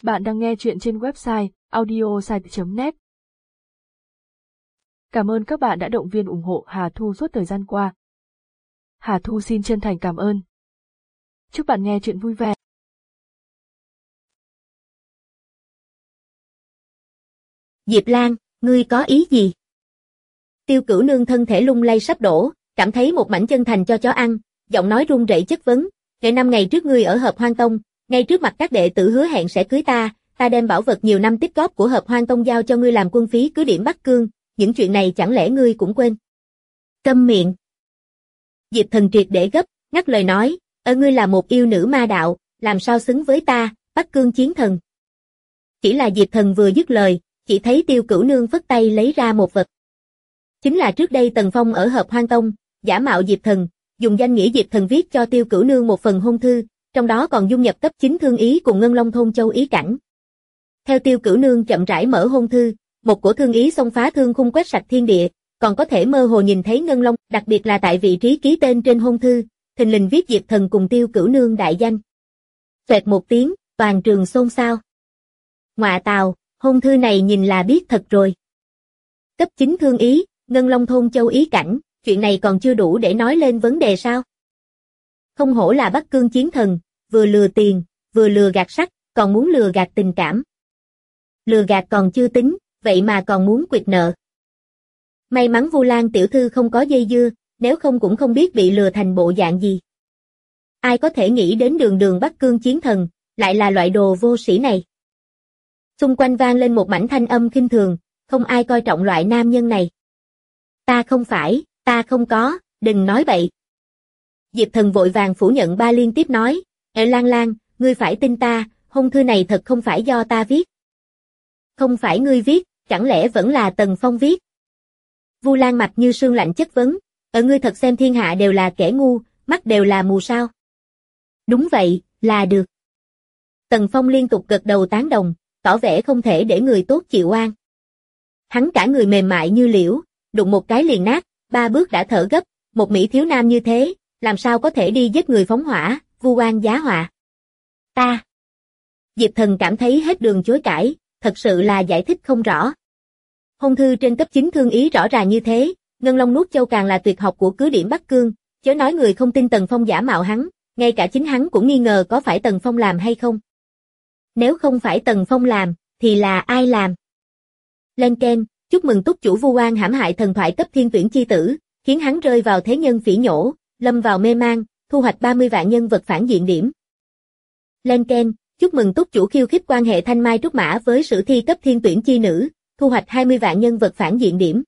Bạn đang nghe chuyện trên website audiosite.net. Cảm ơn các bạn đã động viên ủng hộ Hà Thu suốt thời gian qua. Hà Thu xin chân thành cảm ơn. Chúc bạn nghe chuyện vui vẻ. Diệp Lan, ngươi có ý gì? Tiêu Cửu Nương thân thể lung lay sắp đổ, cảm thấy một mảnh chân thành cho chó ăn, giọng nói run rẩy chất vấn. Kể 5 ngày trước ngươi ở Hợp Hoan Tông, ngay trước mặt các đệ tử hứa hẹn sẽ cưới ta đem bảo vật nhiều năm tích góp của Hợp Hoan Tông giao cho ngươi làm quân phí cứ điểm Bắc Cương, những chuyện này chẳng lẽ ngươi cũng quên? Câm miệng. Diệp Thần triệt để gấp, ngắt lời nói, ngươi là một yêu nữ ma đạo, làm sao xứng với ta, Bắc Cương chiến thần. Chỉ là Diệp Thần vừa dứt lời, chỉ thấy Tiêu Cửu Nương phất tay lấy ra một vật. Chính là trước đây Tần Phong ở Hợp Hoan Tông, giả mạo Diệp Thần, dùng danh nghĩa Diệp Thần viết cho Tiêu Cửu Nương một phần hôn thư, trong đó còn dung nhập cấp 9 thương ý cùng Ngân Long Thôn Châu ý cảnh. Theo Tiêu Cửu Nương chậm rãi mở hôn thư, một cổ thương ý xông phá thương khung quét sạch thiên địa, còn có thể mơ hồ nhìn thấy Ngân Long, đặc biệt là tại vị trí ký tên trên hôn thư, thình lình viết Diệp Thần cùng Tiêu Cửu Nương đại danh. Xoẹt một tiếng, toàn trường xôn xao. Ngọa tào, hôn thư này nhìn là biết thật rồi. Cấp 9 thương ý, Ngân Long Thôn Châu ý cảnh, chuyện này còn chưa đủ để nói lên vấn đề sao? Không hổ là Bắc Cương chiến thần, vừa lừa tiền, vừa lừa gạt sắc, còn muốn lừa gạt tình cảm. Lừa gạt còn chưa tính, vậy mà còn muốn quyệt nợ. May mắn Vu Lan tiểu thư không có dây dưa, nếu không cũng không biết bị lừa thành bộ dạng gì. Ai có thể nghĩ đến đường đường Bắc Cương chiến thần, lại là loại đồ vô sĩ này. Xung quanh vang lên một mảnh thanh âm khinh thường, không ai coi trọng loại nam nhân này. Ta không phải, ta không có, đừng nói bậy. Diệp Thần vội vàng phủ nhận ba liên tiếp nói, Lan Lan, ngươi phải tin ta, hôn thư này thật không phải do ta viết. Không phải ngươi viết, chẳng lẽ vẫn là Tần Phong viết? Vu Lan mặt như sương lạnh chất vấn, ngươi thật xem thiên hạ đều là kẻ ngu, mắt đều là mù sao? Đúng vậy, là được. Tần Phong liên tục gật đầu tán đồng, tỏ vẻ không thể để người tốt chịu oan. Hắn cả người mềm mại như liễu, đụng một cái liền nát, 3 bước đã thở gấp, một mỹ thiếu nam như thế, làm sao có thể đi giết người phóng hỏa, vu oan giá họa. Ta. Diệp Thần cảm thấy hết đường chối cãi, thật sự là giải thích không rõ. Hôn thư trên cấp 9 thương ý rõ ràng như thế, Ngân Long Nuốt Châu càng là tuyệt học của cứ điểm Bắc Cương, chớ nói người không tin Tần Phong giả mạo hắn, ngay cả chính hắn cũng nghi ngờ có phải Tần Phong làm hay không. Nếu không phải Tần Phong làm, thì là ai làm? Lên Ken, chúc mừng túc chủ Vu Oan hãm hại thần thoại cấp thiên tuyển chi tử, khiến hắn rơi vào thế nhân phỉ nhổ, lâm vào mê mang, thu hoạch 30 vạn nhân vật phản diện điểm. Lên Ken, chúc mừng túc chủ khiêu khích quan hệ thanh mai trúc mã với sử thi cấp thiên tuyển chi nữ, thu hoạch 20 vạn nhân vật phản diện điểm.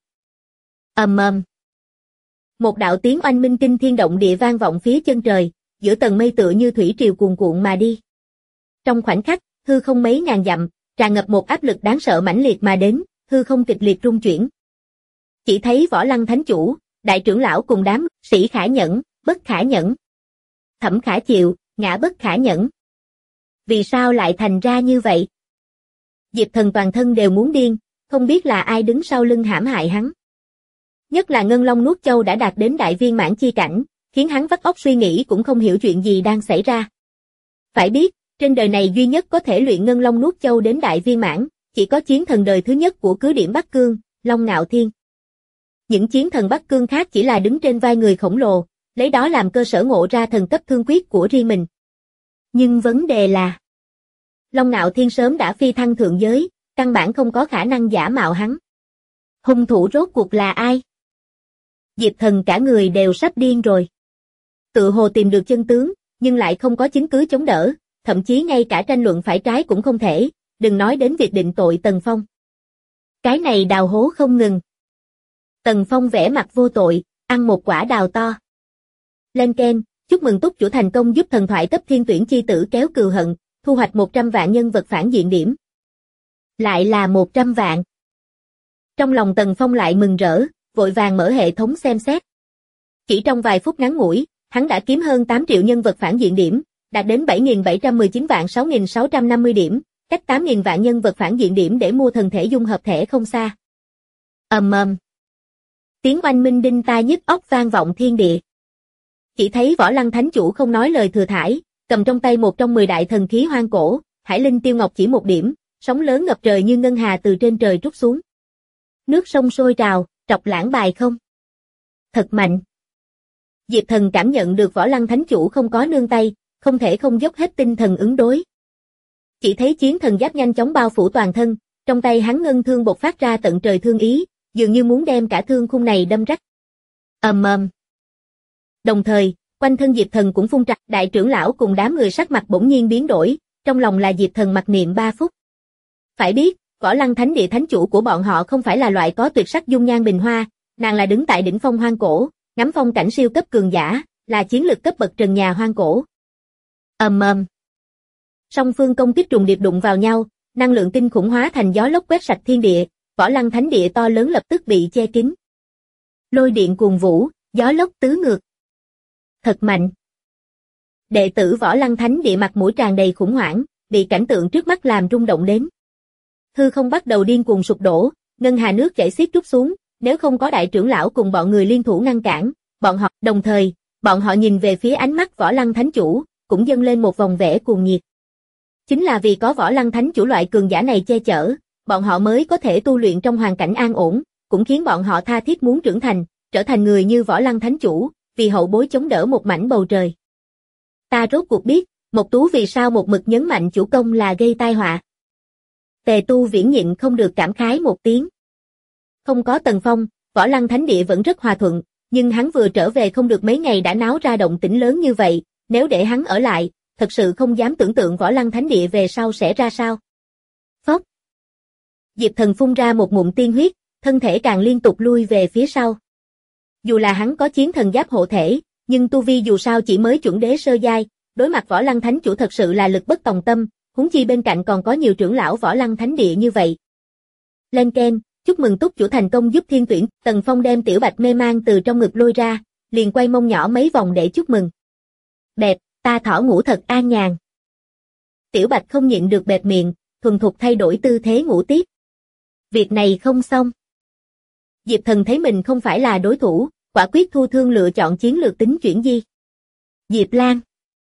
Một đạo tiếng oanh minh kinh thiên động địa vang vọng phía chân trời, giữa tầng mây tựa như thủy triều cuồn cuộn mà đi. Trong khoảnh khắc, hư không mấy ngàn dặm, tràn ngập một áp lực đáng sợ mãnh liệt mà đến, hư không kịch liệt rung chuyển. Chỉ thấy Võ Lăng thánh chủ, đại trưởng lão cùng đám sĩ khả nhẫn, bất khả nhẫn. Thẩm khả chịu, ngã bất khả nhẫn. Vì sao lại thành ra như vậy? Diệp Thần toàn thân đều muốn điên, không biết là ai đứng sau lưng hãm hại hắn. Nhất là Ngân Long Nuốt Châu đã đạt đến đại viên mãn chi cảnh, khiến hắn vắt óc suy nghĩ cũng không hiểu chuyện gì đang xảy ra. Phải biết, trên đời này duy nhất có thể luyện Ngân Long Nuốt Châu đến đại viên mãn, chỉ có chiến thần đời thứ nhất của cứ điểm Bắc Cương, Long Ngạo Thiên. Những chiến thần Bắc Cương khác chỉ là đứng trên vai người khổng lồ, lấy đó làm cơ sở ngộ ra thần cấp thương quyết của riêng mình. Nhưng vấn đề là, Long Ngạo Thiên sớm đã phi thăng thượng giới, căn bản không có khả năng giả mạo hắn. Hung thủ rốt cuộc là ai? Diệp Thần cả người đều sắp điên rồi. Tự hồ tìm được chân tướng, nhưng lại không có chứng cứ chống đỡ, thậm chí ngay cả tranh luận phải trái cũng không thể, đừng nói đến việc định tội Tần Phong. Cái này đào hố không ngừng. Tần Phong vẻ mặt vô tội, ăn một quả đào to. Lên Ken, chúc mừng túc chủ thành công giúp thần thoại cấp thiên tuyển chi tử kéo cừu hận, thu hoạch 100 vạn nhân vật phản diện điểm. Lại là 100 vạn. Trong lòng Tần Phong lại mừng rỡ, vội vàng mở hệ thống xem xét. Chỉ trong vài phút ngắn ngủi, hắn đã kiếm hơn 8 triệu nhân vật phản diện điểm, đạt đến 7.719 vạn 6.650 điểm, cách 8.000 vạn nhân vật phản diện điểm để mua thần thể dung hợp thể không xa. Tiếng oanh minh đinh tai nhức óc vang vọng thiên địa. Chỉ thấy Võ Lăng thánh chủ không nói lời thừa thãi, cầm trong tay một trong 10 đại thần khí hoang cổ, Hải linh tiêu ngọc chỉ một điểm, sóng lớn ngập trời như ngân hà từ trên trời trút xuống. Nước sông sôi trào, trọc lãng bài không. Thật mạnh. Diệp Thần cảm nhận được Võ Lăng Thánh Chủ không có nương tay, không thể không dốc hết tinh thần ứng đối. Chỉ thấy chiến thần giáp nhanh chóng bao phủ toàn thân, trong tay hắn ngân thương bộc phát ra tận trời thương ý, dường như muốn đem cả thương khung này đâm rách. Ầm ầm. Đồng thời, quanh thân Diệp Thần cũng phun trào, đại trưởng lão cùng đám người sắc mặt bỗng nhiên biến đổi, trong lòng là Diệp Thần mặc niệm 3 phút. Phải biết, Võ Lăng Thánh Địa thánh chủ của bọn họ không phải là loại có tuyệt sắc dung nhan bình hoa, nàng là đứng tại đỉnh phong hoang cổ, ngắm phong cảnh siêu cấp cường giả, là chiến lực cấp bậc trần nhà hoang cổ. Ầm ầm. Song phương công kích trùng điệp đụng vào nhau, năng lượng kinh khủng hóa thành gió lốc quét sạch thiên địa, Võ Lăng Thánh Địa to lớn lập tức bị che kín. Lôi điện cuồng vũ, gió lốc tứ ngược. Thật mạnh. Đệ tử Võ Lăng Thánh Địa mặt mũi tràn đầy khủng hoảng, bị cảnh tượng trước mắt làm rung động đến. Hư không bắt đầu điên cuồng sụp đổ, ngân hà nước chảy xiết trút xuống, nếu không có đại trưởng lão cùng bọn người liên thủ ngăn cản, đồng thời, bọn họ nhìn về phía ánh mắt Võ Lăng Thánh Chủ, cũng dâng lên một vòng vẻ cuồng nhiệt. Chính là vì có Võ Lăng Thánh Chủ loại cường giả này che chở, bọn họ mới có thể tu luyện trong hoàn cảnh an ổn, cũng khiến bọn họ tha thiết muốn trưởng thành, trở thành người như Võ Lăng Thánh Chủ, vì hậu bối chống đỡ một mảnh bầu trời. Ta rốt cuộc biết, Mộc Tú vì sao một mực nhấn mạnh chủ công là gây tai họa. Tề Tu Viễn nhịn không được cảm khái một tiếng. Không có Tần Phong, Võ Lăng Thánh Địa vẫn rất hòa thuận, nhưng hắn vừa trở về không được mấy ngày đã náo ra động tĩnh lớn như vậy, nếu để hắn ở lại, thật sự không dám tưởng tượng Võ Lăng Thánh Địa về sau sẽ ra sao. Phốc. Diệp Thần phun ra một ngụm tiên huyết, thân thể càng liên tục lui về phía sau. Dù là hắn có chiến thần giáp hộ thể, nhưng tu vi dù sao chỉ mới chuẩn đế sơ giai, đối mặt Võ Lăng Thánh Chủ thật sự là lực bất tòng tâm, huống chi bên cạnh còn có nhiều trưởng lão Võ Lăng Thánh Địa như vậy. Lên keng, chúc mừng túc chủ thành công giúp thiên tuyển, Tần Phong đem Tiểu Bạch mê mang từ trong ngực lôi ra, liền quay mông nhỏ mấy vòng để chúc mừng. Đẹp, ta thỏ ngủ thật an nhàn. Tiểu Bạch không nhịn được bẹp miệng, thuần thục thay đổi tư thế ngủ tiếp. Việc này không xong. Diệp Thần thấy mình không phải là đối thủ, quả quyết thu thương lựa chọn chiến lược tính chuyển di. Diệp Lan.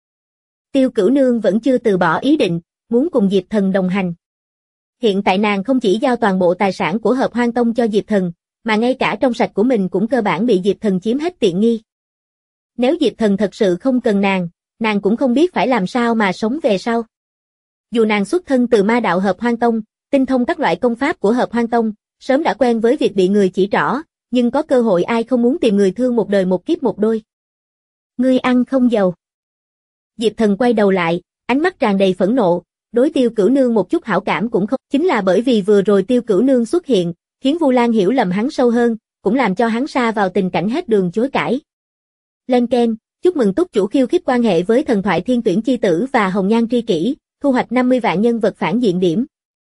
Tiêu Cửu Nương vẫn chưa từ bỏ ý định, muốn cùng Diệp Thần đồng hành. Hiện tại nàng không chỉ giao toàn bộ tài sản của Hợp Hoan Tông cho Diệp Thần, mà ngay cả trong sạch của mình cũng cơ bản bị Diệp Thần chiếm hết tiện nghi. Nếu Diệp Thần thật sự không cần nàng cũng không biết phải làm sao mà sống về sau. Dù nàng xuất thân từ ma đạo Hợp Hoan Tông, tinh thông các loại công pháp của Hợp Hoan Tông, sớm đã quen với việc bị người chỉ trỏ, nhưng có cơ hội ai không muốn tìm người thương một đời một kiếp một đôi. Ngươi ăn không dầu. Diệp Thần quay đầu lại, ánh mắt tràn đầy phẫn nộ, đối Tiêu Cửu Nương một chút hảo cảm cũng không, chính là bởi vì vừa rồi Tiêu Cửu Nương xuất hiện, khiến Vu Lan hiểu lầm hắn sâu hơn, cũng làm cho hắn sa vào tình cảnh hết đường chối cãi. Lên keng, chúc mừng túc chủ khiêu khích quan hệ với thần thoại thiên tuyển chi tử và hồng nhan tri kỷ, thu hoạch 50 vạn nhân vật phản diện điểm.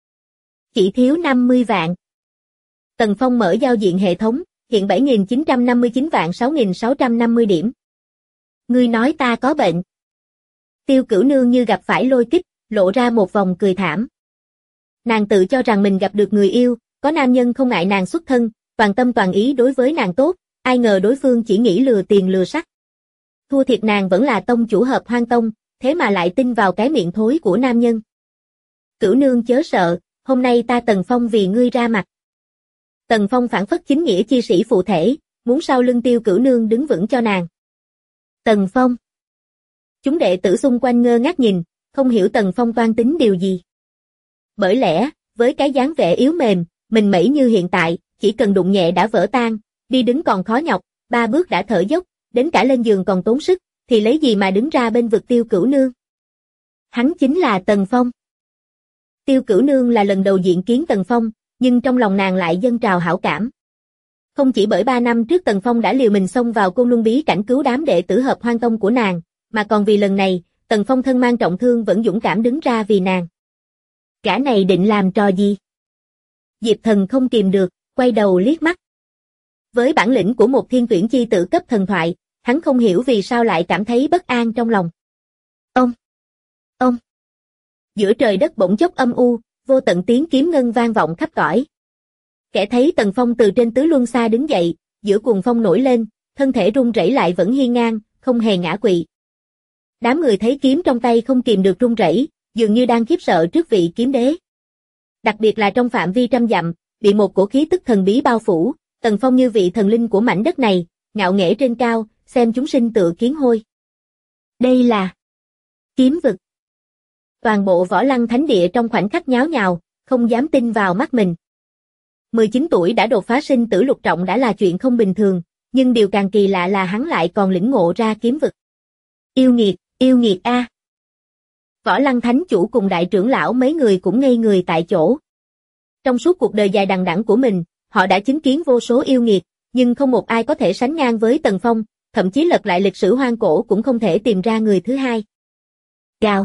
Chỉ thiếu 50 vạn. Tần Phong mở giao diện hệ thống, hiện 7.959 vạn 6.650 điểm. Ngươi nói ta có bệnh. Tiêu Cửu Nương như gặp phải lôi kích, lộ ra một vòng cười thảm. Nàng tự cho rằng mình gặp được người yêu, có nam nhân không ngại nàng xuất thân, toàn tâm toàn ý đối với nàng tốt, ai ngờ đối phương chỉ nghĩ lừa tiền lừa sắc. Thua thiệt nàng vẫn là tông chủ Hợp Hoan Tông, thế mà lại tin vào cái miệng thối của nam nhân. Cửu Nương chớ sợ, hôm nay ta Tần Phong vì ngươi ra mặt. Tần Phong phản phất chính nghĩa chi sĩ phụ thể, muốn sau lưng Tiêu Cửu Nương đứng vững cho nàng. Tần Phong. Chúng đệ tử xung quanh ngơ ngác nhìn, không hiểu Tần Phong toan tính điều gì. Bởi lẽ, với cái dáng vẻ yếu mềm, mình mẩy như hiện tại, chỉ cần đụng nhẹ đã vỡ tan, đi đứng còn khó nhọc, 3 bước đã thở dốc, đến cả lên giường còn tốn sức, thì lấy gì mà đứng ra bên vực Tiêu Cửu Nương. Hắn chính là Tần Phong. Tiêu Cửu Nương là lần đầu diện kiến Tần Phong, nhưng trong lòng nàng lại dâng trào hảo cảm. Không chỉ bởi 3 năm trước Tần Phong đã liều mình xông vào Côn Luân bí cảnh cứu đám đệ tử Hợp Hoan Tông của nàng, mà còn vì lần này, Tần Phong thân mang trọng thương vẫn dũng cảm đứng ra vì nàng. Gã này định làm trò gì? Diệp Thần không kìm được, quay đầu liếc mắt. Với bản lĩnh của một thiên tuyển chi tử cấp thần thoại, hắn không hiểu vì sao lại cảm thấy bất an trong lòng. Ông. Giữa trời đất bỗng chốc âm u, vô tận tiếng kiếm ngân vang vọng khắp cõi. Kẻ thấy Tần Phong từ trên tứ luân xa đứng dậy, giữa cuồng phong nổi lên, thân thể rung rẩy lại vẫn hiên ngang, không hề ngã quỵ. Đám người thấy kiếm trong tay không kìm được run rẩy, dường như đang khiếp sợ trước vị kiếm đế. Đặc biệt là trong phạm vi trăm dặm, bị một cổ khí tức thần bí bao phủ, Tần Phong như vị thần linh của mảnh đất này, ngạo nghễ trên cao, xem chúng sinh tựa kiến hôi. Đây là kiếm vực. Toàn bộ Võ Lăng Thánh Địa trong khoảnh khắc nháo nhào, không dám tin vào mắt mình. 19 tuổi đã đột phá sinh tử lục trọng đã là chuyện không bình thường, nhưng điều càng kỳ lạ là hắn lại còn lĩnh ngộ ra kiếm vực. Yêu nghiệt a. Võ Lăng Thánh Chủ cùng đại trưởng lão mấy người cũng ngây người tại chỗ. Trong suốt cuộc đời dài đằng đẵng của mình, họ đã chứng kiến vô số yêu nghiệt, nhưng không một ai có thể sánh ngang với Tần Phong, thậm chí lật lại lịch sử hoang cổ cũng không thể tìm ra người thứ hai. Gào.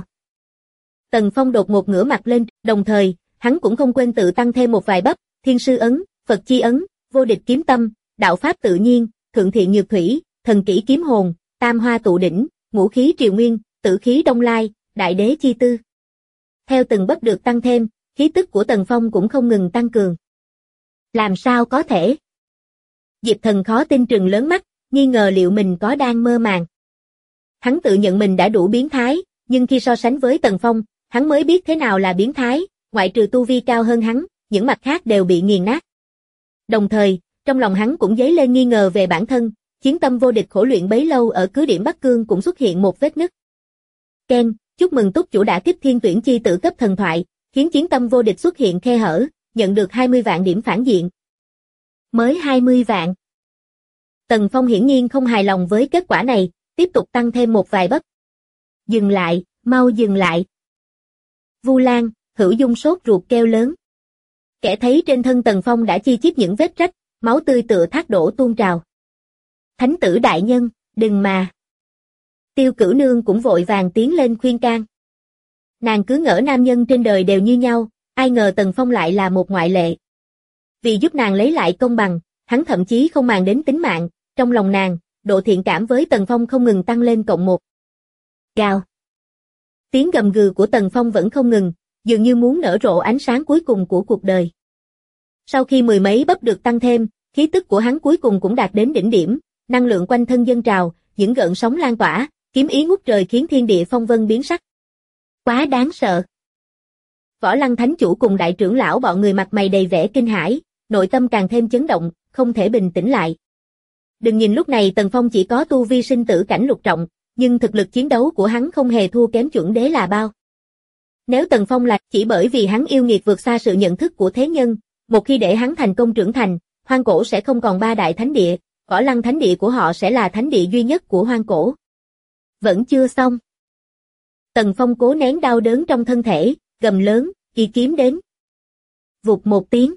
Tần Phong đột ngột ngửa mặt lên, đồng thời, hắn cũng không quên tự tăng thêm một vài bắp, Thiên Sư Ấn, Phật Chi Ấn, Vô Địch Kiếm Tâm, Đạo Pháp Tự Nhiên, Thượng Thiện Nhược Thủy, Thần Kỷ Kiếm Hồn, Tam Hoa Tụ Đỉnh, Ngũ Khí Triều Nguyên, Tử Khí Đông Lai, Đại Đế Chi Tư. Theo từng bắp được tăng thêm, khí tức của Tần Phong cũng không ngừng tăng cường. Làm sao có thể? Diệp Thần khó tin trừng lớn mắt, nghi ngờ liệu mình có đang mơ màng. Hắn tự nhận mình đã đủ biến thái, nhưng khi so sánh với Tần Phong, hắn mới biết thế nào là biến thái, ngoại trừ tu vi cao hơn hắn, những mặt khác đều bị nghiền nát. Đồng thời, trong lòng hắn cũng dấy lên nghi ngờ về bản thân, chiến tâm vô địch khổ luyện bấy lâu ở cứ điểm Bắc Cương cũng xuất hiện một vết nứt. Ken, chúc mừng túc chủ đã kích thiên tuyển chi tử cấp thần thoại, khiến chiến tâm vô địch xuất hiện khe hở, nhận được 20 vạn điểm phản diện. Mới 20 vạn. Tần Phong hiển nhiên không hài lòng với kết quả này, tiếp tục tăng thêm một vài bắp. Dừng lại, mau dừng lại. Vu Lan, Hữu Dung sốt ruột kêu lớn. Kẻ thấy trên thân Tần Phong đã chi chít những vết rách, máu tươi tựa thác đổ tuôn trào. Thánh tử đại nhân, đừng mà. Tiêu Cửu Nương cũng vội vàng tiến lên khuyên can. Nàng cứ ngỡ nam nhân trên đời đều như nhau, ai ngờ Tần Phong lại là một ngoại lệ. Vì giúp nàng lấy lại công bằng, hắn thậm chí không màng đến tính mạng, trong lòng nàng, độ thiện cảm với Tần Phong không ngừng tăng lên cộng một. Gào. Tiếng gầm gừ của Tần Phong vẫn không ngừng, dường như muốn nở rộ ánh sáng cuối cùng của cuộc đời. Sau khi mười mấy bắp được tăng thêm, khí tức của hắn cuối cùng cũng đạt đến đỉnh điểm, năng lượng quanh thân dâng trào, những gợn sóng lan tỏa, kiếm ý ngút trời khiến thiên địa phong vân biến sắc. Quá đáng sợ. Võ Lăng Thánh Chủ cùng đại trưởng lão bọn người mặt mày đầy vẻ kinh hãi, nội tâm càng thêm chấn động, không thể bình tĩnh lại. Đừng nhìn lúc này Tần Phong chỉ có tu vi sinh tử cảnh lục trọng, nhưng thực lực chiến đấu của hắn không hề thua kém chuẩn đế là bao. Nếu Tần Phong là chỉ bởi vì hắn yêu nghiệt vượt xa sự nhận thức của thế nhân, một khi để hắn thành công trưởng thành, hoang cổ sẽ không còn ba đại thánh địa, Võ Lăng Thánh Địa của họ sẽ là thánh địa duy nhất của hoang cổ. Vẫn chưa xong. Tần Phong cố nén đau đớn trong thân thể, gầm lớn, y kiếm đến. Vụt một tiếng.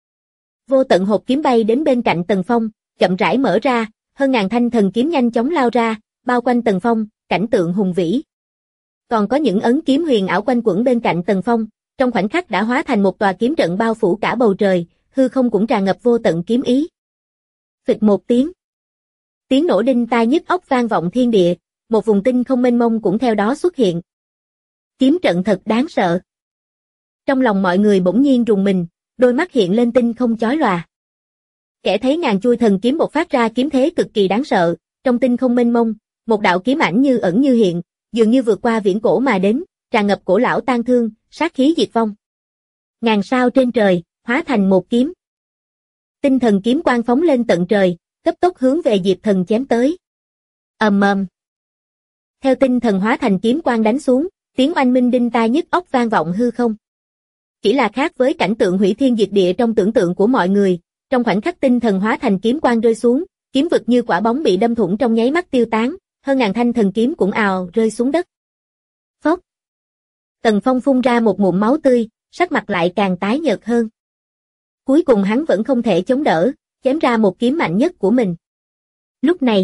Vô tận hộp kiếm bay đến bên cạnh Tần Phong, chậm rãi mở ra, hơn ngàn thanh thần kiếm nhanh chóng lao ra, bao quanh Tần Phong, cảnh tượng hùng vĩ. Còn có những ấn kiếm huyền ảo quanh quẩn bên cạnh Tần Phong, trong khoảnh khắc đã hóa thành một tòa kiếm trận bao phủ cả bầu trời, hư không cũng tràn ngập vô tận kiếm ý. Phịch một tiếng. Tiếng nổ đinh tai nhức óc vang vọng thiên địa, một vùng tinh không mênh mông cũng theo đó xuất hiện. Kiếm trận thật đáng sợ. Trong lòng mọi người bỗng nhiên rùng mình, đôi mắt hiện lên tinh không chói lòa. Kẻ thấy ngàn chuôi thần kiếm bộc phát ra kiếm thế cực kỳ đáng sợ, trong tinh không mênh mông, một đạo kiếm ảnh như ẩn như hiện, dường như vượt qua viễn cổ mà đến, tràn ngập cổ lão tang thương, sát khí diệt vong. Ngàn sao trên trời, hóa thành một kiếm. Tinh thần kiếm quang phóng lên tận trời, cấp tốc hướng về Diệp Thần chém tới. Ầm ầm. Theo tinh thần hóa thành kiếm quang đánh xuống, tiếng oanh minh đinh tai nhức óc vang vọng hư không. Chỉ là khác với cảnh tượng hủy thiên diệt địa trong tưởng tượng của mọi người, trong khoảnh khắc tinh thần hóa thành kiếm quang rơi xuống, kiếm vực như quả bóng bị đâm thủng trong nháy mắt tiêu tán, hơn ngàn thanh thần kiếm cũng ào rơi xuống đất. Phốc. Tần Phong phun ra một ngụm máu tươi, sắc mặt lại càng tái nhợt hơn. Cuối cùng hắn vẫn không thể chống đỡ, chém ra một kiếm mạnh nhất của mình. Lúc này,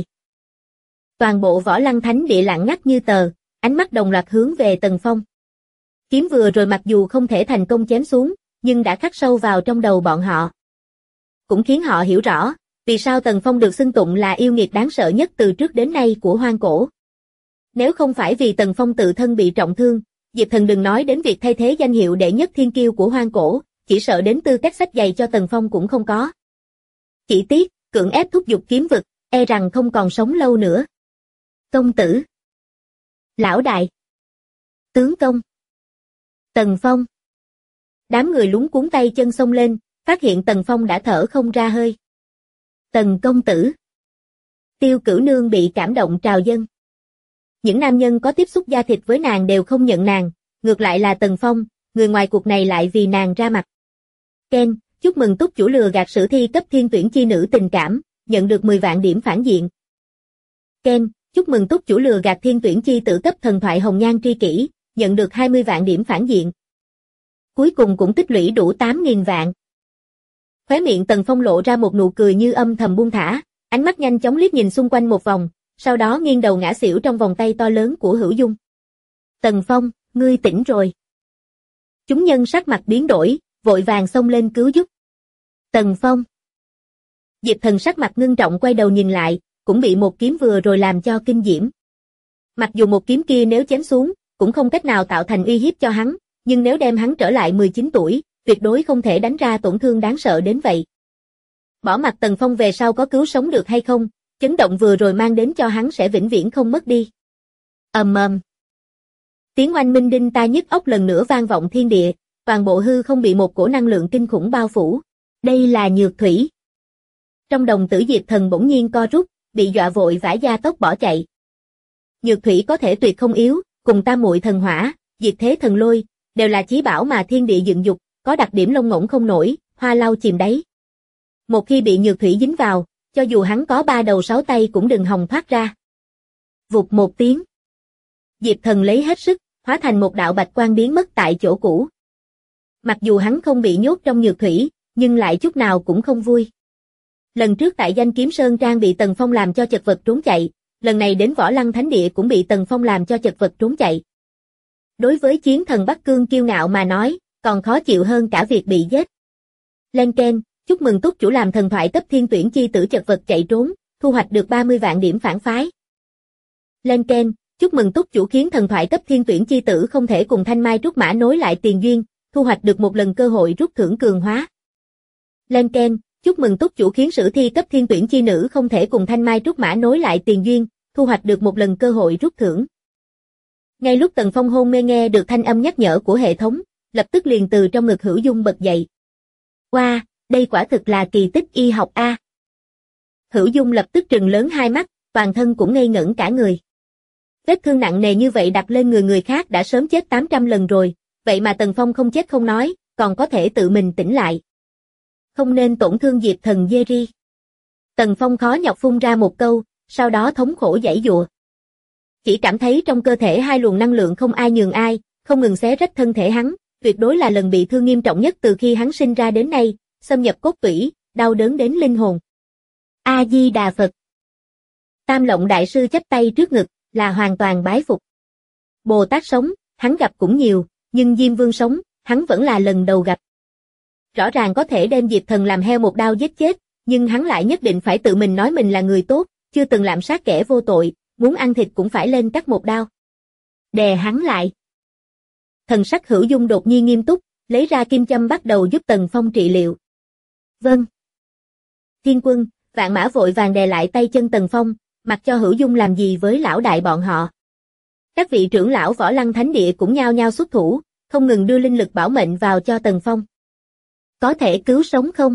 toàn bộ Võ Lăng Thánh Địa lặng ngắt như tờ, ánh mắt đồng loạt hướng về Tần Phong. Kiếm vừa rồi mặc dù không thể thành công chém xuống, nhưng đã khắc sâu vào trong đầu bọn họ. Cũng khiến họ hiểu rõ, vì sao Tần Phong được xưng tụng là yêu nghiệt đáng sợ nhất từ trước đến nay của hoang cổ. Nếu không phải vì Tần Phong tự thân bị trọng thương, Diệp Thần đừng nói đến việc thay thế danh hiệu đệ nhất thiên kiêu của hoang cổ, chỉ sợ đến tư cách xách giày cho Tần Phong cũng không có. Chỉ tiếc, cưỡng ép thúc giục kiếm vực, e rằng không còn sống lâu nữa. Công tử. Lão đại. Tướng công. Tần Phong. Đám người lúng cuống tay chân xông lên, phát hiện Tần Phong đã thở không ra hơi. Tần công tử. Tiêu Cửu Nương bị cảm động trào dâng. Những nam nhân có tiếp xúc da thịt với nàng đều không nhận nàng, ngược lại là Tần Phong, người ngoài cuộc này lại vì nàng ra mặt. Ken, chúc mừng túc chủ lừa gạt sử thi cấp thiên tuyển chi nữ tình cảm, nhận được 10 vạn điểm phản diện. Ken, chúc mừng túc chủ lừa gạt thiên tuyển chi tử cấp thần thoại hồng nhan tri kỷ, nhận được 20 vạn điểm phản diện. Cuối cùng cũng tích lũy đủ 8.000 vạn. Khóe miệng Tần Phong lộ ra một nụ cười như âm thầm buông thả, ánh mắt nhanh chóng liếc nhìn xung quanh một vòng, sau đó nghiêng đầu ngã xỉu trong vòng tay to lớn của Hữu Dung. Tần Phong, ngươi tỉnh rồi. Chúng nhân sắc mặt biến đổi, vội vàng xông lên cứu giúp. Tần Phong. Diệp Thần sắc mặt ngưng trọng quay đầu nhìn lại, cũng bị một kiếm vừa rồi làm cho kinh diễm. Mặc dù một kiếm kia nếu chém xuống, cũng không cách nào tạo thành uy hiếp cho hắn, nhưng nếu đem hắn trở lại 19 tuổi, tuyệt đối không thể đánh ra tổn thương đáng sợ đến vậy. Bỏ mặc Tần Phong về sau có cứu sống được hay không, chấn động vừa rồi mang đến cho hắn sẽ vĩnh viễn không mất đi. Ầm ầm. Tiếng oanh minh đinh tai nhức óc lần nữa vang vọng thiên địa, toàn bộ hư không bị một cổ năng lượng kinh khủng bao phủ. Đây là nhược thủy. Trong đồng tử Diệp Thần bỗng nhiên co rút, bị dọa vội vã gia tốc bỏ chạy. Nhược thủy có thể tuyệt không yếu, cùng tam muội thần hỏa, diệt thế thần lôi, đều là chí bảo mà thiên địa dựng dục, có đặc điểm lông ngỗng không nổi, hoa lau chìm đáy. Một khi bị nhược thủy dính vào, cho dù hắn có 3 đầu 6 tay cũng đừng hòng thoát ra. Vụt một tiếng. Diệp Thần lấy hết sức, hóa thành một đạo bạch quang biến mất tại chỗ cũ. Mặc dù hắn không bị nhốt trong nhược thủy, nhưng lại chút nào cũng không vui. Lần trước tại Danh Kiếm Sơn Trang bị Tần Phong làm cho chật vật trốn chạy, lần này đến Võ Lăng Thánh Địa cũng bị Tần Phong làm cho chật vật trốn chạy. Đối với chiến thần Bắc Cương kiêu ngạo mà nói, còn khó chịu hơn cả việc bị giết. Lên Ken, chúc mừng túc chủ làm thần thoại cấp thiên tuyển chi tử chật vật chạy trốn, thu hoạch được 30 vạn điểm phản phái. Lên Ken, chúc mừng túc chủ khiến thần thoại cấp thiên tuyển chi tử không thể cùng Thanh Mai Trúc Mã nối lại tiền duyên, thu hoạch được một lần cơ hội rút thưởng cường hóa. Lên Ken, chúc mừng túc chủ khiến sử thi cấp thiên tuyển chi nữ không thể cùng Thanh Mai Trúc Mã nối lại tiền duyên, thu hoạch được một lần cơ hội rút thưởng. Ngay lúc Tần Phong hôn mê nghe được thanh âm nhắc nhở của hệ thống, lập tức liền từ trong ngực Hữu Dung bật dậy. Wow, đây quả thực là kỳ tích y học a. Hữu Dung lập tức trừng lớn hai mắt, toàn thân cũng ngây ngẩn cả người. Vết thương nặng nề như vậy đặt lên người khác đã sớm chết 800 lần rồi, vậy mà Tần Phong không chết không nói, còn có thể tự mình tỉnh lại. Không nên tổn thương Diệp Thần Jerry. Tần Phong khó nhọc phun ra một câu, sau đó thống khổ giãy giụa. Chỉ cảm thấy trong cơ thể hai luồng năng lượng không ai nhường ai, không ngừng xé rách thân thể hắn, tuyệt đối là lần bị thương nghiêm trọng nhất từ khi hắn sinh ra đến nay, xâm nhập cốt tủy, đau đớn đến linh hồn. A Di Đà Phật. Tam Lộng đại sư chắp tay trước ngực, là hoàn toàn bái phục. Bồ Tát sống, hắn gặp cũng nhiều, nhưng Diêm Vương sống, hắn vẫn là lần đầu gặp. Rõ ràng có thể đem Diệp Thần làm heo một đao giết chết, nhưng hắn lại nhất định phải tự mình nói mình là người tốt, chưa từng lạm sát kẻ vô tội, muốn ăn thịt cũng phải lên cắt một đao. Đè hắn lại. Thần sắc Hữu Dung đột nhiên nghiêm túc, lấy ra kim châm bắt đầu giúp Tần Phong trị liệu. Vâng. Thiên Quân, Vạn Mã vội vàng đè lại tay chân Tần Phong, mặc cho Hữu Dung làm gì với lão đại bọn họ. Các vị trưởng lão Võ Lăng Thánh Địa cũng nhao nhao xuất thủ, không ngừng đưa linh lực bảo mệnh vào cho Tần Phong. Có thể cứu sống không?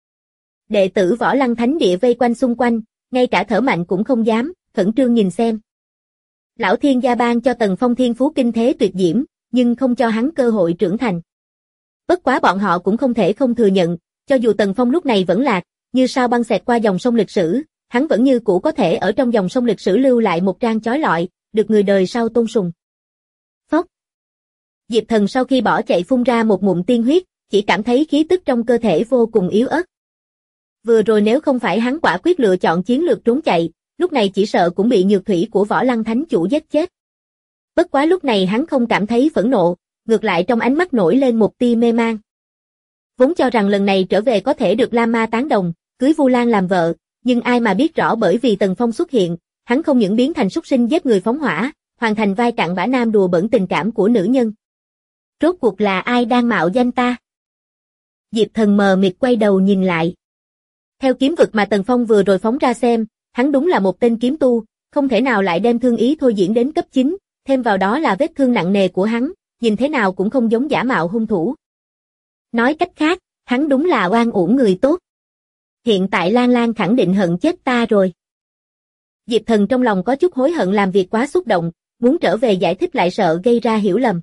Đệ tử Võ Lăng Thánh Địa vây quanh xung quanh, ngay cả thở mạnh cũng không dám, khẩn trương nhìn xem. Lão Thiên gia ban cho Tần Phong thiên phú kinh thế tuyệt diễm, nhưng không cho hắn cơ hội trưởng thành. Bất quá bọn họ cũng không thể không thừa nhận, cho dù Tần Phong lúc này vẫn lạc, như sao băng xẹt qua dòng sông lịch sử, hắn vẫn như cũ có thể ở trong dòng sông lịch sử lưu lại một trang chói lọi, được người đời sau tôn sùng. Phốc. Diệp Thần sau khi bỏ chạy phun ra một ngụm tiên huyết, chỉ cảm thấy khí tức trong cơ thể vô cùng yếu ớt. Vừa rồi nếu không phải hắn quả quyết lựa chọn chiến lược trốn chạy, lúc này chỉ sợ cũng bị nhược thủy của Võ Lăng Thánh Chủ giết chết. Bất quá lúc này hắn không cảm thấy phẫn nộ, ngược lại trong ánh mắt nổi lên một tia mê man. Vốn cho rằng lần này trở về có thể được Lam Ma tán đồng, cưới Vu Lan làm vợ, nhưng ai mà biết rõ bởi vì Tần Phong xuất hiện, hắn không những biến thành súc sinh giết người phóng hỏa, hoàn thành vai cặn bã nam đùa bỡn tình cảm của nữ nhân. Rốt cuộc là ai đang mạo danh ta? Diệp Thần mờ mịt quay đầu nhìn lại. Theo kiếm vực mà Tần Phong vừa rồi phóng ra xem, hắn đúng là một tên kiếm tu, không thể nào lại đem thương ý thôi diễn đến cấp 9, thêm vào đó là vết thương nặng nề của hắn, nhìn thế nào cũng không giống giả mạo hung thủ. Nói cách khác, hắn đúng là oan uổng người tốt. Hiện tại Lan Lan khẳng định hận chết ta rồi. Diệp Thần trong lòng có chút hối hận làm việc quá xúc động, muốn trở về giải thích lại sợ gây ra hiểu lầm.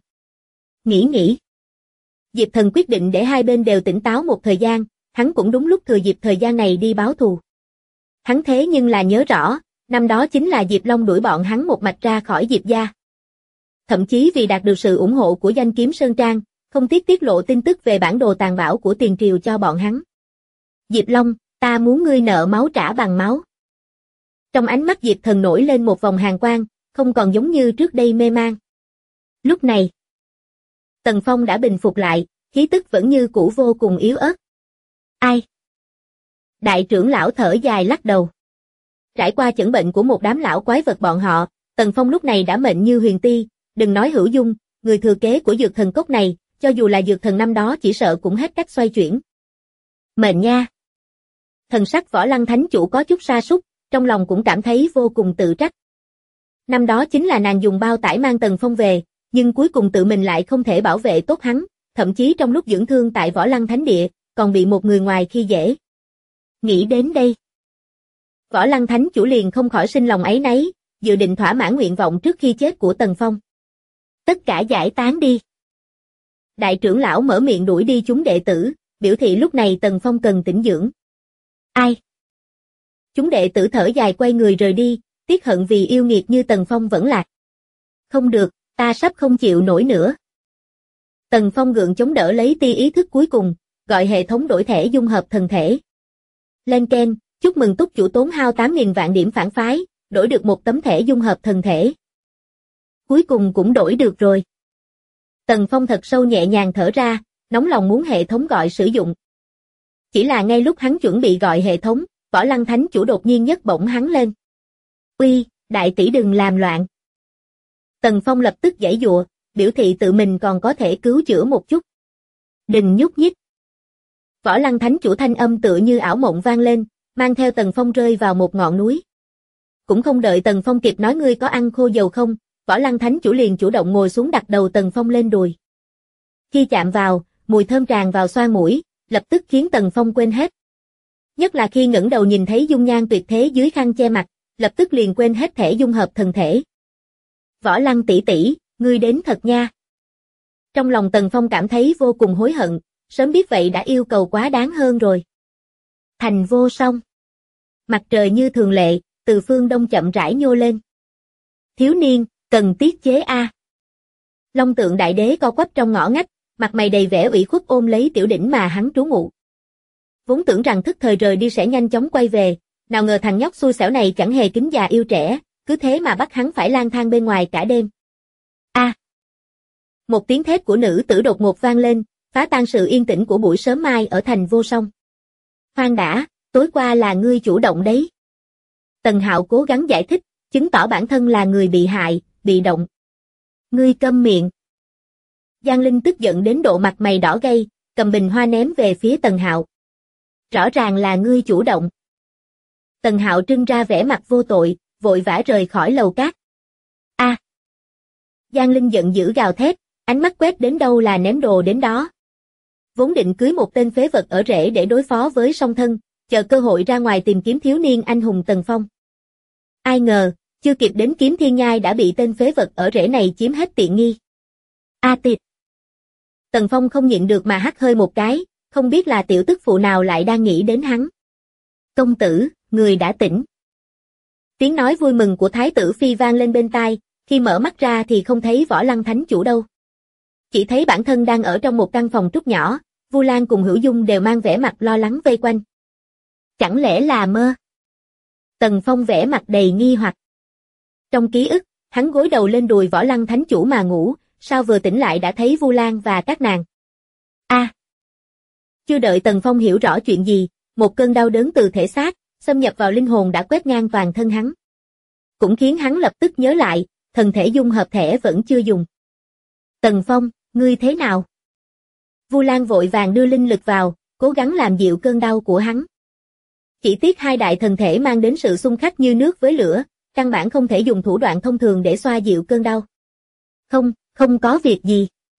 Nghĩ. Diệp Thần quyết định để hai bên đều tỉnh táo một thời gian, hắn cũng đúng lúc thừa dịp thời gian này đi báo thù. Hắn thế nhưng là nhớ rõ, năm đó chính là Diệp Long đuổi bọn hắn một mạch ra khỏi Diệp gia. Thậm chí vì đạt được sự ủng hộ của Danh Kiếm Sơn Trang, không tiếc tiết lộ tin tức về bản đồ tàn bạo của tiền triều cho bọn hắn. Diệp Long, ta muốn ngươi nợ máu trả bằng máu. Trong ánh mắt Diệp Thần nổi lên một vòng hàn quang, không còn giống như trước đây mê man. Lúc này, Tần Phong đã bình phục lại, khí tức vẫn như cũ vô cùng yếu ớt. Ai? Đại trưởng lão thở dài lắc đầu. Trải qua chẩn bệnh của một đám lão quái vật bọn họ, Tần Phong lúc này đã mệnh như huyền ti, đừng nói Hữu Dung, người thừa kế của dược thần cốc này, cho dù là dược thần năm đó chỉ sợ cũng hết cách xoay chuyển. Mệnh nha. Thần sắc Võ Lăng Thánh Chủ có chút sa sút, trong lòng cũng cảm thấy vô cùng tự trách. Năm đó chính là nàng dùng bao tải mang Tần Phong về, nhưng cuối cùng tự mình lại không thể bảo vệ tốt hắn, thậm chí trong lúc dưỡng thương tại Võ Lăng Thánh Địa, còn bị một người ngoài khi dễ. Nghĩ đến đây, Võ Lăng Thánh Chủ liền không khỏi sinh lòng áy náy, dự định thỏa mãn nguyện vọng trước khi chết của Tần Phong. Tất cả giải tán đi. Đại trưởng lão mở miệng đuổi đi chúng đệ tử, biểu thị lúc này Tần Phong cần tĩnh dưỡng. Ai? Chúng đệ tử thở dài quay người rời đi, tiếc hận vì yêu nghiệt như Tần Phong vẫn lạc. Không được, ta sắp không chịu nổi nữa. Tần Phong gượng chống đỡ lấy tia ý thức cuối cùng, gọi hệ thống đổi thẻ dung hợp thần thể. Lên keng, chúc mừng túc chủ tốn hao 8.000 vạn điểm phản phái, đổi được một tấm thẻ dung hợp thần thể. Cuối cùng cũng đổi được rồi. Tần Phong thật sâu nhẹ nhàng thở ra, nóng lòng muốn hệ thống gọi sử dụng. Chỉ là ngay lúc hắn chuẩn bị gọi hệ thống, Võ Lăng Thánh Chủ đột nhiên nhấc bổng hắn lên. Uy, đại tỷ đừng làm loạn. Tần Phong lập tức giãy giụa, biểu thị tự mình còn có thể cứu chữa một chút. Đừng nhúc nhích. Võ Lăng Thánh Chủ thanh âm tựa như ảo mộng vang lên, mang theo Tần Phong rơi vào một ngọn núi. Cũng không đợi Tần Phong kịp nói ngươi có ăn khô dầu không, Võ Lăng Thánh Chủ liền chủ động ngồi xuống đặt đầu Tần Phong lên đùi. Khi chạm vào, mùi thơm tràn vào xoang mũi, lập tức khiến Tần Phong quên hết. Nhất là khi ngẩng đầu nhìn thấy dung nhan tuyệt thế dưới khăn che mặt, lập tức liền quên hết thể dung hợp thần thể. Võ Lăng tỷ tỷ, ngươi đến thật nha. Trong lòng Tần Phong cảm thấy vô cùng hối hận, sớm biết vậy đã yêu cầu quá đáng hơn rồi. Thành vô song. Mặt trời như thường lệ, từ phương đông chậm rãi nhô lên. Thiếu niên, cần tiết chế a. Long Tượng Đại Đế co quắp trong ngõ ngách, mặt mày đầy vẻ ủy khuất ôm lấy tiểu đỉnh mà hắn trú ngụ. Vốn tưởng rằng thức thời rời đi sẽ nhanh chóng quay về, nào ngờ thằng nhóc xui xẻo này chẳng hề kính già yêu trẻ, cứ thế mà bắt hắn phải lang thang bên ngoài cả đêm. A. Một tiếng thét của nữ tử đột ngột vang lên, phá tan sự yên tĩnh của buổi sớm mai ở thành vô song. Khoan đã, tối qua là ngươi chủ động đấy. Tần Hạo cố gắng giải thích, chứng tỏ bản thân là người bị hại, bị động. Ngươi câm miệng. Giang Linh tức giận đến độ mặt mày đỏ gay, cầm bình hoa ném về phía Tần Hạo. Rõ ràng là ngươi chủ động. Tần Hạo trưng ra vẻ mặt vô tội, vội vã rời khỏi lầu cát. A. Giang Linh giận dữ gào thét, ánh mắt quét đến đâu là ném đồ đến đó. Vốn định cưới một tên phế vật ở rễ để đối phó với song thân, chờ cơ hội ra ngoài tìm kiếm thiếu niên anh hùng Tần Phong. Ai ngờ, chưa kịp đến Kiếm Thiên Nhai đã bị tên phế vật ở rễ này chiếm hết tiện nghi. A tịt. Tần Phong không nhịn được mà hắt hơi một cái, không biết là tiểu tức phụ nào lại đang nghĩ đến hắn. Công tử, người đã tỉnh. Tiếng nói vui mừng của Thái tử Phi vang lên bên tai, khi mở mắt ra thì không thấy Võ Lăng Thánh Chủ đâu. Chỉ thấy bản thân đang ở trong một căn phòng trúc nhỏ, Vu Lan cùng Hữu Dung đều mang vẻ mặt lo lắng vây quanh. Chẳng lẽ là mơ? Tần Phong vẻ mặt đầy nghi hoặc. Trong ký ức, hắn gối đầu lên đùi Võ Lăng Thánh Chủ mà ngủ, sao vừa tỉnh lại đã thấy Vu Lan và các nàng. A. Chưa đợi Tần Phong hiểu rõ chuyện gì, một cơn đau đớn từ thể xác, xâm nhập vào linh hồn đã quét ngang toàn thân hắn. Cũng khiến hắn lập tức nhớ lại, thần thể dung hợp thẻ vẫn chưa dùng. Tần Phong, ngươi thế nào? Vu Lan vội vàng đưa linh lực vào, cố gắng làm dịu cơn đau của hắn. Chỉ tiếc hai đại thần thể mang đến sự xung khắc như nước với lửa, căn bản không thể dùng thủ đoạn thông thường để xoa dịu cơn đau. Không có việc gì.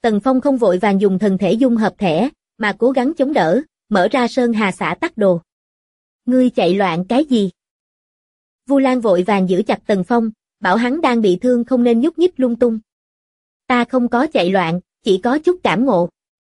Tần Phong không vội vàng dùng thần thể dung hợp thẻ, mà cố gắng chống đỡ, mở ra Sơn Hà Xã Tắc Đồ. Ngươi chạy loạn cái gì? Vu Lan vội vàng giữ chặt Tần Phong, bảo hắn đang bị thương không nên nhúc nhích lung tung. Ta không có chạy loạn, chỉ có chút cảm ngộ.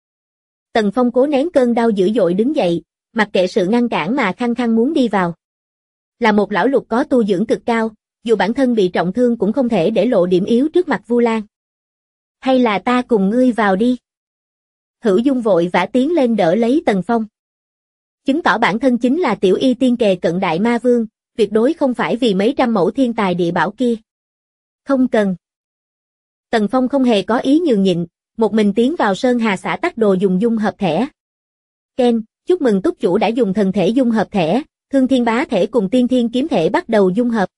Tần Phong cố nén cơn đau dữ dội đứng dậy, mặc kệ sự ngăn cản mà khăng khăng muốn đi vào. Là một lão lục có tu dưỡng cực cao, dù bản thân bị trọng thương cũng không thể để lộ điểm yếu trước mặt Vu Lan. Hay là ta cùng ngươi vào đi? Hữu Dung vội vã tiến lên đỡ lấy Tần Phong. Chứng tỏ bản thân chính là tiểu y tiên kề cận đại ma vương, tuyệt đối không phải vì mấy trăm mẫu thiên tài địa bảo kia. Không cần. Tần Phong không hề có ý nhường nhịn, một mình tiến vào Sơn Hà Xã Tắc Đồ dùng dung hợp thẻ. Ken, chúc mừng túc chủ đã dùng thần thể dung hợp thẻ, Thương Thiên Bá thể cùng Tiên Thiên kiếm thể bắt đầu dung hợp.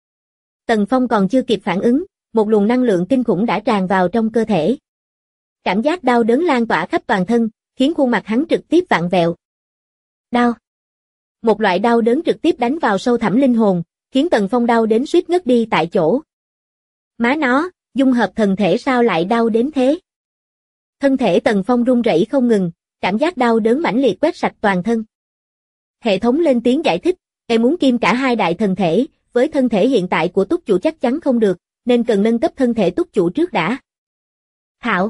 Tần Phong còn chưa kịp phản ứng, một luồng năng lượng kinh khủng đã tràn vào trong cơ thể. Cảm giác đau đớn lan tỏa khắp toàn thân, khiến khuôn mặt hắn trực tiếp vặn vẹo. Đau. Một loại đau đớn trực tiếp đánh vào sâu thẳm linh hồn, khiến Tần Phong đau đến suýt ngất đi tại chỗ. Má nó, dung hợp thần thể sao lại đau đến thế? Thân thể Tần Phong run rẩy không ngừng, cảm giác đau đớn mãnh liệt quét sạch toàn thân. Hệ thống lên tiếng giải thích, em muốn kim cả hai đại thần thể, với thân thể hiện tại của túc chủ chắc chắn không được, nên cần nâng cấp thân thể túc chủ trước đã. Hảo.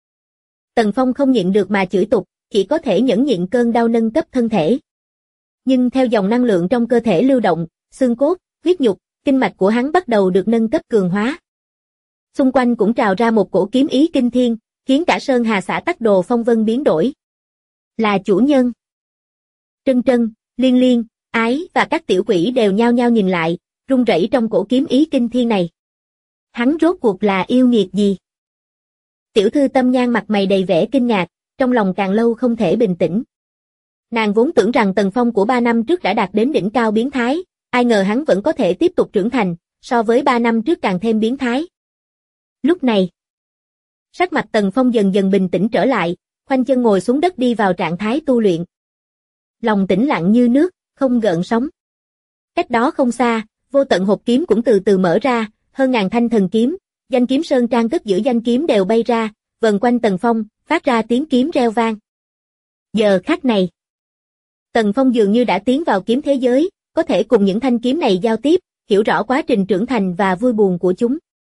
Tần Phong không nhịn được mà chửi tục, chỉ có thể nhẫn nhịn cơn đau nâng cấp thân thể. Nhưng theo dòng năng lượng trong cơ thể lưu động, xương cốt, huyết nhục, kinh mạch của hắn bắt đầu được nâng cấp cường hóa. Xung quanh cũng trào ra một cổ kiếm ý kinh thiên, khiến cả Sơn Hà Xã Tắc Đồ phong vân biến đổi. Là chủ nhân. Trân Trân, Liên Liên, Ái và các tiểu quỷ đều nhao nhao nhìn lại, run rẩy trong cổ kiếm ý kinh thiên này. Hắn rốt cuộc là yêu nghiệt gì? Tiểu thư Tâm Nhan mặt mày đầy vẻ kinh ngạc, trong lòng càng lâu không thể bình tĩnh. Nàng vốn tưởng rằng Tần Phong của 3 năm trước đã đạt đến đỉnh cao biến thái, ai ngờ hắn vẫn có thể tiếp tục trưởng thành, so với 3 năm trước càng thêm biến thái. Lúc này, sắc mặt Tần Phong dần dần bình tĩnh trở lại, khoanh chân ngồi xuống đất đi vào trạng thái tu luyện. Lòng tĩnh lặng như nước, không gợn sóng. Cách đó không xa, vô tận hộp kiếm cũng từ từ mở ra, hơn ngàn thanh thần kiếm, danh kiếm sơn trang cất giữ danh kiếm đều bay ra, vần quanh Tần Phong, phát ra tiếng kiếm reo vang. Giờ khắc này, Tần Phong dường như đã tiến vào kiếm thế giới, có thể cùng những thanh kiếm này giao tiếp, hiểu rõ quá trình trưởng thành và vui buồn của chúng.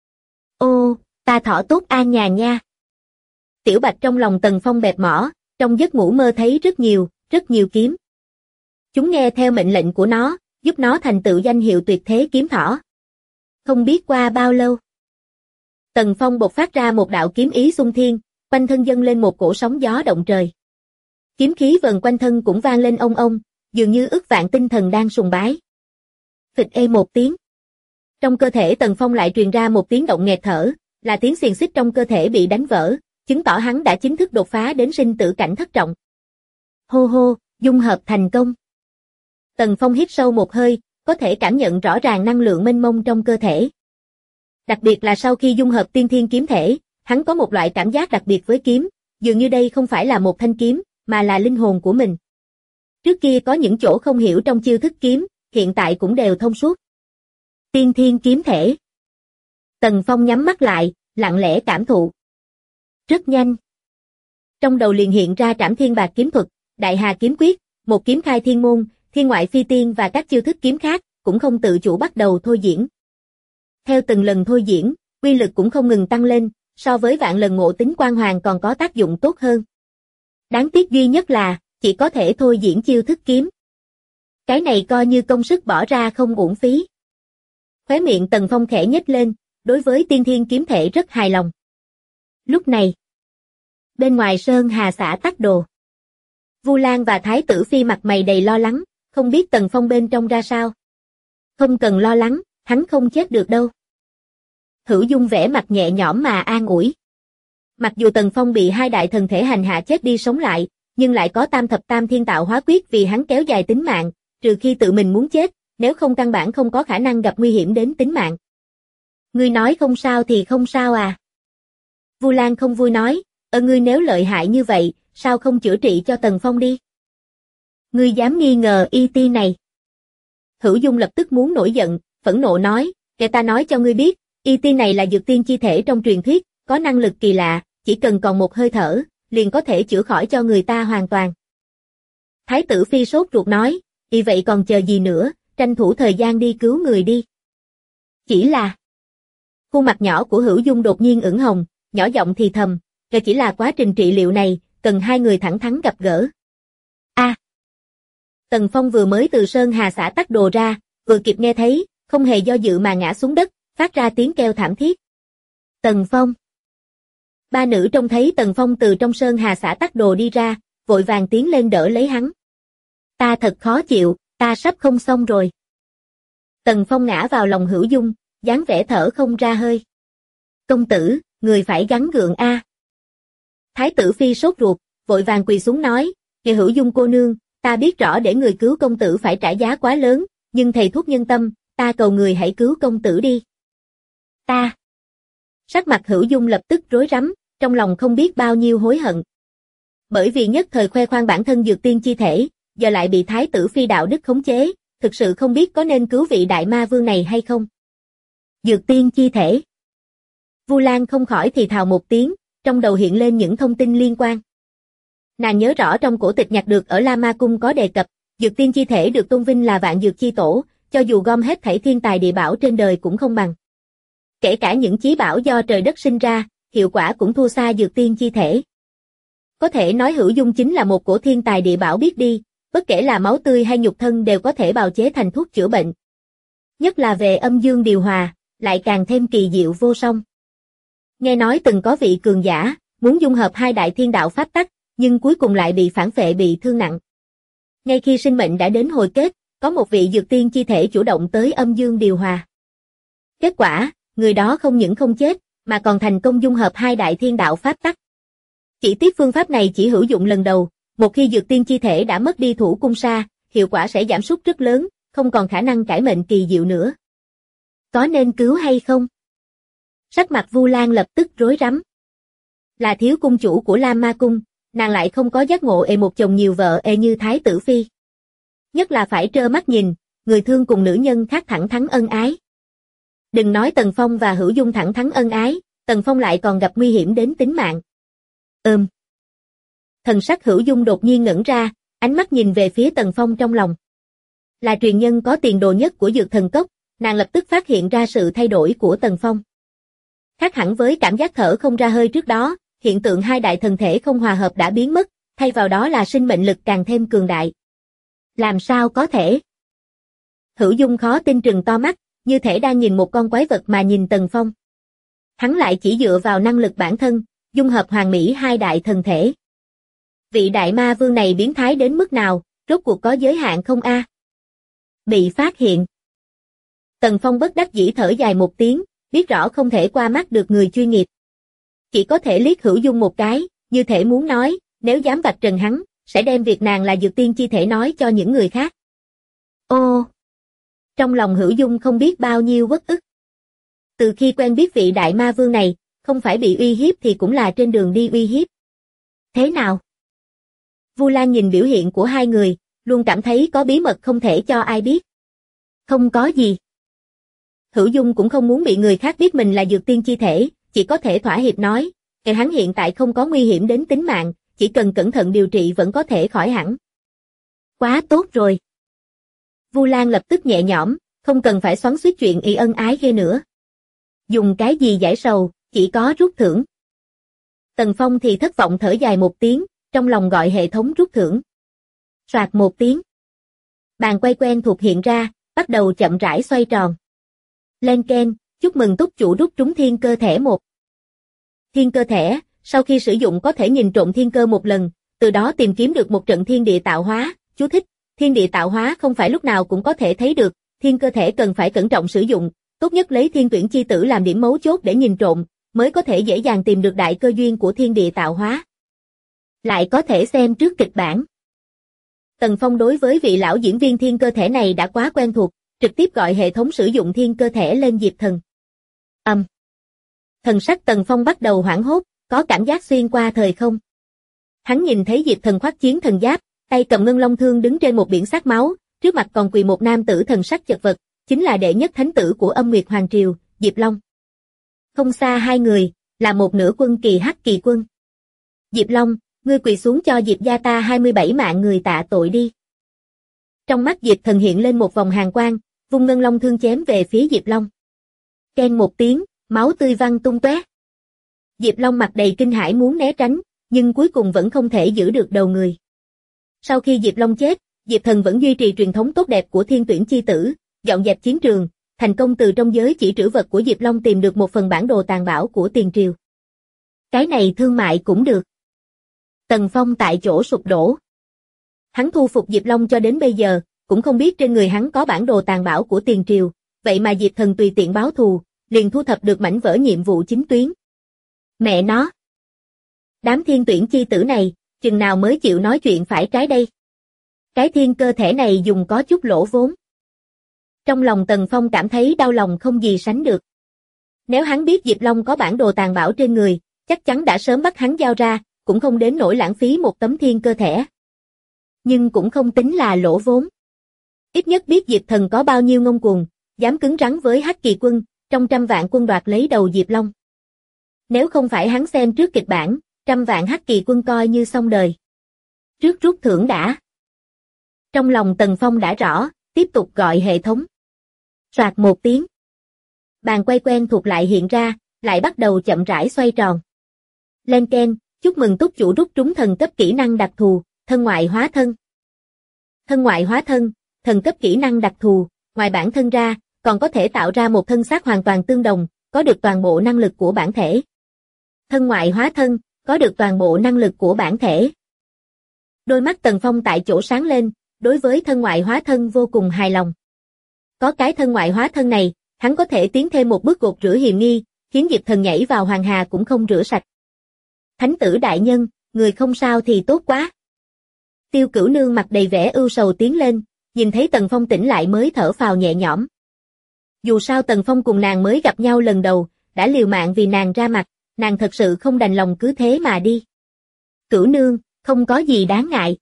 Ô, ta thọ tốt an nhàn nha. Tiểu Bạch trong lòng Tần Phong bẹp mỏ, trong giấc ngủ mơ thấy rất nhiều kiếm. Chúng nghe theo mệnh lệnh của nó, giúp nó thành tựu danh hiệu tuyệt thế kiếm thỏ. Không biết qua bao lâu, Tần Phong bộc phát ra một đạo kiếm ý xung thiên, quanh thân dâng lên một cổ sóng gió động trời. Kiếm khí vần quanh thân cũng vang lên ông ông, dường như ức vạn tinh thần đang sùng bái. Phịch ê một tiếng. Trong cơ thể Tần Phong lại truyền ra một tiếng động nghẹt thở, là tiếng xiềng xích trong cơ thể bị đánh vỡ, chứng tỏ hắn đã chính thức đột phá đến sinh tử cảnh thất trọng. Hô hô, dung hợp thành công. Tần Phong hít sâu một hơi, có thể cảm nhận rõ ràng năng lượng mênh mông trong cơ thể. Đặc biệt là sau khi dung hợp tiên thiên kiếm thể, hắn có một loại cảm giác đặc biệt với kiếm, dường như đây không phải là một thanh kiếm, mà là linh hồn của mình. Trước kia có những chỗ không hiểu trong chiêu thức kiếm, hiện tại cũng đều thông suốt. Tiên thiên kiếm thể. Tần Phong nhắm mắt lại, lặng lẽ cảm thụ. Rất nhanh. Trong đầu liền hiện ra Trảm Thiên Bạc kiếm thuật, Đại Hà kiếm quyết, một kiếm khai thiên môn, thiên ngoại phi tiên và các chiêu thức kiếm khác, cũng không tự chủ bắt đầu thôi diễn. Theo từng lần thôi diễn, uy lực cũng không ngừng tăng lên, so với vạn lần ngộ tính quang hoàng còn có tác dụng tốt hơn. Đáng tiếc duy nhất là, chỉ có thể thôi diễn chiêu thức kiếm. Cái này coi như công sức bỏ ra không uổng phí. Khóe miệng Tần Phong khẽ nhếch lên, đối với tiên thiên kiếm thể rất hài lòng. Lúc này, bên ngoài Sơn Hà Xã Tắc Đồ, Vu Lan và Thái tử Phi mặt mày đầy lo lắng, không biết Tần Phong bên trong ra sao. Không cần lo lắng, hắn không chết được đâu. Hữu Dung vẻ mặt nhẹ nhõm mà an ủi. Mặc dù Tần Phong bị hai đại thần thể hành hạ chết đi sống lại, nhưng lại có tam thập tam thiên tạo hóa quyết vì hắn kéo dài tính mạng, trừ khi tự mình muốn chết, nếu không căn bản không có khả năng gặp nguy hiểm đến tính mạng. Ngươi nói không sao thì không sao à? Vu Lan không vui nói, ngươi nếu lợi hại như vậy, sao không chữa trị cho Tần Phong đi? Ngươi dám nghi ngờ Y.T. này? Hữu Dung lập tức muốn nổi giận, phẫn nộ nói, kể ta nói cho ngươi biết, Y.T. này là dược tiên chi thể trong truyền thuyết, có năng lực kỳ lạ, chỉ cần còn một hơi thở, liền có thể chữa khỏi cho người ta hoàn toàn. Thái tử phi sốt ruột nói, "Vì vậy còn chờ gì nữa, tranh thủ thời gian đi cứu người đi." Chỉ là... Khuôn mặt nhỏ của Hữu Dung đột nhiên ửng hồng, nhỏ giọng thì thầm, chỉ là quá trình trị liệu này, cần hai người thẳng thắn gặp gỡ. Tần Phong vừa mới từ Sơn Hà xã Tắc Đồ ra, vừa kịp nghe thấy, không hề do dự mà ngã xuống đất, phát ra tiếng kêu thảm thiết. Tần Phong. Ba nữ trông thấy Tần Phong từ trong Sơn Hà xã Tắc Đồ đi ra, vội vàng tiến lên đỡ lấy hắn. Ta thật khó chịu, ta sắp không xong rồi. Tần Phong ngã vào lòng Hữu Dung, dáng vẻ thở không ra hơi. Công tử, người phải gắng gượng a. Thái tử phi sốt ruột, vội vàng quỳ xuống nói, "Kìa Hữu Dung cô nương, ta biết rõ để người cứu công tử phải trả giá quá lớn, nhưng thầy thuốc nhân tâm, ta cầu người hãy cứu công tử đi." Ta. Sắc mặt Hữu Dung lập tức rối rắm, trong lòng không biết bao nhiêu hối hận. Bởi vì nhất thời khoe khoang bản thân dược tiên chi thể, giờ lại bị thái tử phi đạo đức khống chế, thực sự không biết có nên cứu vị đại ma vương này hay không. Dược tiên chi thể. Vu Lan không khỏi thì thào một tiếng, trong đầu hiện lên những thông tin liên quan. Nàng nhớ rõ trong cổ tịch nhặt được ở La Ma Cung có đề cập, dược tiên chi thể được tôn vinh là vạn dược chi tổ, cho dù gom hết thảy thiên tài địa bảo trên đời cũng không bằng. Kể cả những chí bảo do trời đất sinh ra, hiệu quả cũng thua xa dược tiên chi thể. Có thể nói Hữu Dung chính là một cổ thiên tài địa bảo biết đi, bất kể là máu tươi hay nhục thân đều có thể bào chế thành thuốc chữa bệnh. Nhất là về âm dương điều hòa, lại càng thêm kỳ diệu vô song. Nghe nói từng có vị cường giả, muốn dung hợp hai đại thiên đạo pháp tắc, nhưng cuối cùng lại bị phản phệ bị thương nặng. Ngay khi sinh mệnh đã đến hồi kết, có một vị dược tiên chi thể chủ động tới âm dương điều hòa. Kết quả, người đó không những không chết, mà còn thành công dung hợp hai đại thiên đạo pháp tắc. Chỉ tiếc phương pháp này chỉ hữu dụng lần đầu, một khi dược tiên chi thể đã mất đi thủ cung sa, hiệu quả sẽ giảm sút rất lớn, không còn khả năng cải mệnh kỳ diệu nữa. Có nên cứu hay không? Sắc mặt Vu Lan lập tức rối rắm. Là thiếu cung chủ của Lam Ma Cung, nàng lại không có giác ngộ một chồng nhiều vợ như Thái tử phi. Nhất là phải trơ mắt nhìn, người thương cùng nữ nhân khác thẳng thắn ân ái. Đừng nói Tần Phong và Hữu Dung thẳng thắn ân ái, Tần Phong lại còn gặp nguy hiểm đến tính mạng. Thần sắc Hữu Dung đột nhiên ngẩn ra, ánh mắt nhìn về phía Tần Phong trong lòng. Là truyền nhân có tiền đồ nhất của dược thần cốc, nàng lập tức phát hiện ra sự thay đổi của Tần Phong. Khác hẳn với cảm giác thở không ra hơi trước đó, hiện tượng hai đại thần thể không hòa hợp đã biến mất, thay vào đó là sinh mệnh lực càng thêm cường đại. Làm sao có thể? Hữu Dung khó tin trừng to mắt, như thể đang nhìn một con quái vật mà nhìn Tần Phong. Hắn lại chỉ dựa vào năng lực bản thân, dung hợp hoàn mỹ hai đại thần thể. Vị đại ma vương này biến thái đến mức nào, rốt cuộc có giới hạn không a? Bị phát hiện. Tần Phong bất đắc dĩ thở dài một tiếng, biết rõ không thể qua mắt được người chuyên nghiệp. Chỉ có thể liếc Hữu Dung một cái, như thể muốn nói, nếu dám vạch trần hắn, sẽ đem việc nàng là dược tiên chi thể nói cho những người khác. Ô! Trong lòng Hữu Dung không biết bao nhiêu uất ức. Từ khi quen biết vị đại ma vương này, không phải bị uy hiếp thì cũng là trên đường đi uy hiếp. Thế nào? Vu Lan nhìn biểu hiện của hai người, luôn cảm thấy có bí mật không thể cho ai biết. Không có gì. Hữu Dung cũng không muốn bị người khác biết mình là dược tiên chi thể, chỉ có thể thỏa hiệp nói, hắn hiện tại không có nguy hiểm đến tính mạng, chỉ cần cẩn thận điều trị vẫn có thể khỏi hẳn. Quá tốt rồi. Vu Lan lập tức nhẹ nhõm, không cần phải xoắn xuýt chuyện y ân ái ghê nữa. Dùng cái gì giải sầu, chỉ có rút thưởng. Tần Phong thì thất vọng thở dài một tiếng, trong lòng gọi hệ thống rút thưởng. Soạt một tiếng. Bàn quay quen thuộc hiện ra, bắt đầu chậm rãi xoay tròn. Lên keng, chúc mừng túc chủ rút trúng thiên cơ thẻ 1. Thiên cơ thẻ, sau khi sử dụng có thể nhìn trộm thiên cơ một lần, từ đó tìm kiếm được một trận thiên địa tạo hóa. Chú thích, thiên địa tạo hóa không phải lúc nào cũng có thể thấy được, thiên cơ thẻ cần phải cẩn trọng sử dụng, tốt nhất lấy thiên tuyển chi tử làm điểm mấu chốt để nhìn trộm, mới có thể dễ dàng tìm được đại cơ duyên của thiên địa tạo hóa. Lại có thể xem trước kịch bản. Tần Phong đối với vị lão diễn viên thiên cơ thẻ này đã quá quen thuộc, trực tiếp gọi hệ thống sử dụng thiên cơ thẻ lên Diệp Thần. Thần sắc Tần Phong bắt đầu hoảng hốt, có cảm giác xuyên qua thời không. Hắn nhìn thấy Diệp Thần khoác chiến thần giáp, tay cầm ngân long thương đứng trên một biển sát máu, trước mặt còn quỳ một nam tử thần sắc chật vật, chính là đệ nhất thánh tử của Âm Nguyệt Hoàng Triều, Diệp Long. Không xa hai người, là một nửa quân kỳ Hắc Kỳ quân. Diệp Long, ngươi quỳ xuống cho Diệp gia ta 27 mạng người tạ tội đi. Trong mắt Diệp Thần hiện lên một vòng hàn quang, vung ngân long thương chém về phía Diệp Long. Keng một tiếng, máu tươi văng tung tóe. Diệp Long mặt đầy kinh hãi muốn né tránh, nhưng cuối cùng vẫn không thể giữ được đầu người. Sau khi Diệp Long chết, Diệp Thần vẫn duy trì truyền thống tốt đẹp của Thiên Tuyển chi tử, dọn dẹp chiến trường, thành công từ trong giới chỉ trữ vật của Diệp Long tìm được một phần bản đồ tàn bảo của tiền triều. Cái này thương mại cũng được. Tần Phong tại chỗ sụp đổ. Hắn thu phục Diệp Long cho đến bây giờ, cũng không biết trên người hắn có bản đồ tàn bảo của tiền triều, vậy mà Diệp Thần tùy tiện báo thù, liền thu thập được mảnh vỡ nhiệm vụ chính tuyến. Mẹ nó! Đám Thiên Tuyển chi tử này, chừng nào mới chịu nói chuyện phải trái đây? Cái thiên cơ thể này dùng có chút lỗ vốn. Trong lòng Tần Phong cảm thấy đau lòng không gì sánh được. Nếu hắn biết Diệp Long có bản đồ tàn bảo trên người, chắc chắn đã sớm bắt hắn giao ra, cũng không đến nỗi lãng phí một tấm thiên cơ thể. Nhưng cũng không tính là lỗ vốn. Ít nhất biết Diệp Thần có bao nhiêu ngông cuồng, dám cứng rắn với Hắc Kỳ quân, trong 100 vạn quân đoạt lấy đầu Diệp Long. Nếu không phải hắn xem trước kịch bản, 100 vạn Hắc Kỳ quân coi như xong đời. Trước rút thưởng đã. Trong lòng Tần Phong đã rõ, tiếp tục gọi hệ thống. Soạt một tiếng. Bàn quay quen thuộc lại hiện ra, lại bắt đầu chậm rãi xoay tròn. Lên keng, chúc mừng túc chủ rút trúng thần cấp kỹ năng đặc thù, thân ngoại hóa thân. Thân ngoại hóa thân, thần cấp kỹ năng đặc thù, ngoài bản thân ra, còn có thể tạo ra một thân xác hoàn toàn tương đồng, có được toàn bộ năng lực của bản thể. Thân ngoại hóa thân, có được toàn bộ năng lực của bản thể. Đôi mắt Tần Phong tại chỗ sáng lên, đối với thân ngoại hóa thân vô cùng hài lòng. Có cái thân ngoại hóa thân này, hắn có thể tiến thêm một bước gột rửa hiềm nghi, khiến Diệp Thần nhảy vào hoàng hà cũng không rửa sạch. Thánh tử đại nhân, người không sao thì tốt quá. Tiêu Cửu Nương mặt đầy vẻ ưu sầu tiến lên, nhìn thấy Tần Phong tỉnh lại mới thở phào nhẹ nhõm. Dù sao Tần Phong cùng nàng mới gặp nhau lần đầu, đã liều mạng vì nàng ra mặt, nàng thật sự không đành lòng cứ thế mà đi. Cửu Nương, không có gì đáng ngại.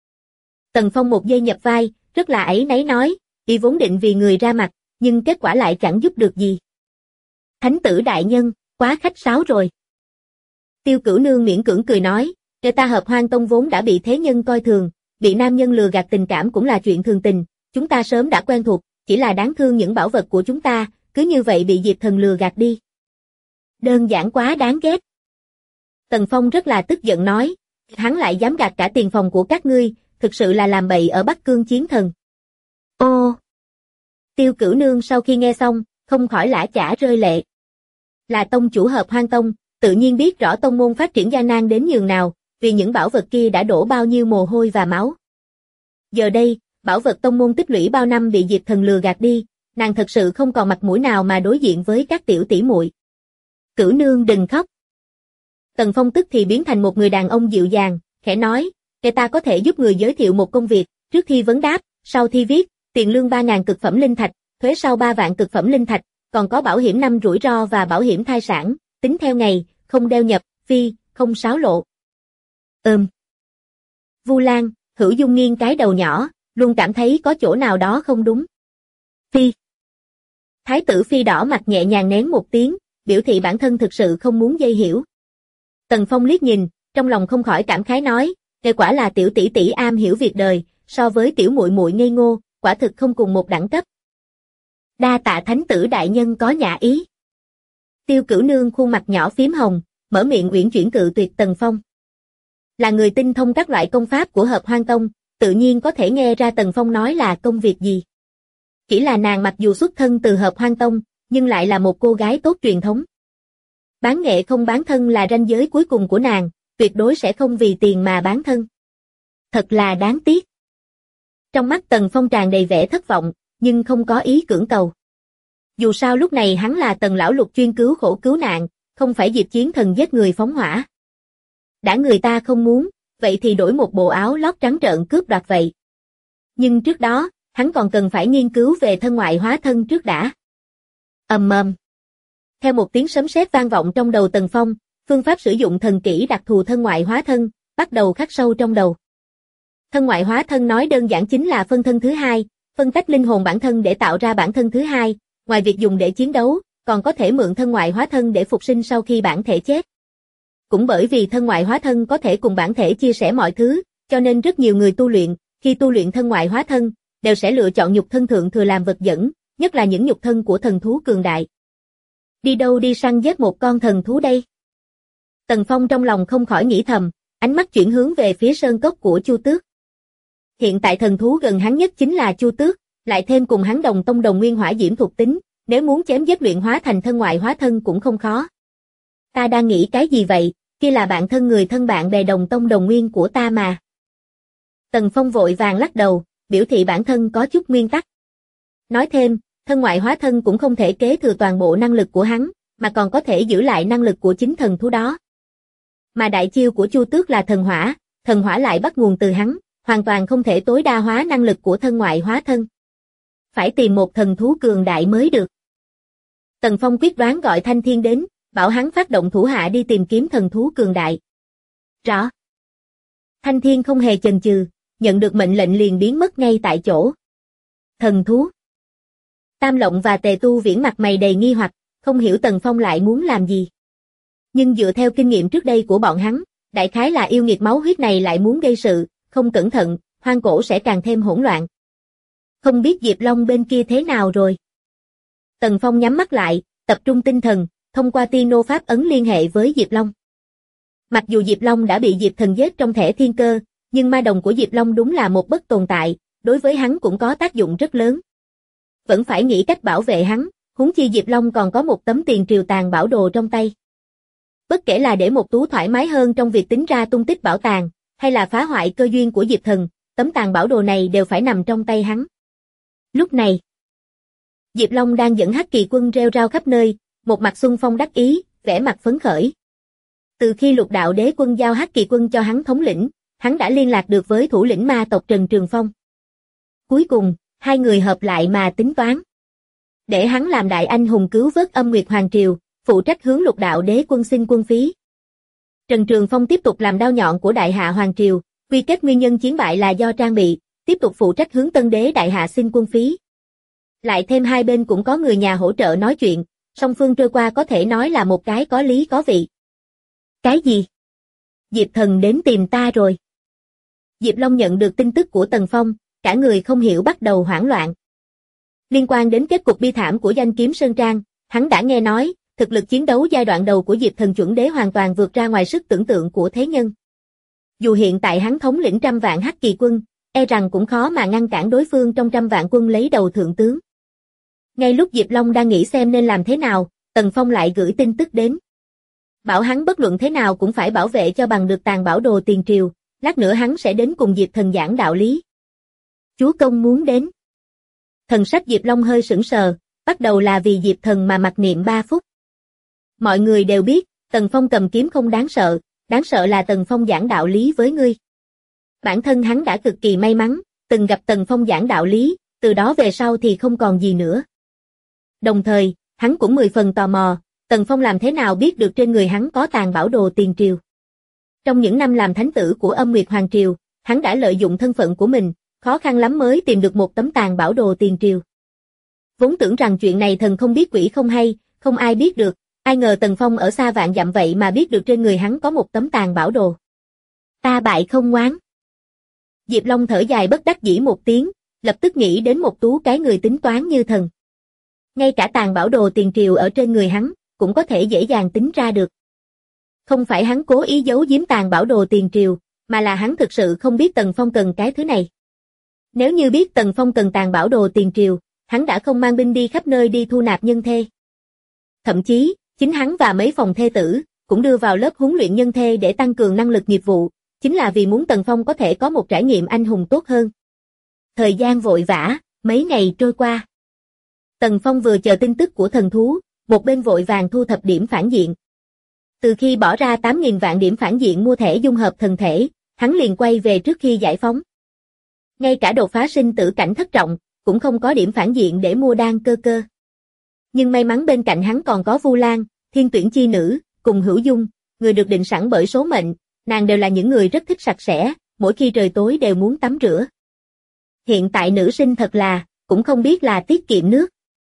Tần Phong một giây nhập vai, rất là áy náy nói, y vốn định vì người ra mặt, nhưng kết quả lại chẳng giúp được gì. Thánh tử đại nhân, quá khách sáo rồi. Tiêu Cửu Nương miễn cưỡng cười nói, người ta Hợp Hoan Tông vốn đã bị thế nhân coi thường, bị nam nhân lừa gạt tình cảm cũng là chuyện thường tình, chúng ta sớm đã quen thuộc, chỉ là đáng thương những bảo vật của chúng ta, cứ như vậy bị Diệp Thần lừa gạt đi. Đơn giản quá đáng ghét. Tần Phong rất là tức giận nói, hắn lại dám gạt cả tiền phòng của các ngươi, thực sự là làm bậy ở Bắc Cương chiến thần. Ô! Tiêu Cửu Nương sau khi nghe xong, không khỏi lã chả rơi lệ. Là tông chủ Hợp Hoan Tông, tự nhiên biết rõ tông môn phát triển gian nan đến nhường nào, vì những bảo vật kia đã đổ bao nhiêu mồ hôi và máu. Giờ đây, bảo vật tông môn tích lũy bao năm bị Diệp Thần lừa gạt đi, nàng thật sự không còn mặt mũi nào mà đối diện với các tiểu tỷ muội. Cửu Nương đừng khóc. Tần Phong tức thì biến thành một người đàn ông dịu dàng, khẽ nói, người ta có thể giúp người giới thiệu một công việc, trước thi vấn đáp, sau thi viết, tiền lương 3.000 cực phẩm linh thạch, thuế sau 3 vạn cực phẩm linh thạch, còn có bảo hiểm 5 rủi ro và bảo hiểm thai sản, tính theo ngày, không đeo nhập, phi, không xáo lộ. Vu Lan, Hữu Dung nghiêng cái đầu nhỏ, luôn cảm thấy có chỗ nào đó không đúng. Phi. Thái tử Phi đỏ mặt nhẹ nhàng nén một tiếng, biểu thị bản thân thực sự không muốn dây hiểu. Tần Phong liếc nhìn, trong lòng không khỏi cảm khái nói, đây quả là tiểu tỷ tỷ am hiểu việc đời, so với tiểu muội muội ngây ngô, quả thực không cùng một đẳng cấp. Đa tạ thánh tử đại nhân có nhã ý. Tiêu Cửu Nương khuôn mặt nhỏ phím hồng, mở miệng uyển chuyển cự tuyệt Tần Phong. Là người tinh thông các loại công pháp của Hợp Hoan Tông, tự nhiên có thể nghe ra Tần Phong nói là công việc gì. Chỉ là nàng mặc dù xuất thân từ Hợp Hoan Tông, nhưng lại là một cô gái tốt truyền thống. Bán nghệ không bán thân là ranh giới cuối cùng của nàng, tuyệt đối sẽ không vì tiền mà bán thân. Thật là đáng tiếc. Trong mắt Tần Phong tràn đầy vẻ thất vọng, nhưng không có ý cưỡng cầu. Dù sao lúc này hắn là Tần lão lục chuyên cứu khổ cứu nạn, không phải Diệp Chiến Thần giết người phóng hỏa. Đã người ta không muốn, vậy thì đổi một bộ áo lót trắng trợn cướp đoạt vậy. Nhưng trước đó, hắn còn cần phải nghiên cứu về thân ngoại hóa thân trước đã. Ầm ầm. Theo một tiếng sấm sét vang vọng trong đầu Tần Phong, phương pháp sử dụng thần kỹ đặc thù thân ngoại hóa thân, bắt đầu khắc sâu trong đầu. Thân ngoại hóa thân nói đơn giản chính là phân thân thứ hai, phân tách linh hồn bản thân để tạo ra bản thân thứ hai, ngoài việc dùng để chiến đấu, còn có thể mượn thân ngoại hóa thân để phục sinh sau khi bản thể chết. Cũng bởi vì thân ngoại hóa thân có thể cùng bản thể chia sẻ mọi thứ, cho nên rất nhiều người tu luyện, khi tu luyện thân ngoại hóa thân, đều sẽ lựa chọn nhục thân thượng thừa làm vật dẫn, nhất là những nhục thân của thần thú cường đại. Đi đâu đi săn giết một con thần thú đây? Tần Phong trong lòng không khỏi nghĩ thầm, ánh mắt chuyển hướng về phía sơn cốc của Chu Tước. Hiện tại thần thú gần hắn nhất chính là Chu Tước, lại thêm cùng hắn đồng tông đồng nguyên hỏa diễm thuộc tính, nếu muốn chém giết luyện hóa thành thân ngoại hóa thân cũng không khó. Ta đang nghĩ cái gì vậy, kia là bạn thân người thân bạn bè đồng tông đồng nguyên của ta mà. Tần Phong vội vàng lắc đầu, biểu thị bản thân có chút nguyên tắc. Nói thêm, thân ngoại hóa thân cũng không thể kế thừa toàn bộ năng lực của hắn, mà còn có thể giữ lại năng lực của chính thần thú đó. Mà đại chiêu của Chu Tước là thần hỏa lại bắt nguồn từ hắn, hoàn toàn không thể tối đa hóa năng lực của thân ngoại hóa thân. Phải tìm một thần thú cường đại mới được. Tần Phong quyết đoán gọi Thanh Thiên đến, bảo hắn phát động thủ hạ đi tìm kiếm thần thú cường đại. Rõ. Thanh Thiên không hề chần chừ, nhận được mệnh lệnh liền biến mất ngay tại chỗ. Thần thú. Tam Lộng và Tề Tu Viễn mặt mày đầy nghi hoặc, không hiểu Tần Phong lại muốn làm gì. Nhưng dựa theo kinh nghiệm trước đây của bọn hắn, đại khái là yêu nghiệt máu huyết này lại muốn gây sự, không cẩn thận, hoang cổ sẽ càng thêm hỗn loạn. Không biết Diệp Long bên kia thế nào rồi? Tần Phong nhắm mắt lại, tập trung tinh thần, thông qua tiên nô pháp ấn liên hệ với Diệp Long. Mặc dù Diệp Long đã bị Diệp Thần giết trong thẻ thiên cơ, nhưng ma đồng của Diệp Long đúng là một bất tồn tại, đối với hắn cũng có tác dụng rất lớn. Vẫn phải nghĩ cách bảo vệ hắn, huống chi Diệp Long còn có một tấm tiền triều tàng bảo đồ trong tay. Bất kể là để một Tú thoải mái hơn trong việc tính ra tung tích bảo tàng, hay là phá hoại cơ duyên của Diệp Thần, tấm tàng bảo đồ này đều phải nằm trong tay hắn. Lúc này, Diệp Long đang dẫn Hắc Kỳ quân rêu rao khắp nơi, một mặt xuân phong đắc ý, vẻ mặt phấn khởi. Từ khi Lục Đạo Đế quân giao Hắc Kỳ quân cho hắn thống lĩnh, hắn đã liên lạc được với thủ lĩnh ma tộc Trần Trường Phong. Cuối cùng, hai người hợp lại mà tính toán. Để hắn làm đại anh hùng cứu vớt Âm Nguyệt Hoàng Triều, phụ trách hướng Lục Đạo Đế quân xin quân phí. Trần Trường Phong tiếp tục làm đao nhọn của Đại Hạ Hoàng Triều, quy kết nguyên nhân chiến bại là do trang bị, tiếp tục phụ trách hướng Tân Đế Đại Hạ xin quân phí. Lại thêm hai bên cũng có người nhà hỗ trợ nói chuyện, song phương trôi qua có thể nói là một cái có lý có vị. Cái gì? Diệp Thần đến tìm ta rồi. Diệp Long nhận được tin tức của Tần Phong, cả người không hiểu bắt đầu hoảng loạn. Liên quan đến kết cục bi thảm của Danh Kiếm Sơn Trang, hắn đã nghe nói, thực lực chiến đấu giai đoạn đầu của Diệp Thần chuẩn đế hoàn toàn vượt ra ngoài sức tưởng tượng của thế nhân. Dù hiện tại hắn thống lĩnh 100 vạn Hắc Kỳ quân, e rằng cũng khó mà ngăn cản đối phương trong 100 vạn quân lấy đầu thượng tướng. Ngay lúc Diệp Long đang nghĩ xem nên làm thế nào, Tần Phong lại gửi tin tức đến. Bảo hắn bất luận thế nào cũng phải bảo vệ cho bằng được tàng bảo đồ tiền triều, lát nữa hắn sẽ đến cùng Diệp Thần giảng đạo lý. Chúa công muốn đến. Thần sắc Diệp Long hơi sững sờ, bắt đầu là vì Diệp Thần mà mặc niệm 3 phút. Mọi người đều biết, Tần Phong cầm kiếm không đáng sợ là Tần Phong giảng đạo lý với ngươi. Bản thân hắn đã cực kỳ may mắn, từng gặp Tần Phong giảng đạo lý, từ đó về sau thì không còn gì nữa. Đồng thời, hắn cũng 10 phần tò mò, Tần Phong làm thế nào biết được trên người hắn có tàng bảo đồ tiền triều. Trong những năm làm thánh tử của Âm Nguyệt Hoàng Triều, hắn đã lợi dụng thân phận của mình, khó khăn lắm mới tìm được một tấm tàng bảo đồ tiền triều. Vốn tưởng rằng chuyện này thần không biết quỷ không hay, không ai biết được, ai ngờ Tần Phong ở xa vạn dặm vậy mà biết được trên người hắn có một tấm tàng bảo đồ. Ta bại không ngoán. Diệp Long thở dài bất đắc dĩ một tiếng, lập tức nghĩ đến một Tú cái người tính toán như thần. Ngay cả tàng bảo đồ tiền triều ở trên người hắn, cũng có thể dễ dàng tính ra được. Không phải hắn cố ý giấu giếm tàng bảo đồ tiền triều, mà là hắn thực sự không biết Tần Phong cần cái thứ này. Nếu như biết Tần Phong cần tàng bảo đồ tiền triều, hắn đã không mang binh đi khắp nơi đi thu nạp nhân thê. Thậm chí, chính hắn và mấy phòng thê tử, cũng đưa vào lớp huấn luyện nhân thê để tăng cường năng lực nghiệp vụ, chính là vì muốn Tần Phong có thể có một trải nghiệm anh hùng tốt hơn. Thời gian vội vã, mấy ngày trôi qua. Tần Phong vừa chờ tin tức của thần thú, một bên vội vàng thu thập điểm phản diện. Từ khi bỏ ra 8.000 vạn điểm phản diện mua thẻ dung hợp thần thể, hắn liền quay về trước khi giải phóng. Ngay cả đột phá sinh tử cảnh thất trọng, cũng không có điểm phản diện để mua đan cơ. Nhưng may mắn bên cạnh hắn còn có Vu Lan, Thiên Tuyển Chi Nữ, cùng Hữu Dung, người được định sẵn bởi số mệnh, nàng đều là những người rất thích sạch sẽ, mỗi khi trời tối đều muốn tắm rửa. Hiện tại nữ sinh thật là, cũng không biết là tiết kiệm nước.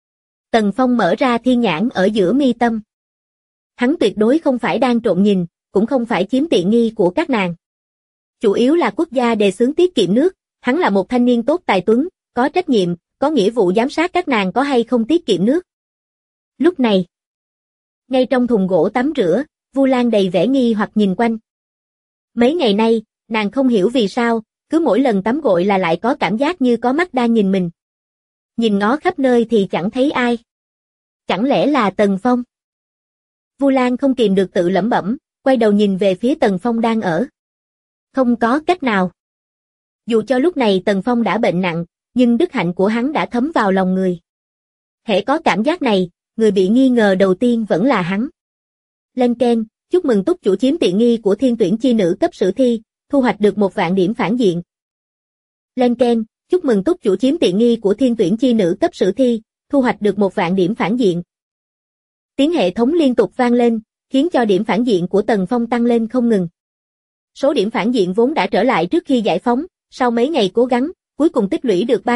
Tần Phong mở ra thiên nhãn ở giữa mi tâm. Hắn tuyệt đối không phải đang trộm nhìn, cũng không phải chiếm tiện nghi của các nàng. Chủ yếu là quốc gia đề xướng tiết kiệm nước, hắn là một thanh niên tốt tài tuấn, có trách nhiệm, có nghĩa vụ giám sát các nàng có hay không tiết kiệm nước. Lúc này, ngay trong thùng gỗ tắm rửa, Vu Lan đầy vẻ nghi hoặc nhìn quanh. Mấy ngày nay, nàng không hiểu vì sao, cứ mỗi lần tắm gội là lại có cảm giác như có mắt đang nhìn mình. Nhìn ngó khắp nơi thì chẳng thấy ai. Chẳng lẽ là Tần Phong? Vu Lan không kìm được tự lẩm bẩm, quay đầu nhìn về phía Tần Phong đang ở. Không có cách nào. Dù cho lúc này Tần Phong đã bệnh nặng, nhưng đức hạnh của hắn đã thấm vào lòng người. Hễ có cảm giác này, người bị nghi ngờ đầu tiên vẫn là hắn. Lên keng, chúc mừng túc chủ chiếm tiện nghi của thiên tuyển chi nữ cấp sử thi, thu hoạch được 1.000 điểm phản diện. Lên keng, chúc mừng túc chủ chiếm tiện nghi của thiên tuyển chi nữ cấp sử thi, thu hoạch được 1.000 điểm phản diện. Tiếng hệ thống liên tục vang lên, khiến cho điểm phản diện của Tần Phong tăng lên không ngừng. Số điểm phản diện vốn đã trở lại trước khi giải phóng, sau mấy ngày cố gắng, cuối cùng tích lũy được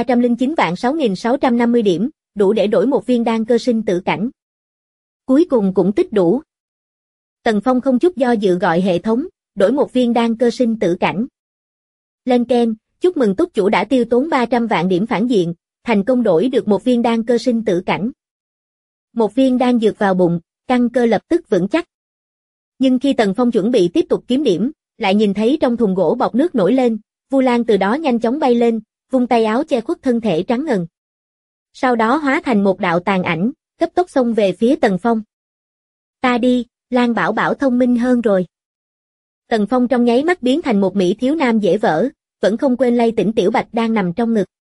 309.650 điểm, đủ để đổi một viên đan cơ sinh tử cảnh. Cuối cùng cũng tích đủ. Tần Phong không chút do dự gọi hệ thống, đổi một viên đan cơ sinh tử cảnh. Lên keng, chúc mừng túc chủ đã tiêu tốn 300 vạn điểm phản diện, thành công đổi được một viên đan cơ sinh tử cảnh. Một viên đan dược vào bụng, căn cơ lập tức vững chắc. Nhưng khi Tần Phong chuẩn bị tiếp tục kiếm điểm, lại nhìn thấy trong thùng gỗ bọt nước nổi lên, Vu Lan từ đó nhanh chóng bay lên, vung tay áo che khuất thân thể trắng ngần. Sau đó hóa thành một đạo tàn ảnh, cấp tốc xông về phía Tần Phong. Ta đi, Lan Bảo Bảo thông minh hơn rồi. Tần Phong trong nháy mắt biến thành một mỹ thiếu nam dễ vỡ, vẫn không quên lay tỉnh Tiểu Bạch đang nằm trong ngực.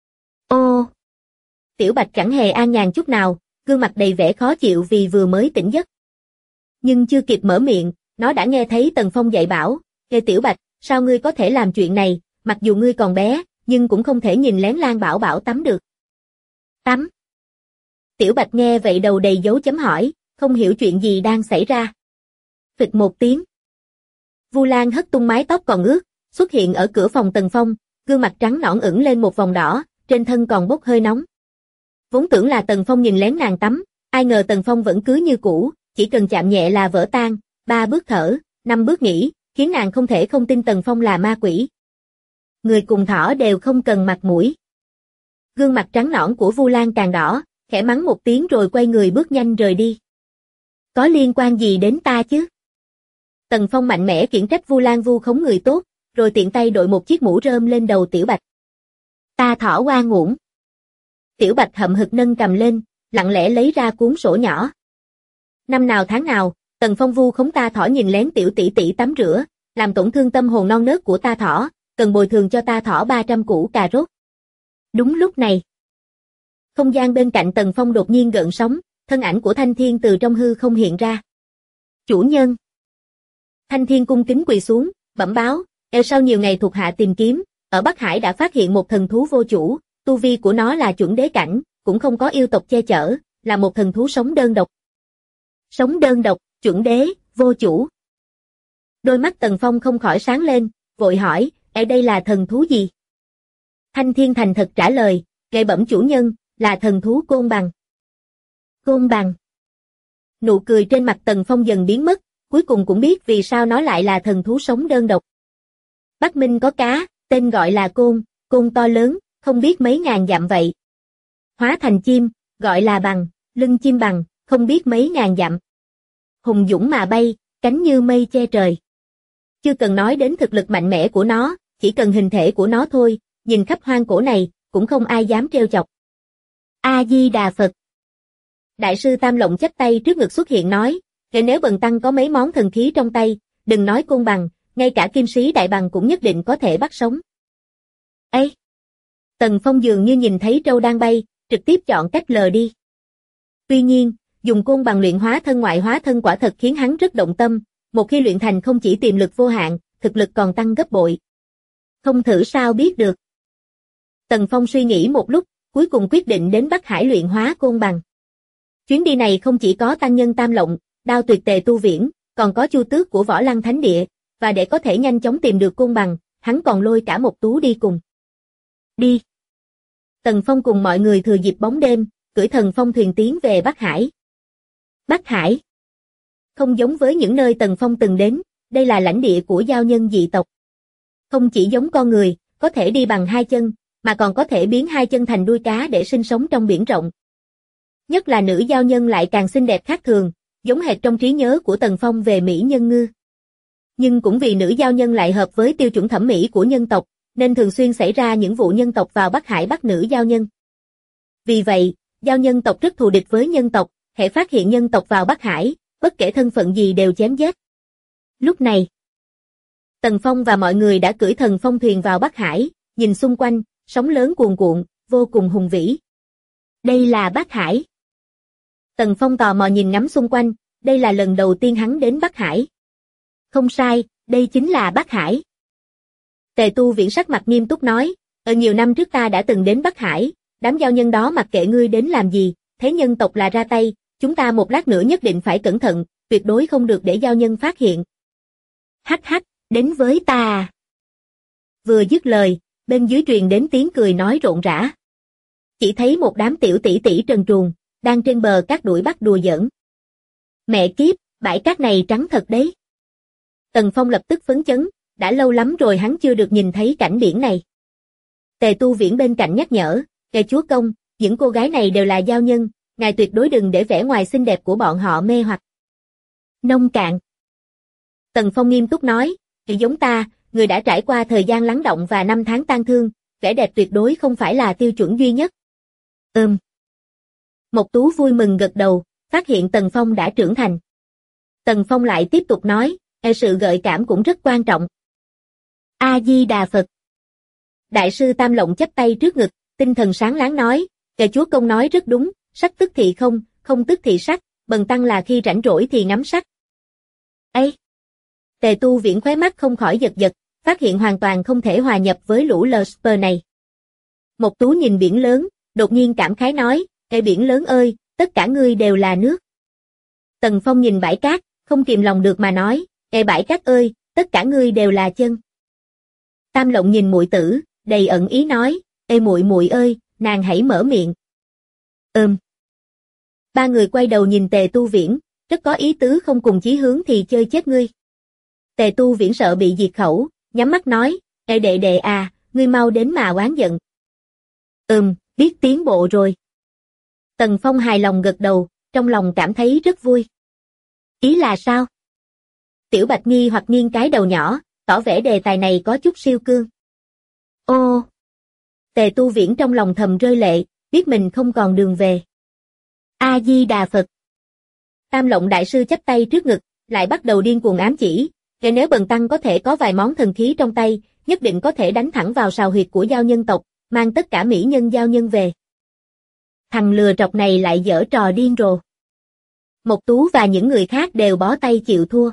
Ô! Tiểu Bạch chẳng hề an nhàn chút nào, gương mặt đầy vẻ khó chịu vì vừa mới tỉnh giấc. Nhưng chưa kịp mở miệng, nó đã nghe thấy Tần Phong dạy bảo, "Ê Tiểu Bạch, sao ngươi có thể làm chuyện này, mặc dù ngươi còn bé, nhưng cũng không thể nhìn lén Lan Bảo Bảo tắm được." Tắm? Tiểu Bạch nghe vậy đầu đầy dấu chấm hỏi, không hiểu chuyện gì đang xảy ra. Phịch một tiếng. Vu Lan hất tung mái tóc còn ướt, xuất hiện ở cửa phòng Tần Phong, gương mặt trắng nõn ửng lên một vòng đỏ, trên thân còn bốc hơi nóng. Vốn tưởng là Tần Phong nhìn lén nàng tắm, ai ngờ Tần Phong vẫn cứ như cũ, chỉ cần chạm nhẹ là vỡ tan, 3 bước thở, 5 bước nghỉ, khiến nàng không thể không tin Tần Phong là ma quỷ. Người cùng thỏ đều không cần mặt mũi. Gương mặt trắng nõn của Vu Lan càng đỏ, khẽ mắng một tiếng rồi quay người bước nhanh rời đi. Có liên quan gì đến ta chứ? Tần Phong mạnh mẽ khiển trách Vu Lan vu khống người tốt, rồi tiện tay đội một chiếc mũ rơm lên đầu Tiểu Bạch. Ta thỏ oan uổng. Tiểu Bạch hậm hực nâng cầm lên, lặng lẽ lấy ra cuốn sổ nhỏ. Năm nào tháng nào, Tần Phong vu khống ta thỏ nhìn lén tiểu tỷ tỷ tắm rửa, làm tổn thương tâm hồn non nớt của ta thỏ, cần bồi thường cho ta thỏ 300 củ cà rốt. Đúng lúc này, không gian bên cạnh Tần Phong đột nhiên gợn sóng, thân ảnh của Thanh Thiên từ trong hư không hiện ra. Chủ nhân. Thanh Thiên cung kính quỳ xuống, bẩm báo, sau nhiều ngày thuộc hạ tìm kiếm, ở Bắc Hải đã phát hiện một thần thú vô chủ, tu vi của nó là chuẩn đế cảnh, cũng không có yêu tộc che chở, là một thần thú sống đơn độc. Sống đơn độc, chuẩn đế, vô chủ. Đôi mắt Tần Phong không khỏi sáng lên, vội hỏi, đây là thần thú gì? Thanh Thiên thành thật trả lời, ngài bẩm chủ nhân, là thần thú côn bằng. Côn bằng. Nụ cười trên mặt Tần Phong dần biến mất, cuối cùng cũng biết vì sao nó lại là thần thú sống đơn độc. Bắc Minh có cá, tên gọi là côn, côn to lớn, không biết mấy ngàn dặm vậy. Hóa thành chim, gọi là bằng, lưng chim bằng, không biết mấy ngàn dặm. Hùng dũng mà bay, cánh như mây che trời. Chưa cần nói đến thực lực mạnh mẽ của nó, chỉ cần hình thể của nó thôi, nhìn khắp hoang cổ này, cũng không ai dám trêu chọc. A-di-đà Phật. Đại sư Tam Lộng chắp tay trước ngực xuất hiện nói, nếu bần tăng có mấy món thần khí trong tay, đừng nói côn bằng, ngay cả kim sĩ đại bằng cũng nhất định có thể bắt sống. Ê! Tần Phong dường như nhìn thấy trâu đang bay, trực tiếp chọn cách lờ đi. Tuy nhiên, dùng côn bằng luyện hóa thân ngoại hóa thân quả thật khiến hắn rất động tâm, một khi luyện thành không chỉ tiềm lực vô hạn, thực lực còn tăng gấp bội. Không thử sao biết được. Tần Phong suy nghĩ một lúc, cuối cùng quyết định đến Bắc Hải luyện hóa côn bằng. Chuyến đi này không chỉ có tăng nhân Tam Lộng, Đao Tuyệt Tề Tu Viễn, còn có Chu Tước của Võ Lăng Thánh Địa, và để có thể nhanh chóng tìm được côn bằng, hắn còn lôi cả một Tú đi cùng. Đi! Tần Phong cùng mọi người thừa dịp bóng đêm, cưỡi thần phong thuyền tiến về Bắc Hải. Bắc Hải không giống với những nơi Tần Phong từng đến, đây là lãnh địa của giao nhân dị tộc. Không chỉ giống con người, có thể đi bằng hai chân, mà còn có thể biến hai chân thành đuôi cá để sinh sống trong biển rộng. Nhất là nữ giao nhân lại càng xinh đẹp khác thường, giống hệt trong trí nhớ của Tần Phong về mỹ nhân ngư. Nhưng cũng vì nữ giao nhân lại hợp với tiêu chuẩn thẩm mỹ của nhân tộc, nên thường xuyên xảy ra những vụ nhân tộc vào Bắc Hải bắt nữ giao nhân. Vì vậy, giao nhân tộc rất thù địch với nhân tộc, hễ phát hiện nhân tộc vào Bắc Hải, bất kể thân phận gì đều chém giết. Lúc này, Tần Phong và mọi người đã cưỡi thần phong thuyền vào Bắc Hải, nhìn xung quanh, sóng lớn cuồn cuộn, vô cùng hùng vĩ. Đây là Bắc Hải. Tần Phong tò mò nhìn ngắm xung quanh, đây là lần đầu tiên hắn đến Bắc Hải. Không sai, đây chính là Bắc Hải. Tề Tu Viễn sắc mặt nghiêm túc nói, ở nhiều năm trước ta đã từng đến Bắc Hải, đám giao nhân đó mặc kệ ngươi đến làm gì, thế nhân tộc là ra tay, chúng ta một lát nữa nhất định phải cẩn thận, tuyệt đối không được để giao nhân phát hiện. Hắc hắc, đến với ta. Vừa dứt lời, bên dưới truyền đến tiếng cười nói rộn rã. Chỉ thấy một đám tiểu tỷ tỷ trần truồng, đang trên bờ cát đuổi bắt đùa giỡn. Mẹ kiếp, bãi cát này trắng thật đấy. Tần Phong lập tức phấn chấn, đã lâu lắm rồi hắn chưa được nhìn thấy cảnh biển này. Tề Tu Viễn bên cạnh nhắc nhở, ngài chúa công, những cô gái này đều là giao nhân, ngài tuyệt đối đừng để vẻ ngoài xinh đẹp của bọn họ mê hoặc. Nông cạn. Tần Phong nghiêm túc nói, thì giống ta, người đã trải qua thời gian lắng động và năm tháng tang thương, vẻ đẹp tuyệt đối không phải là tiêu chuẩn duy nhất. Mộc Tú vui mừng gật đầu, phát hiện Tần Phong đã trưởng thành. Tần Phong lại tiếp tục nói, sự gợi cảm cũng rất quan trọng. A-di-đà Phật. Đại sư Tam Lộng chắp tay trước ngực, tinh thần sáng láng nói, kẻ chúa công nói rất đúng, sắc tức thì không, không tức thì sắc, bần tăng là khi rảnh rỗi thì ngắm sắc. Ây! Tề Tu Viễn khóe mắt không khỏi giật giật, phát hiện hoàn toàn không thể hòa nhập với lũ Lsper này. Mộc Tú nhìn biển lớn, đột nhiên cảm khái nói, ê biển lớn ơi, tất cả ngươi đều là nước. Tần Phong nhìn bãi cát, không kìm lòng được mà nói, ê bãi cát ơi, tất cả ngươi đều là chân. Tam Lộng nhìn muội tử, đầy ẩn ý nói, ê muội muội ơi, nàng hãy mở miệng. Ba người quay đầu nhìn Tề Tu Viễn, rất có ý tứ không cùng chí hướng thì chơi chết ngươi. Tề Tu Viễn sợ bị diệt khẩu, nhắm mắt nói, ê đệ đệ à, ngươi mau đến mà oán giận. Biết tiến bộ rồi. Tần Phong hài lòng gật đầu, trong lòng cảm thấy rất vui. Ý là sao? Tiểu Bạch nghi hoặc nghiêng cái đầu nhỏ, tỏ vẻ đề tài này có chút siêu cương. Ô! Tề Tu Viễn trong lòng thầm rơi lệ, biết mình không còn đường về. A-di-đà Phật. Tam Lộng đại sư chắp tay trước ngực, lại bắt đầu điên cuồng ám chỉ, nếu bần tăng có thể có vài món thần khí trong tay, nhất định có thể đánh thẳng vào sào huyệt của giao nhân tộc, mang tất cả mỹ nhân giao nhân về. Thằng lừa trọc này lại giở trò điên rồ. Mộc Tú và những người khác đều bó tay chịu thua.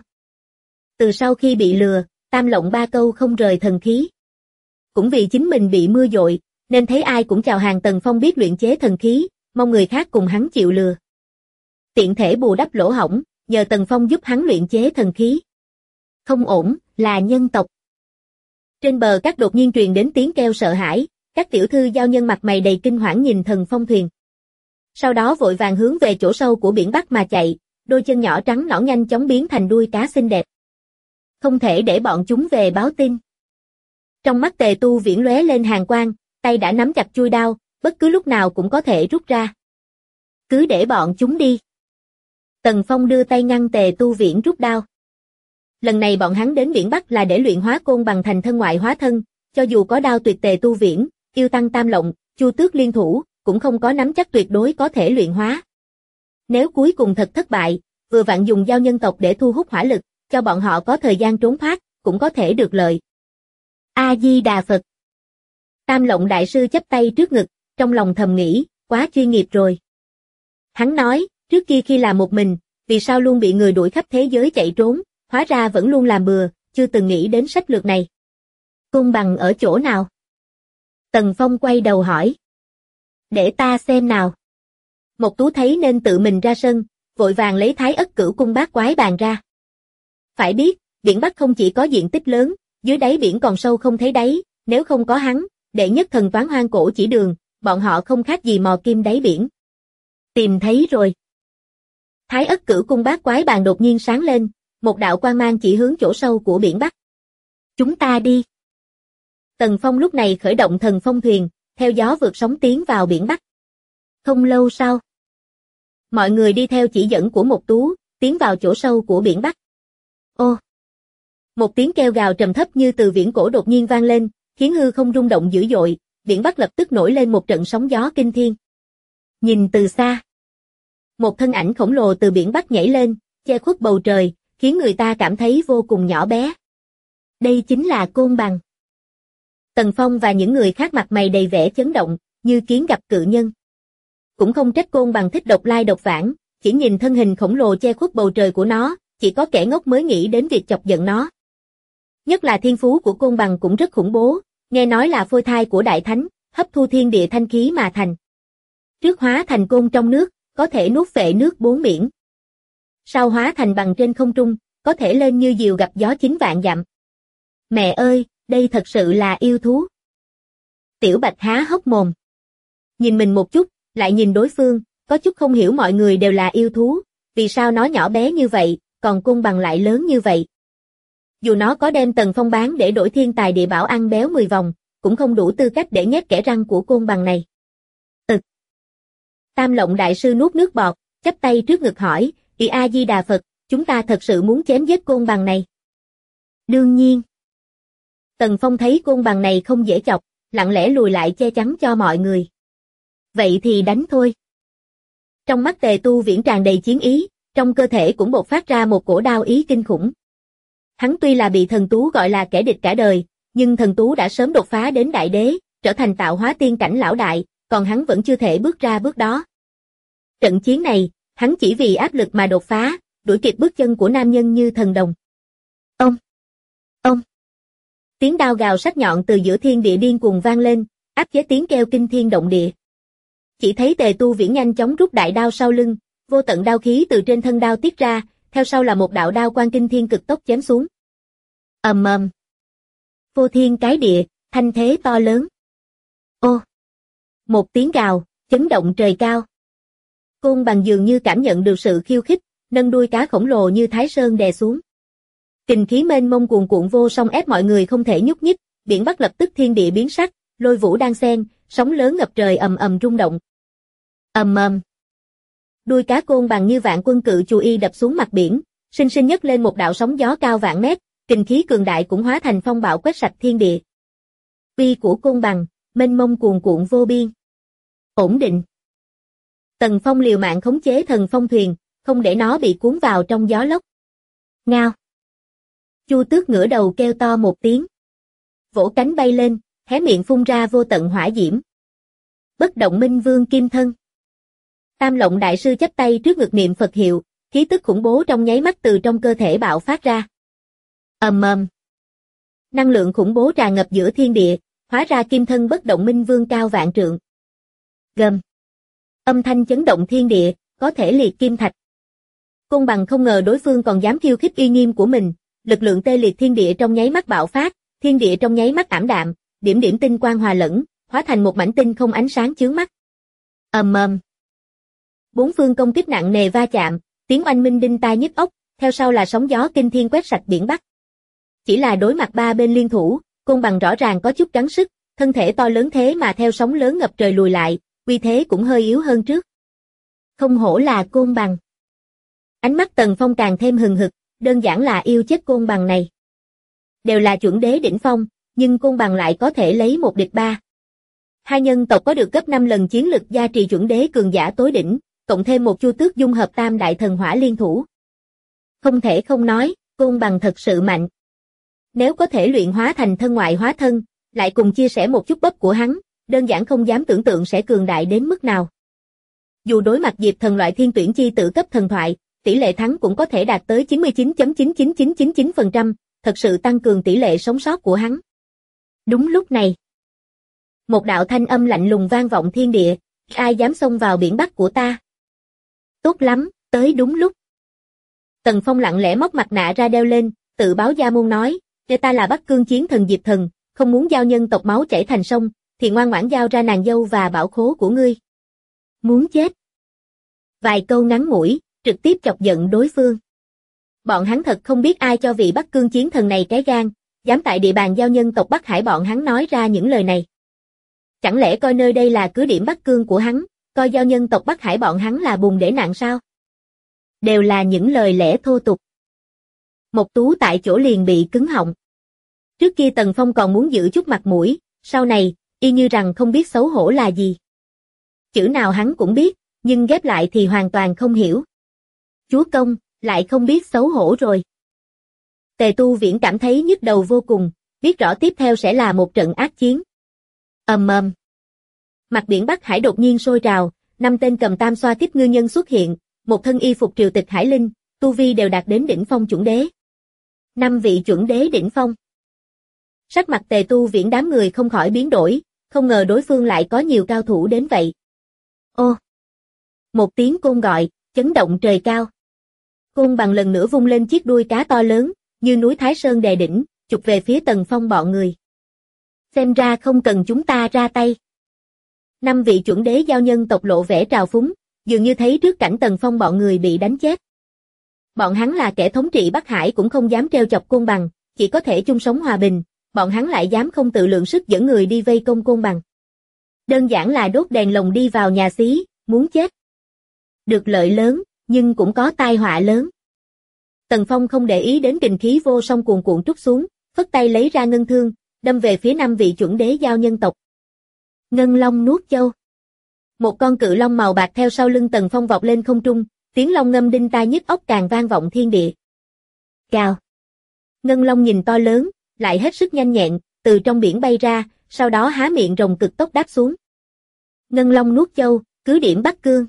Từ sau khi bị lừa, Tam Lộng ba câu không rời thần khí. Cũng vì chính mình bị mưa dội, nên thấy ai cũng chào hàng Tần Phong biết luyện chế thần khí, mong người khác cùng hắn chịu lừa. Tiện thể bù đắp lỗ hổng, nhờ Tần Phong giúp hắn luyện chế thần khí. Không ổn, là nhân tộc. Trên bờ cát đột nhiên truyền đến tiếng kêu sợ hãi, các tiểu thư giao nhân mặt mày đầy kinh hoảng nhìn thần phong thuyền. Sau đó vội vàng hướng về chỗ sâu của biển Bắc mà chạy, đôi chân nhỏ trắng nõn nhanh chóng biến thành đuôi cá xinh đẹp. Không thể để bọn chúng về báo tin. Trong mắt Tề Tu Viễn lóe lên hàn quang, tay đã nắm chặt chuôi đao, bất cứ lúc nào cũng có thể rút ra. Cứ để bọn chúng đi. Tần Phong đưa tay ngăn Tề Tu Viễn rút đao. Lần này bọn hắn đến biển Bắc là để luyện hóa côn bằng thành thân ngoại hóa thân, cho dù có đao tuyệt Tề Tu Viễn, yêu tăng Tam Lộng, Chu Tước liên thủ, cũng không có nắm chắc tuyệt đối có thể luyện hóa. Nếu cuối cùng thật thất bại, vừa vặn dùng giao nhân tộc để thu hút hỏa lực, cho bọn họ có thời gian trốn thoát, cũng có thể được lợi. A-di-đà Phật. Tam Lộng đại sư chắp tay trước ngực, trong lòng thầm nghĩ, quá chuyên nghiệp rồi. Hắn nói, trước kia khi làm một mình, vì sao luôn bị người đuổi khắp thế giới chạy trốn, hóa ra vẫn luôn làm bừa, chưa từng nghĩ đến sách lược này. Côn bằng ở chỗ nào? Tần Phong quay đầu hỏi. Để ta xem nào. Mộc Tú thấy nên tự mình ra sân, vội vàng lấy Thái Ất Cửu Cung Bát Quái bàn ra. Phải biết, biển Bắc không chỉ có diện tích lớn, dưới đáy biển còn sâu không thấy đáy, nếu không có hắn, đệ nhất thần toán hoang cổ chỉ đường, bọn họ không khác gì mò kim đáy biển. Tìm thấy rồi. Thái Ất Cửu cung bát quái bàn đột nhiên sáng lên, một đạo quang mang chỉ hướng chỗ sâu của biển Bắc. Chúng ta đi. Tần Phong lúc này khởi động thần phong thuyền, theo gió vượt sóng tiến vào biển Bắc. Không lâu sau, mọi người đi theo chỉ dẫn của Mộc Tú, tiến vào chỗ sâu của biển Bắc. Ô! Một tiếng kêu gào trầm thấp như từ viễn cổ đột nhiên vang lên, khiến hư không rung động dữ dội, biển Bắc lập tức nổi lên một trận sóng gió kinh thiên. Nhìn từ xa, một thân ảnh khổng lồ từ biển Bắc nhảy lên, che khuất bầu trời, khiến người ta cảm thấy vô cùng nhỏ bé. Đây chính là Côn Bằng. Tần Phong và những người khác mặt mày đầy vẻ chấn động, như kiến gặp cự nhân. Cũng không trách Côn Bằng thích độc lai độc vãng, chỉ nhìn thân hình khổng lồ che khuất bầu trời của nó, chỉ có kẻ ngốc mới nghĩ đến việc chọc giận nó. Nhất là thiên phú của Côn Bằng cũng rất khủng bố, nghe nói là phôi thai của Đại Thánh, hấp thu thiên địa thanh khí mà thành. Trước hóa thành côn trong nước, có thể nuốt phệ nước bốn biển. Sau hóa thành bằng trên không trung, có thể lên như diều gặp gió 9 vạn dặm. Mẹ ơi, đây thật sự là yêu thú. Tiểu Bạch há hốc mồm. Nhìn mình một chút, lại nhìn đối phương, có chút không hiểu mọi người đều là yêu thú, vì sao nó nhỏ bé như vậy, còn Côn Bằng lại lớn như vậy. Dù nó có đem Tần Phong bán để đổi thiên tài địa bảo ăn béo 10 vòng, cũng không đủ tư cách để nhét kẽ răng của Côn Bằng này. Tam Lộng Đại Sư nuốt nước bọt, chắp tay trước ngực hỏi, A-di-đà Phật, chúng ta thật sự muốn chém giết Côn Bằng này. Đương nhiên. Tần Phong thấy Côn Bằng này không dễ chọc, lặng lẽ lùi lại che chắn cho mọi người. Vậy thì đánh thôi. Trong mắt Tề Tu Viễn tràn đầy chiến ý, trong cơ thể cũng bộc phát ra một cổ đao ý kinh khủng. Hắn tuy là bị thần Tú gọi là kẻ địch cả đời, nhưng thần Tú đã sớm đột phá đến đại đế, trở thành tạo hóa tiên cảnh lão đại, còn hắn vẫn chưa thể bước ra bước đó. Trận chiến này, hắn chỉ vì áp lực mà đột phá, đuổi kịp bước chân của nam nhân như thần đồng. Ông! Tiếng đao gào sắc nhọn từ giữa thiên địa điên cuồng vang lên, áp chế tiếng kêu kinh thiên động địa. Chỉ thấy Tề Tu Viễn nhanh chóng rút đại đao sau lưng, vô tận đao khí từ trên thân đao tiết ra, theo sau là một đạo đao quang kinh thiên cực tốc chém xuống. Ầm ầm. Vô thiên cái địa, thanh thế to lớn. Ô! Một tiếng gào, chấn động trời cao. Côn Bằng dường như cảm nhận được sự khiêu khích, nâng đuôi cá khổng lồ như Thái Sơn đè xuống. Kình khí mênh mông cuồn cuộn vô song ép mọi người không thể nhúc nhích, biển Bắc lập tức thiên địa biến sắc, lôi vũ đan xen, sóng lớn ngập trời ầm ầm rung động. Ầm ầm. Đuôi cá Côn Bằng như vạn quân cự chù y đập xuống mặt biển, sinh sinh nhấc lên một đạo sóng gió cao vạn mét, kình khí cường đại cũng hóa thành phong bạo quét sạch thiên địa. Uy của Côn Bằng, mênh mông cuồn cuộn vô biên. Ổn định. Tần Phong liều mạng khống chế thần phong thuyền, không để nó bị cuốn vào trong gió lốc. Ngao. Chu Tước ngửa đầu kêu to một tiếng. Vỗ cánh bay lên, hé miệng phun ra vô tận hỏa diễm. Bất động minh vương kim thân. Tam Lộng Đại Sư chắp tay trước ngực niệm Phật hiệu, khí tức khủng bố trong nháy mắt từ trong cơ thể bạo phát ra. Ầm ầm. Năng lượng khủng bố tràn ngập giữa thiên địa, hóa ra kim thân bất động minh vương cao vạn trượng. Gầm. Âm thanh chấn động thiên địa, có thể liệt kim thạch. Côn Bằng không ngờ đối phương còn dám khiêu khích uy nghiêm của mình, lực lượng tê liệt thiên địa trong nháy mắt bạo phát, thiên địa trong nháy mắt ảm đạm, điểm điểm tinh quang hòa lẫn, hóa thành một mảnh tinh không ánh sáng chướng mắt. Ầm ầm. Bốn phương công kích nặng nề va chạm, tiếng oanh minh đinh tai nhức óc, theo sau là sóng gió kinh thiên quét sạch biển Bắc. Chỉ là đối mặt ba bên liên thủ, Côn Bằng rõ ràng có chút gắng sức, thân thể to lớn thế mà theo sóng lớn ngập trời lùi lại, uy thế cũng hơi yếu hơn trước. Không hổ là Côn Bằng. Ánh mắt Tần Phong càng thêm hừng hực, đơn giản là yêu chết Côn Bằng này. Đều là chuẩn đế đỉnh phong, nhưng Côn Bằng lại có thể lấy một địch ba. Hai nhân tộc có được gấp 5 lần chiến lực gia trì chuẩn đế cường giả tối đỉnh, cộng thêm một Chu Tước dung hợp tam đại thần hỏa liên thủ. Không thể không nói, Côn Bằng thật sự mạnh. Nếu có thể luyện hóa thành thân ngoại hóa thân, lại cùng chia sẻ một chút bắp của hắn, đơn giản không dám tưởng tượng sẽ cường đại đến mức nào. Dù đối mặt Diệp Thần loại thiên tuyển chi tử cấp thần thoại, tỷ lệ thắng cũng có thể đạt tới 99.99999%, thật sự tăng cường tỷ lệ sống sót của hắn. Đúng lúc này, một đạo thanh âm lạnh lùng vang vọng thiên địa, ai dám xông vào biển Bắc của ta? Tốt lắm, tới đúng lúc. Tần Phong lặng lẽ móc mặt nạ ra đeo lên, tự báo gia môn nói, để ta là Bắc Cương chiến thần Diệp Thần, không muốn giao nhân tộc máu chảy thành sông, thì ngoan ngoãn giao ra nàng dâu và bảo khố của ngươi. Muốn chết. Vài câu ngắn ngủi, trực tiếp chọc giận đối phương. Bọn hắn thật không biết ai cho vị Bắc Cương chiến thần này cái gan, dám tại địa bàn giao nhân tộc Bắc Hải bọn hắn nói ra những lời này. Chẳng lẽ coi nơi đây là cứ điểm Bắc Cương của hắn, coi giao nhân tộc Bắc Hải bọn hắn là bùn để nặng sao? Đều là những lời lẽ thô tục. Mộc Tú tại chỗ liền bị cứng họng. Trước kia Tần Phong còn muốn giữ chút mặt mũi, sau này, y như rằng không biết xấu hổ là gì. Chữ nào hắn cũng biết, nhưng ghép lại thì hoàn toàn không hiểu. Chúa công, lại không biết xấu hổ rồi. Tề Tu Viễn cảm thấy nhức đầu vô cùng, biết rõ tiếp theo sẽ là một trận ác chiến. Ầm ầm. Mặt biển Bắc Hải đột nhiên sôi trào, 5 tên cầm tam xoa kích ngư nhân xuất hiện, một thân y phục triều tịch hải linh, tu vi đều đạt đến đỉnh phong chuẩn đế. 5 vị chuẩn đế đỉnh phong. Sắc mặt Tề Tu Viễn đám người không khỏi biến đổi, không ngờ đối phương lại có nhiều cao thủ đến vậy. Ô! Một tiếng côn gọi, chấn động trời cao. Côn bằng lần nữa vung lên chiếc đuôi cá to lớn, như núi Thái Sơn đè đỉnh, chụp về phía Tần Phong bọn người. Xem ra không cần chúng ta ra tay. 5 vị chuẩn đế giao nhân tộc lộ vẻ trào phúng, dường như thấy trước cảnh Tần Phong bọn người bị đánh chết. Bọn hắn là kẻ thống trị Bắc Hải cũng không dám trêu chọc côn bằng, chỉ có thể chung sống hòa bình, bọn hắn lại dám không tự lượng sức dẫn người đi vây công côn bằng. Đơn giản là đốt đèn lồng đi vào nhà xí, muốn chết. Được lợi lớn, nhưng cũng có tai họa lớn. Tần Phong không để ý đến kình khí vô song cuồn cuộn trút xuống, phất tay lấy ra ngân thương, đâm về phía 5 vị chuẩn đế giao nhân tộc. Ngân long nuốt châu. Một con cự long màu bạc theo sau lưng Tần Phong vọt lên không trung, tiếng long ngâm đinh tai nhức óc càng vang vọng thiên địa. Cào. Ngân long nhìn to lớn, lại hết sức nhanh nhẹn, từ trong biển bay ra, sau đó há miệng rồng cực tốc đáp xuống. Ngân long nuốt châu, cứ điểm Bắc Cương.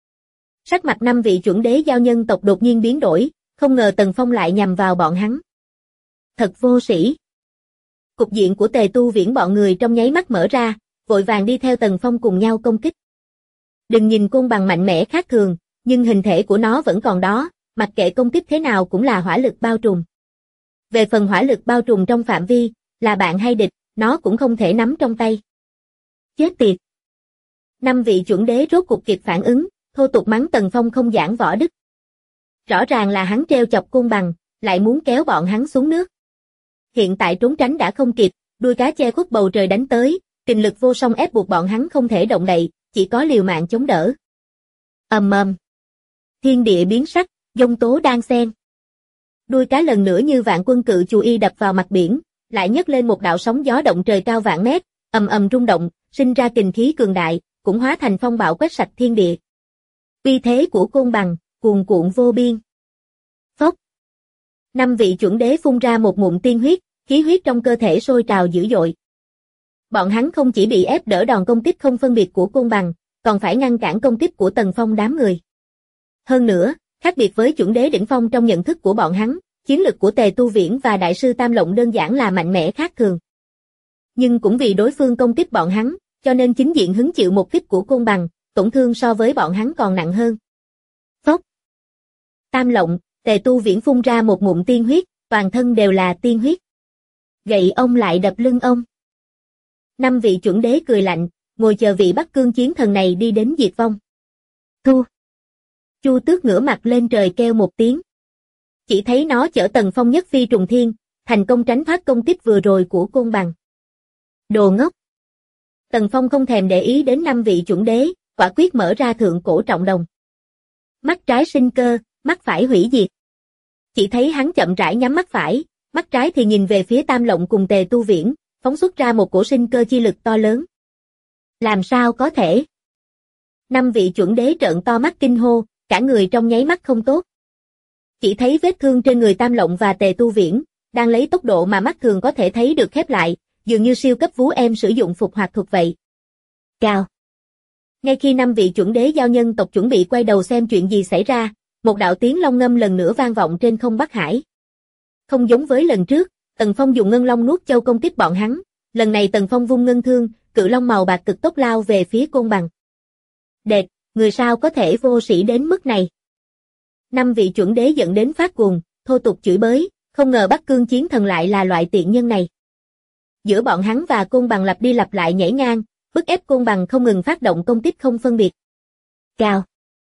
Sắc mặt 5 vị chuẩn đế giao nhân tộc đột nhiên biến đổi, không ngờ Tần Phong lại nhằm vào bọn hắn. Thật vô sĩ. Cục diện của Tề Tu Viễn bọn người trong nháy mắt mở ra, vội vàng đi theo Tần Phong cùng nhau công kích. Đừng nhìn côn bằng mạnh mẽ khác thường, nhưng hình thể của nó vẫn còn đó, mặc kệ công kích thế nào cũng là hỏa lực bao trùm. Về phần hỏa lực bao trùm trong phạm vi, là bạn hay địch, nó cũng không thể nắm trong tay. Chết tiệt. 5 vị chuẩn đế rốt cuộc kịp phản ứng, thô tục mắng Tần Phong không giảng võ đức. Rõ ràng là hắn trêu chọc côn bằng, lại muốn kéo bọn hắn xuống nước. Hiện tại trốn tránh đã không kịp, đuôi cá che khuất bầu trời đánh tới, kình lực vô song ép buộc bọn hắn không thể động đậy, chỉ có liều mạng chống đỡ. Ầm ầm. Thiên địa biến sắc, giông tố đan xen. Đuôi cá lần nữa như vạn quân cự chù y đập vào mặt biển, lại nhấc lên một đạo sóng gió động trời cao vạn mét, ầm ầm rung động, sinh ra kình khí cường đại, cũng hóa thành phong bạo quét sạch thiên địa. Uy thế của côn bằng, cuồn cuộn vô biên. Phốc. 5 vị chuẩn đế phun ra một ngụm tiên huyết, khí huyết trong cơ thể sôi trào dữ dội. Bọn hắn không chỉ bị ép đỡ đòn công kích không phân biệt của côn bằng, còn phải ngăn cản công kích của Tần Phong đám người. Hơn nữa, khác biệt với chuẩn đế đỉnh phong trong nhận thức của bọn hắn, chiến lực của Tề Tu Viễn và Đại sư Tam Lộng đơn giản là mạnh mẽ khác thường. Nhưng cũng vì đối phương công kích bọn hắn, cho nên chính diện hứng chịu một kích của côn bằng, tổn thương so với bọn hắn còn nặng hơn. Phốc. Tam Lộng, Tề Tu Viễn phun ra một ngụm tiên huyết, toàn thân đều là tiên huyết. Gậy ông lại đập lưng ông. 5 vị chuẩn đế cười lạnh, ngồi chờ vị Bắc Cương chiến thần này đi đến diệt vong. Thu. Chu Tước ngửa mặt lên trời kêu một tiếng. Chỉ thấy nó chở Tần Phong nhất phi trùng thiên, thành công tránh thoát công kích vừa rồi của côn bằng. Đồ ngốc. Tần Phong không thèm để ý đến 5 vị chuẩn đế, quả quyết mở ra thượng cổ trọng đồng. Mắt trái sinh cơ, mắt phải hủy diệt. Chỉ thấy hắn chậm rãi nhắm mắt phải, mắt trái thì nhìn về phía Tam Lộng cùng Tề Tu Viễn, phóng xuất ra một cổ sinh cơ chi lực to lớn. Làm sao có thể? 5 vị chuẩn đế trợn to mắt kinh hô, cả người trong nháy mắt không tốt. Chỉ thấy vết thương trên người Tam Lộng và Tề Tu Viễn, đang lấy tốc độ mà mắt thường có thể thấy được khép lại, dường như siêu cấp vú em sử dụng phục hoạt thuật vậy. Cào. Ngay khi 5 vị chuẩn đế giao nhân tộc chuẩn bị quay đầu xem chuyện gì xảy ra, một đạo tiếng long ngâm lần nữa vang vọng trên không Bắc Hải. Không giống với lần trước, Tần Phong dùng ngân long nuốt châu công kích bọn hắn, lần này Tần Phong vung ngân thương, cự long màu bạc cực tốc lao về phía côn bằng. Đệt, người sao có thể vô sĩ đến mức này? 5 vị chuẩn đế giận đến phát cuồng, thô tục chửi bới, không ngờ Bắc Cương chiến thần lại là loại tiện nhân này. Giữa bọn hắn và côn bằng lặp đi lặp lại nhảy ngang, bức ép côn bằng không ngừng phát động công kích không phân biệt. Cào.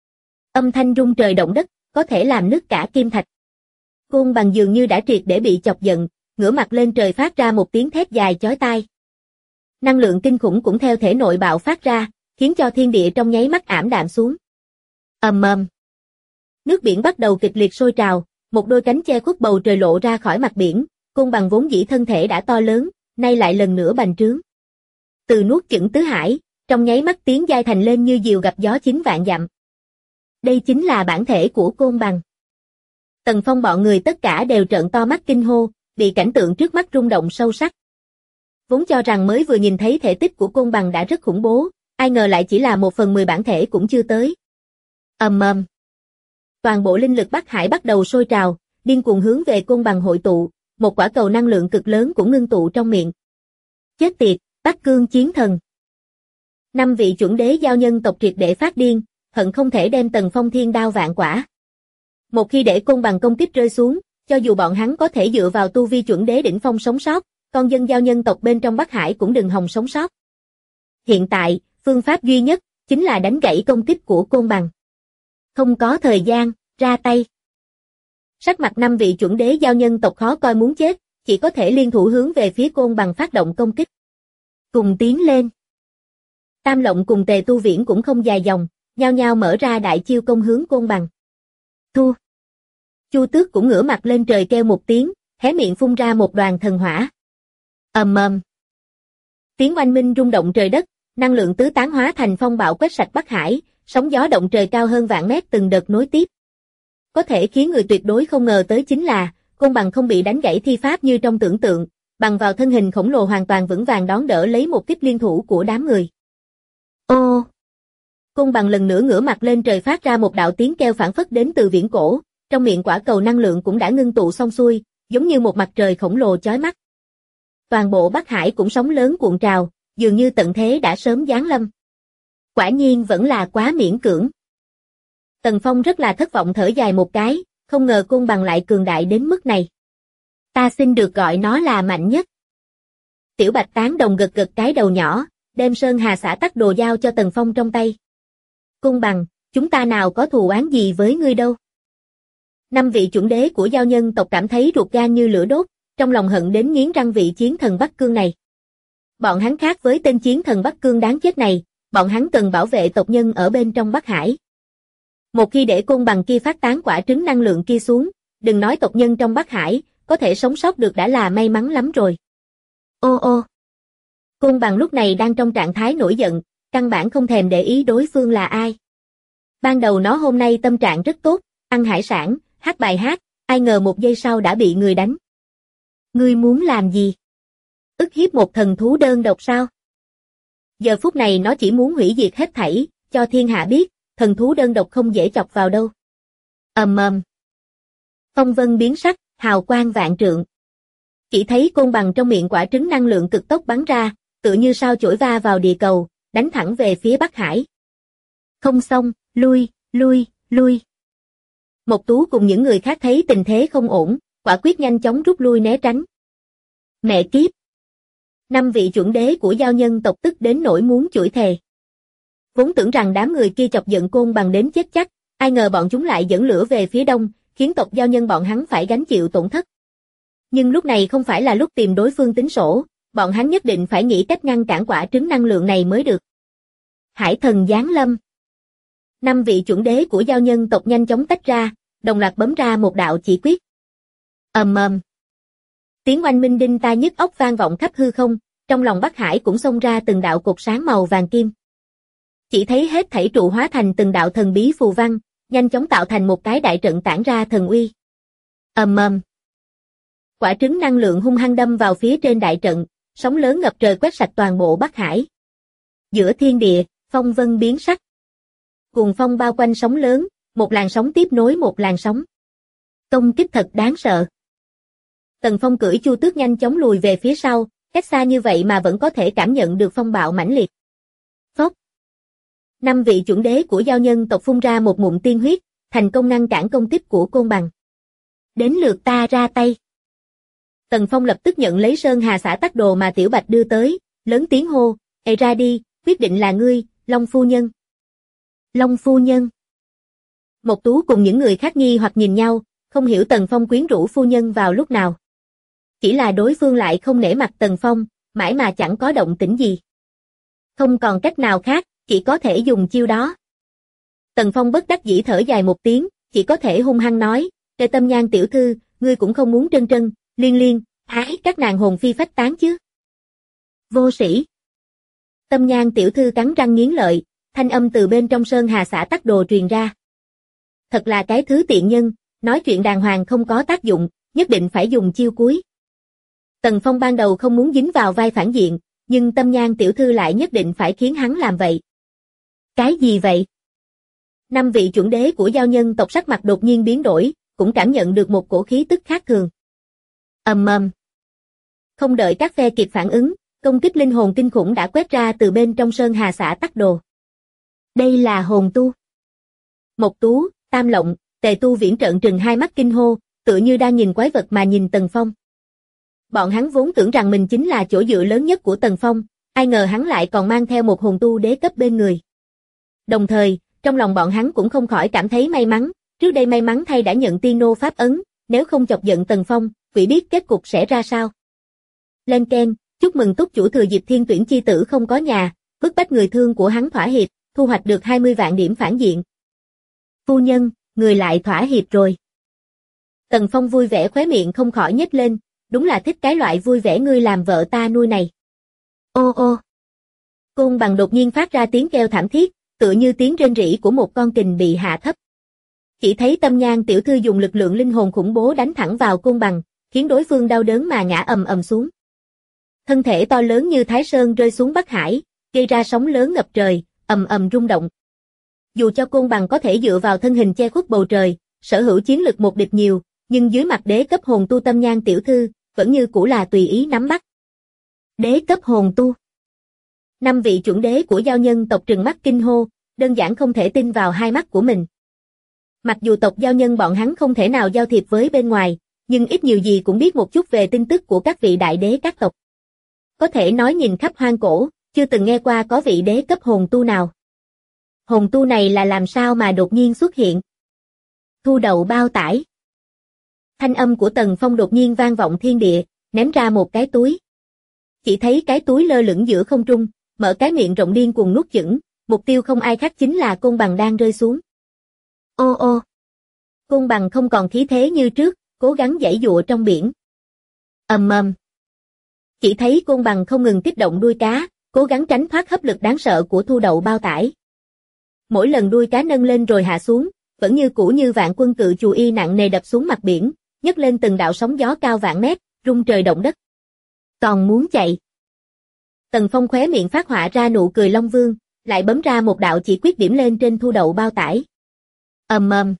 Âm thanh rung trời động đất, có thể làm nứt cả kim thạch. Côn Bằng dường như đã triệt để bị chọc giận, ngửa mặt lên trời phát ra một tiếng thét dài chói tai. Năng lượng kinh khủng cũng theo thể nội bạo phát ra, khiến cho thiên địa trong nháy mắt ảm đạm xuống. Ầm ầm. Nước biển bắt đầu kịch liệt sôi trào, một đôi cánh che khuất bầu trời lộ ra khỏi mặt biển, Côn Bằng vốn dĩ thân thể đã to lớn, nay lại lần nữa bành trướng. Từ nuốt chửng tứ hải, trong nháy mắt tiến giai thành lên như diều gặp gió 9 vạn dặm. Đây chính là bản thể của Côn Bằng. Tần Phong bọn người tất cả đều trợn to mắt kinh hô, bị cảnh tượng trước mắt rung động sâu sắc. Vốn cho rằng mới vừa nhìn thấy thể tích của Côn Bằng đã rất khủng bố, ai ngờ lại chỉ là 1/10 bản thể cũng chưa tới. Ầm ầm. Toàn bộ linh lực Bắc Hải bắt đầu sôi trào, điên cuồng hướng về Côn Bằng hội tụ, một quả cầu năng lượng cực lớn cũng ngưng tụ trong miệng. Chết tiệt, Bắc Cương chiến thần. 5 vị chuẩn đế giao nhân tộc triệt để phát điên, hận không thể đem Tần Phong thiên đao vạn quả. Một khi để Côn Bằng công kích rơi xuống, cho dù bọn hắn có thể dựa vào tu vi chuẩn đế đỉnh phong sống sót, con dân giao nhân tộc bên trong Bắc Hải cũng đừng hòng sống sót. Hiện tại, phương pháp duy nhất chính là đánh gãy công kích của Côn Bằng. Không có thời gian, ra tay. Sắc mặt 5 vị chuẩn đế giao nhân tộc khó coi muốn chết, chỉ có thể liên thủ hướng về phía Côn Bằng phát động công kích. Cùng tiến lên. Tam Lộng cùng Tề Tu Viễn cũng không dài dòng, nhao nhao mở ra đại chiêu công hướng Côn Bằng. Thua. Chu Tước cũng ngửa mặt lên trời kêu một tiếng, hé miệng phun ra một đoàn thần hỏa. Ầm ầm. Tiếng oanh minh rung động trời đất, năng lượng tứ tán hóa thành phong bạo quét sạch Bắc Hải, sóng gió động trời cao hơn vạn mét từng đợt nối tiếp. Có thể khiến người tuyệt đối không ngờ tới chính là, Côn Bằng không bị đánh gãy thi pháp như trong tưởng tượng, bằng vào thân hình khổng lồ hoàn toàn vững vàng đón đỡ lấy một kích liên thủ của đám người. Ô! Côn Bằng lần nữa ngửa mặt lên trời phát ra một đạo tiếng kêu phảng phất đến từ viễn cổ, trong miệng quả cầu năng lượng cũng đã ngưng tụ xong xuôi, giống như một mặt trời khổng lồ chói mắt. Toàn bộ Bắc Hải cũng sóng lớn cuộn trào, dường như tận thế đã sớm giáng lâm. Quả nhiên vẫn là quá miễn cưỡng. Tần Phong rất là thất vọng thở dài một cái, không ngờ Côn Bằng lại cường đại đến mức này. Ta xin được gọi nó là mạnh nhất. Tiểu Bạch tán đồng gật gật cái đầu nhỏ, đem Sơn Hà Xã Tắc Đồ giao cho Tần Phong trong tay. Côn Bằng, chúng ta nào có thù oán gì với ngươi đâu. 5 vị chuẩn đế của giao nhân tộc cảm thấy ruột gan như lửa đốt, trong lòng hận đến nghiến răng vị chiến thần Bắc Cương này. Bọn hắn khác với tên chiến thần Bắc Cương đáng chết này, bọn hắn cần bảo vệ tộc nhân ở bên trong Bắc Hải. Một khi để Côn Bằng kia phát tán quả trứng năng lượng kia xuống, đừng nói tộc nhân trong Bắc Hải, có thể sống sót được đã là may mắn lắm rồi. Ô ô! Côn Bằng lúc này đang trong trạng thái nổi giận, căn bản không thèm để ý đối phương là ai. Ban đầu nó hôm nay tâm trạng rất tốt, ăn hải sản, hát bài hát, ai ngờ một giây sau đã bị người đánh. Ngươi muốn làm gì? Ức hiếp một thần thú đơn độc sao? Giờ phút này nó chỉ muốn hủy diệt hết thảy, cho thiên hạ biết, thần thú đơn độc không dễ chọc vào đâu. Ầm ầm. Phong vân biến sắc, hào quang vạn trượng. Chỉ thấy Côn Bằng trong miệng quả trứng năng lượng cực tốc bắn ra, tựa như sao chổi va vào địa cầu, đánh thẳng về phía Bắc Hải. Không xong, lui, lui, lui. Mộc Tú cùng những người khác thấy tình thế không ổn, quả quyết nhanh chóng rút lui né tránh. Mẹ kiếp! 5 vị chuẩn đế của giao nhân tộc tức đến nỗi muốn chửi thề. Vốn tưởng rằng đám người kia chọc giận Côn Bằng đến chết chắc, ai ngờ bọn chúng lại dẫn lửa về phía đông, khiến tộc giao nhân bọn hắn phải gánh chịu tổn thất. Nhưng lúc này không phải là lúc tìm đối phương tính sổ, bọn hắn nhất định phải nghĩ cách ngăn cản quả trứng năng lượng này mới được. Hải thần giáng lâm. 5 vị chuẩn đế của giao nhân tộc nhanh chóng tách ra, đồng loạt bấm ra một đạo chỉ quyết. Ầm ầm. Tiếng oanh minh đinh tai nhức óc vang vọng khắp hư không, trong lòng Bắc Hải cũng xông ra từng đạo cột sáng màu vàng kim. Chỉ thấy hết thảy trụ hóa thành từng đạo thần bí phù văn, nhanh chóng tạo thành một cái đại trận tản ra thần uy. Ầm ầm. Quả trứng năng lượng hung hăng đâm vào phía trên đại trận, sóng lớn ngập trời quét sạch toàn bộ Bắc Hải. Giữa thiên địa, phong vân biến sắc. Cuồng phong bao quanh sóng lớn, một làn sóng tiếp nối một làn sóng. Công kích thật đáng sợ. Tần Phong cưỡi Chu Tước nhanh chóng lùi về phía sau, cách xa như vậy mà vẫn có thể cảm nhận được phong bạo mãnh liệt. Phốc. 5 vị chuẩn đế của giao nhân tộc phun ra một ngụm tiên huyết, thành công ngăn cản công kích của Côn Bằng. Đến lượt ta ra tay. Tần Phong lập tức nhận lấy Sơn Hà Xã Tắc Đồ mà Tiểu Bạch đưa tới, lớn tiếng hô, "Ê ra đi, quyết định là ngươi, Long phu nhân." Long phu nhân. Mộc Tú cùng những người khác nghi hoặc nhìn nhau, không hiểu Tần Phong quyến rũ phu nhân vào lúc nào. Chỉ là đối phương lại không nể mặt Tần Phong, mãi mà chẳng có động tĩnh gì. Không còn cách nào khác, chỉ có thể dùng chiêu đó. Tần Phong bất đắc dĩ thở dài một tiếng, chỉ có thể hung hăng nói, Tề Tâm Nhan tiểu thư, ngươi cũng không muốn Trân Trân, Liên Liên, hái các nàng hồn phi phách tán chứ. Vô sĩ. Tâm Nhan tiểu thư cắn răng nghiến lợi, thanh âm từ bên trong Sơn Hà xã Tắc Đồ truyền ra. Thật là cái thứ tiện nhân, nói chuyện đàng hoàng không có tác dụng, nhất định phải dùng chiêu cuối. Tần Phong ban đầu không muốn dính vào vai phản diện, nhưng Tâm Nhan tiểu thư lại nhất định phải khiến hắn làm vậy. Cái gì vậy? 5 vị chuẩn đế của giao nhân tộc sắc mặt đột nhiên biến đổi, cũng cảm nhận được một cổ khí tức khác thường. Ầm ầm. Không đợi các phe kịp phản ứng, công kích linh hồn kinh khủng đã quét ra từ bên trong Sơn Hà xã Tắc Đồ. Đây là hồn tu. Mộc Tú, Tam Lộng, Tề Tu Viễn trợn trừng hai mắt kinh hô, tựa như đang nhìn quái vật mà nhìn Tần Phong. Bọn hắn vốn tưởng rằng mình chính là chỗ dựa lớn nhất của Tần Phong, ai ngờ hắn lại còn mang theo một hồn tu đế cấp bên người. Đồng thời, trong lòng bọn hắn cũng không khỏi cảm thấy may mắn, trước đây may mắn thay đã nhận tiên nô pháp ấn, nếu không chọc giận Tần Phong, quỷ biết kết cục sẽ ra sao. Lên keng, chúc mừng túc chủ thừa dịp thiên tuyển chi tử không có nhà, bức bách người thương của hắn thỏa hiệp, thu hoạch được 20 vạn điểm phản diện. Phu nhân, người lại thỏa hiệp rồi. Tần Phong vui vẻ khóe miệng không khỏi nhếch lên, đúng là thích cái loại vui vẻ ngươi làm vợ ta nuôi này. Ô ô. Côn bằng đột nhiên phát ra tiếng kêu thảm thiết, tựa như tiếng rên rỉ của một con kình bị hạ thấp. Chỉ thấy Tâm Nhan tiểu thư dùng lực lượng linh hồn khủng bố đánh thẳng vào côn bằng, khiến đối phương đau đớn mà ngã ầm ầm xuống. Thân thể to lớn như Thái Sơn rơi xuống Bắc Hải, gây ra sóng lớn ngập trời, ầm ầm rung động. Dù cho côn bằng có thể dựa vào thân hình che khuất bầu trời, sở hữu chiến lực một địch nhiều, nhưng dưới mặt đế cấp hồn tu Tâm Nhan tiểu thư, vẫn như cũ là tùy ý nắm bắt. Đế cấp hồn tu. 5 vị chuẩn đế của giao nhân tộc trừng mắt kinh hô, đơn giản không thể tin vào hai mắt của mình. Mặc dù tộc giao nhân bọn hắn không thể nào giao thiệp với bên ngoài, nhưng ít nhiều gì cũng biết một chút về tin tức của các vị đại đế các tộc. Có thể nói nhìn khắp hoang cổ, chưa từng nghe qua có vị đế cấp hồn tu nào. Hồn tu này là làm sao mà đột nhiên xuất hiện? Thu đậu bao tải. Thanh âm của Tần Phong đột nhiên vang vọng thiên địa, ném ra một cái túi. Chỉ thấy cái túi lơ lửng giữa không trung, mở cái miệng rộng điên cuồng nuốt chửng, mục tiêu không ai khác chính là côn bằng đang rơi xuống. Ô ô. Côn bằng không còn khí thế như trước, cố gắng giãy giụa trong biển. Ầm ầm. Chỉ thấy côn bằng không ngừng kích động đuôi cá, cố gắng tránh thoát hấp lực đáng sợ của thu đậu bao tải. Mỗi lần đuôi cá nâng lên rồi hạ xuống, vẫn như cũ như vạn quân cự chù y nặng nề đập xuống mặt biển, nhấc lên từng đạo sóng gió cao vạn mét, rung trời động đất. Còn muốn chạy. Tần Phong khóe miệng phát họa ra nụ cười Long Vương, lại bấm ra một đạo chỉ quyết điểm lên trên thu đậu bao tải. Ầm ầm.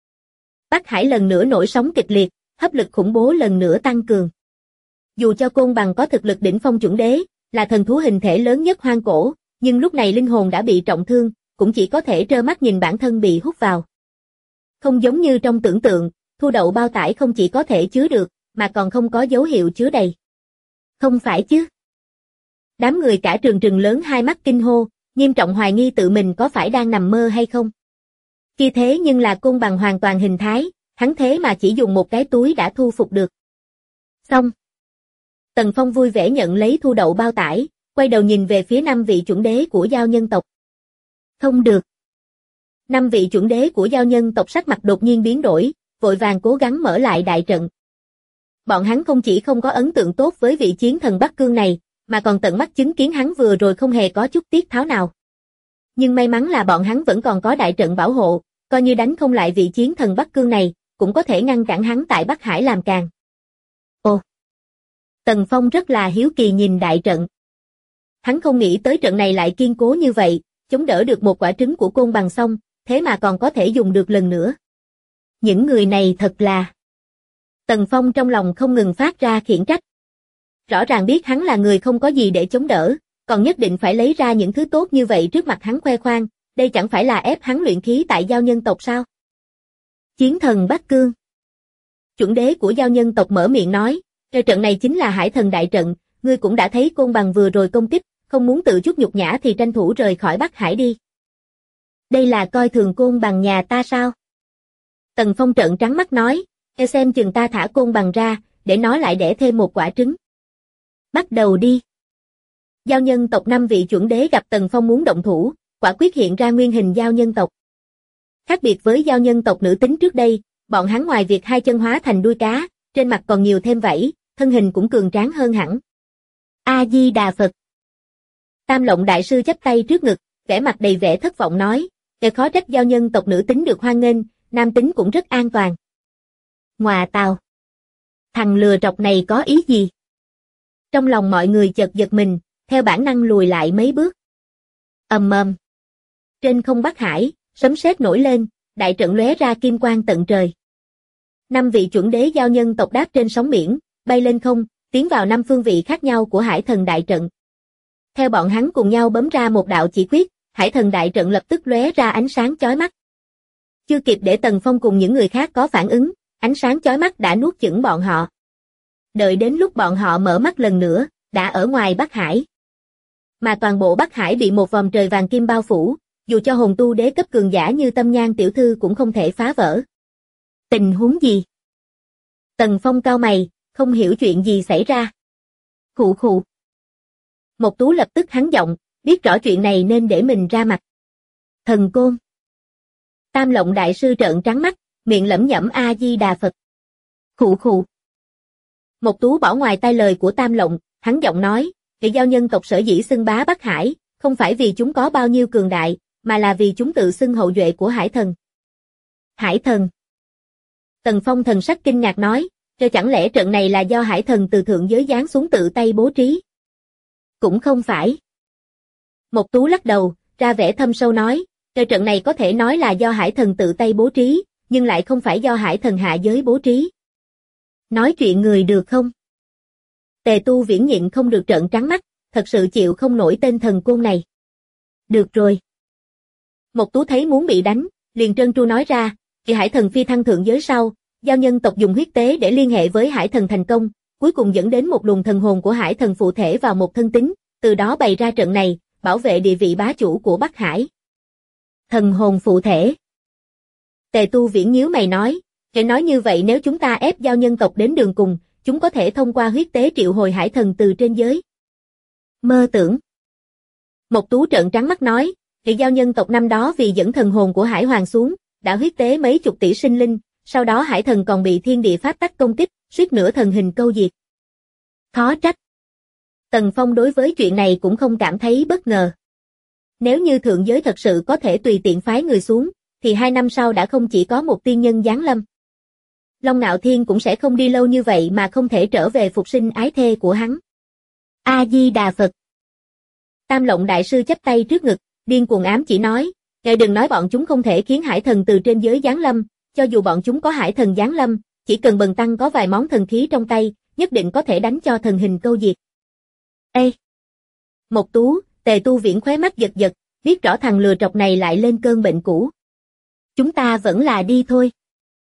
Bắc Hải lần nữa nổi sóng kịch liệt, hấp lực khủng bố lần nữa tăng cường. Dù cho côn bằng có thực lực đỉnh phong chuẩn đế, là thần thú hình thể lớn nhất hoang cổ, nhưng lúc này linh hồn đã bị trọng thương, cũng chỉ có thể trơ mắt nhìn bản thân bị hút vào. Không giống như trong tưởng tượng, thu đậu bao tải không chỉ có thể chứa được, mà còn không có dấu hiệu chứa đầy. Không phải chứ? Đám người cả trường trừng lớn hai mắt kinh hô, nghiêm trọng hoài nghi tự mình có phải đang nằm mơ hay không. Kia thế nhưng là côn bằng hoàn toàn hình thái, hắn thế mà chỉ dùng một cái túi đã thu phục được. Xong. Tần Phong vui vẻ nhận lấy thu đậu bao tải, quay đầu nhìn về phía 5 vị chuẩn đế của giao nhân tộc. Không được. 5 vị chuẩn đế của giao nhân tộc sắc mặt đột nhiên biến đổi, vội vàng cố gắng mở lại đại trận. Bọn hắn không chỉ không có ấn tượng tốt với vị chiến thần Bắc Cương này, mà còn tận mắt chứng kiến hắn vừa rồi không hề có chút tiết tháo nào. Nhưng may mắn là bọn hắn vẫn còn có đại trận bảo hộ, coi như đánh không lại vị chiến thần Bắc Cương này, cũng có thể ngăn cản hắn tại Bắc Hải làm càn. Ồ! Tần Phong rất là hiếu kỳ nhìn đại trận. Hắn không nghĩ tới trận này lại kiên cố như vậy, chống đỡ được một quả trứng của côn bằng xong, thế mà còn có thể dùng được lần nữa. Những người này thật là... Tần Phong trong lòng không ngừng phát ra khiển trách. Rõ ràng biết hắn là người không có gì để chống đỡ, còn nhất định phải lấy ra những thứ tốt như vậy trước mặt hắn khoe khoang, đây chẳng phải là ép hắn luyện khí tại giao nhân tộc sao? Chiến thần Bắc Cương. Chuẩn đế của giao nhân tộc mở miệng nói, trận này chính là hải thần đại trận, ngươi cũng đã thấy côn bằng vừa rồi công kích, không muốn tự chút nhục nhã thì tranh thủ rời khỏi Bắc Hải đi. Đây là coi thường côn bằng nhà ta sao? Tần Phong trợn trắng mắt nói, xem chừng ta thả côn bằng ra, để nó lại đẻ thêm một quả trứng. Bắt đầu đi. Giao nhân tộc 5 vị chuẩn đế gặp Tần Phong muốn động thủ, quả quyết hiện ra nguyên hình giao nhân tộc. Khác biệt với giao nhân tộc nữ tính trước đây, bọn hắn ngoài việc hai chân hóa thành đuôi cá, trên mặt còn nhiều thêm vảy, thân hình cũng cường tráng hơn hẳn. A-di-đà Phật. Tam Lộng đại sư chắp tay trước ngực, vẻ mặt đầy vẻ thất vọng nói, khó trách giao nhân tộc nữ tính được hoan nghênh, nam tính cũng rất an toàn. Ngoà tào. Thằng lừa trọc này có ý gì? Trong lòng mọi người chợt giật mình, theo bản năng lùi lại mấy bước. Ầm ầm. Trên không Bắc Hải, sấm sét nổi lên, đại trận lóe ra kim quang tận trời. 5 vị chuẩn đế giao nhân tộc đáp trên sóng biển, bay lên không, tiến vào 5 phương vị khác nhau của Hải Thần đại trận. Theo bọn hắn cùng nhau bấm ra một đạo chỉ quyết, Hải Thần đại trận lập tức lóe ra ánh sáng chói mắt. Chưa kịp để Tần Phong cùng những người khác có phản ứng, ánh sáng chói mắt đã nuốt chửng bọn họ. Đợi đến lúc bọn họ mở mắt lần nữa, đã ở ngoài Bắc Hải. Mà toàn bộ Bắc Hải bị một vòm trời vàng kim bao phủ, dù cho hồn tu đế cấp cường giả như Tâm Nhan tiểu thư cũng không thể phá vỡ. Tình huống gì? Tần Phong cau mày, không hiểu chuyện gì xảy ra. Khụ khụ. Mộc Tú lập tức hắn giọng, biết rõ chuyện này nên để mình ra mặt. Thần côn. Tam Lộng đại sư trợn trắng mắt, miệng lẩm nhẩm A-di-đà Phật. Khụ khụ. Mộc Tú bỏ ngoài tai lời của Tam Lộng, hắn giọng nói, vị giao nhân tộc sở dĩ xưng bá Bắc Hải, không phải vì chúng có bao nhiêu cường đại, mà là vì chúng tự xưng hậu duệ của Hải Thần. Hải Thần. Tần Phong thần sắc kinh ngạc nói, chẳng lẽ trận này là do Hải Thần từ thượng giới giáng xuống tự tay bố trí? Cũng không phải. Mộc Tú lắc đầu, ra vẻ thâm sâu nói, trận này có thể nói là do Hải Thần tự tay bố trí, nhưng lại không phải do Hải Thần hạ giới bố trí. Nói chuyện người được không? Tề Tu Viễn nhịn không được trợn trắng mắt, thật sự chịu không nổi tên thần côn này. Được rồi. Mộc Tú thấy muốn bị đánh, liền trơn tru nói ra, vì Hải Thần phi thăng thượng giới sau, giao nhân tộc dùng huyết tế để liên hệ với Hải Thần thành công, cuối cùng dẫn đến một luồng thần hồn của Hải Thần phụ thể vào một thân tín, từ đó bày ra trận này, bảo vệ địa vị bá chủ của Bắc Hải. Thần hồn phụ thể. Tề Tu Viễn nhíu mày nói, để nói như vậy nếu chúng ta ép giao nhân tộc đến đường cùng, chúng có thể thông qua huyết tế triệu hồi Hải Thần từ trên giới. Mơ tưởng. Mộc Tú trợn trắng mắt nói, vì giao nhân tộc năm đó vì dẫn thần hồn của Hải Hoàng xuống, đã huyết tế mấy chục tỷ sinh linh, sau đó Hải Thần còn bị thiên địa pháp tắc công kích, suýt nữa thần hình câu diệt. Khó trách. Tần Phong đối với chuyện này cũng không cảm thấy bất ngờ. Nếu như thượng giới thật sự có thể tùy tiện phái người xuống, thì 2 năm sau đã không chỉ có một tiên nhân giáng lâm. Long Nạo Thiên cũng sẽ không đi lâu như vậy mà không thể trở về phục sinh ái thê của hắn. A-di-đà Phật. Tam Lộng đại sư chắp tay trước ngực, điên cuồng ám chỉ nói, ngài đừng nói bọn chúng không thể khiến Hải Thần từ trên giới giáng lâm, cho dù bọn chúng có Hải Thần giáng lâm, chỉ cần bần tăng có vài món thần khí trong tay, nhất định có thể đánh cho thần hình câu diệt. Ê! Mộc Tú, Tề Tu Viễn khóe mắt giật giật, biết rõ thằng lừa trọc này lại lên cơn bệnh cũ. Chúng ta vẫn là đi thôi.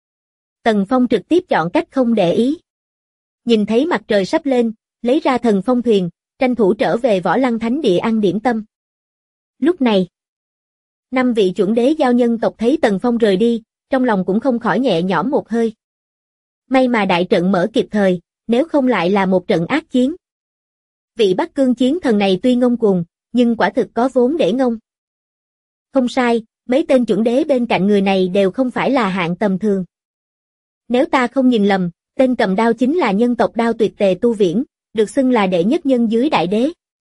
Tần Phong trực tiếp chọn cách không để ý. Nhìn thấy mặt trời sắp lên, lấy ra thần phong thuyền, tranh thủ trở về Võ Lăng Thánh Địa ăn điểm tâm. Lúc này, 5 vị chuẩn đế giao nhân tộc thấy Tần Phong rời đi, trong lòng cũng không khỏi nhẹ nhõm một hơi. May mà đại trận mở kịp thời, nếu không lại là một trận ác chiến. Vị Bắc Cương chiến thần này tuy ngông cuồng, nhưng quả thực có vốn để ngông. Không sai, mấy tên chuẩn đế bên cạnh người này đều không phải là hạng tầm thường. Nếu ta không nhìn lầm, tên cầm đao chính là nhân tộc đao tuyệt Tề Tu Viễn, được xưng là đệ nhất nhân dưới đại đế.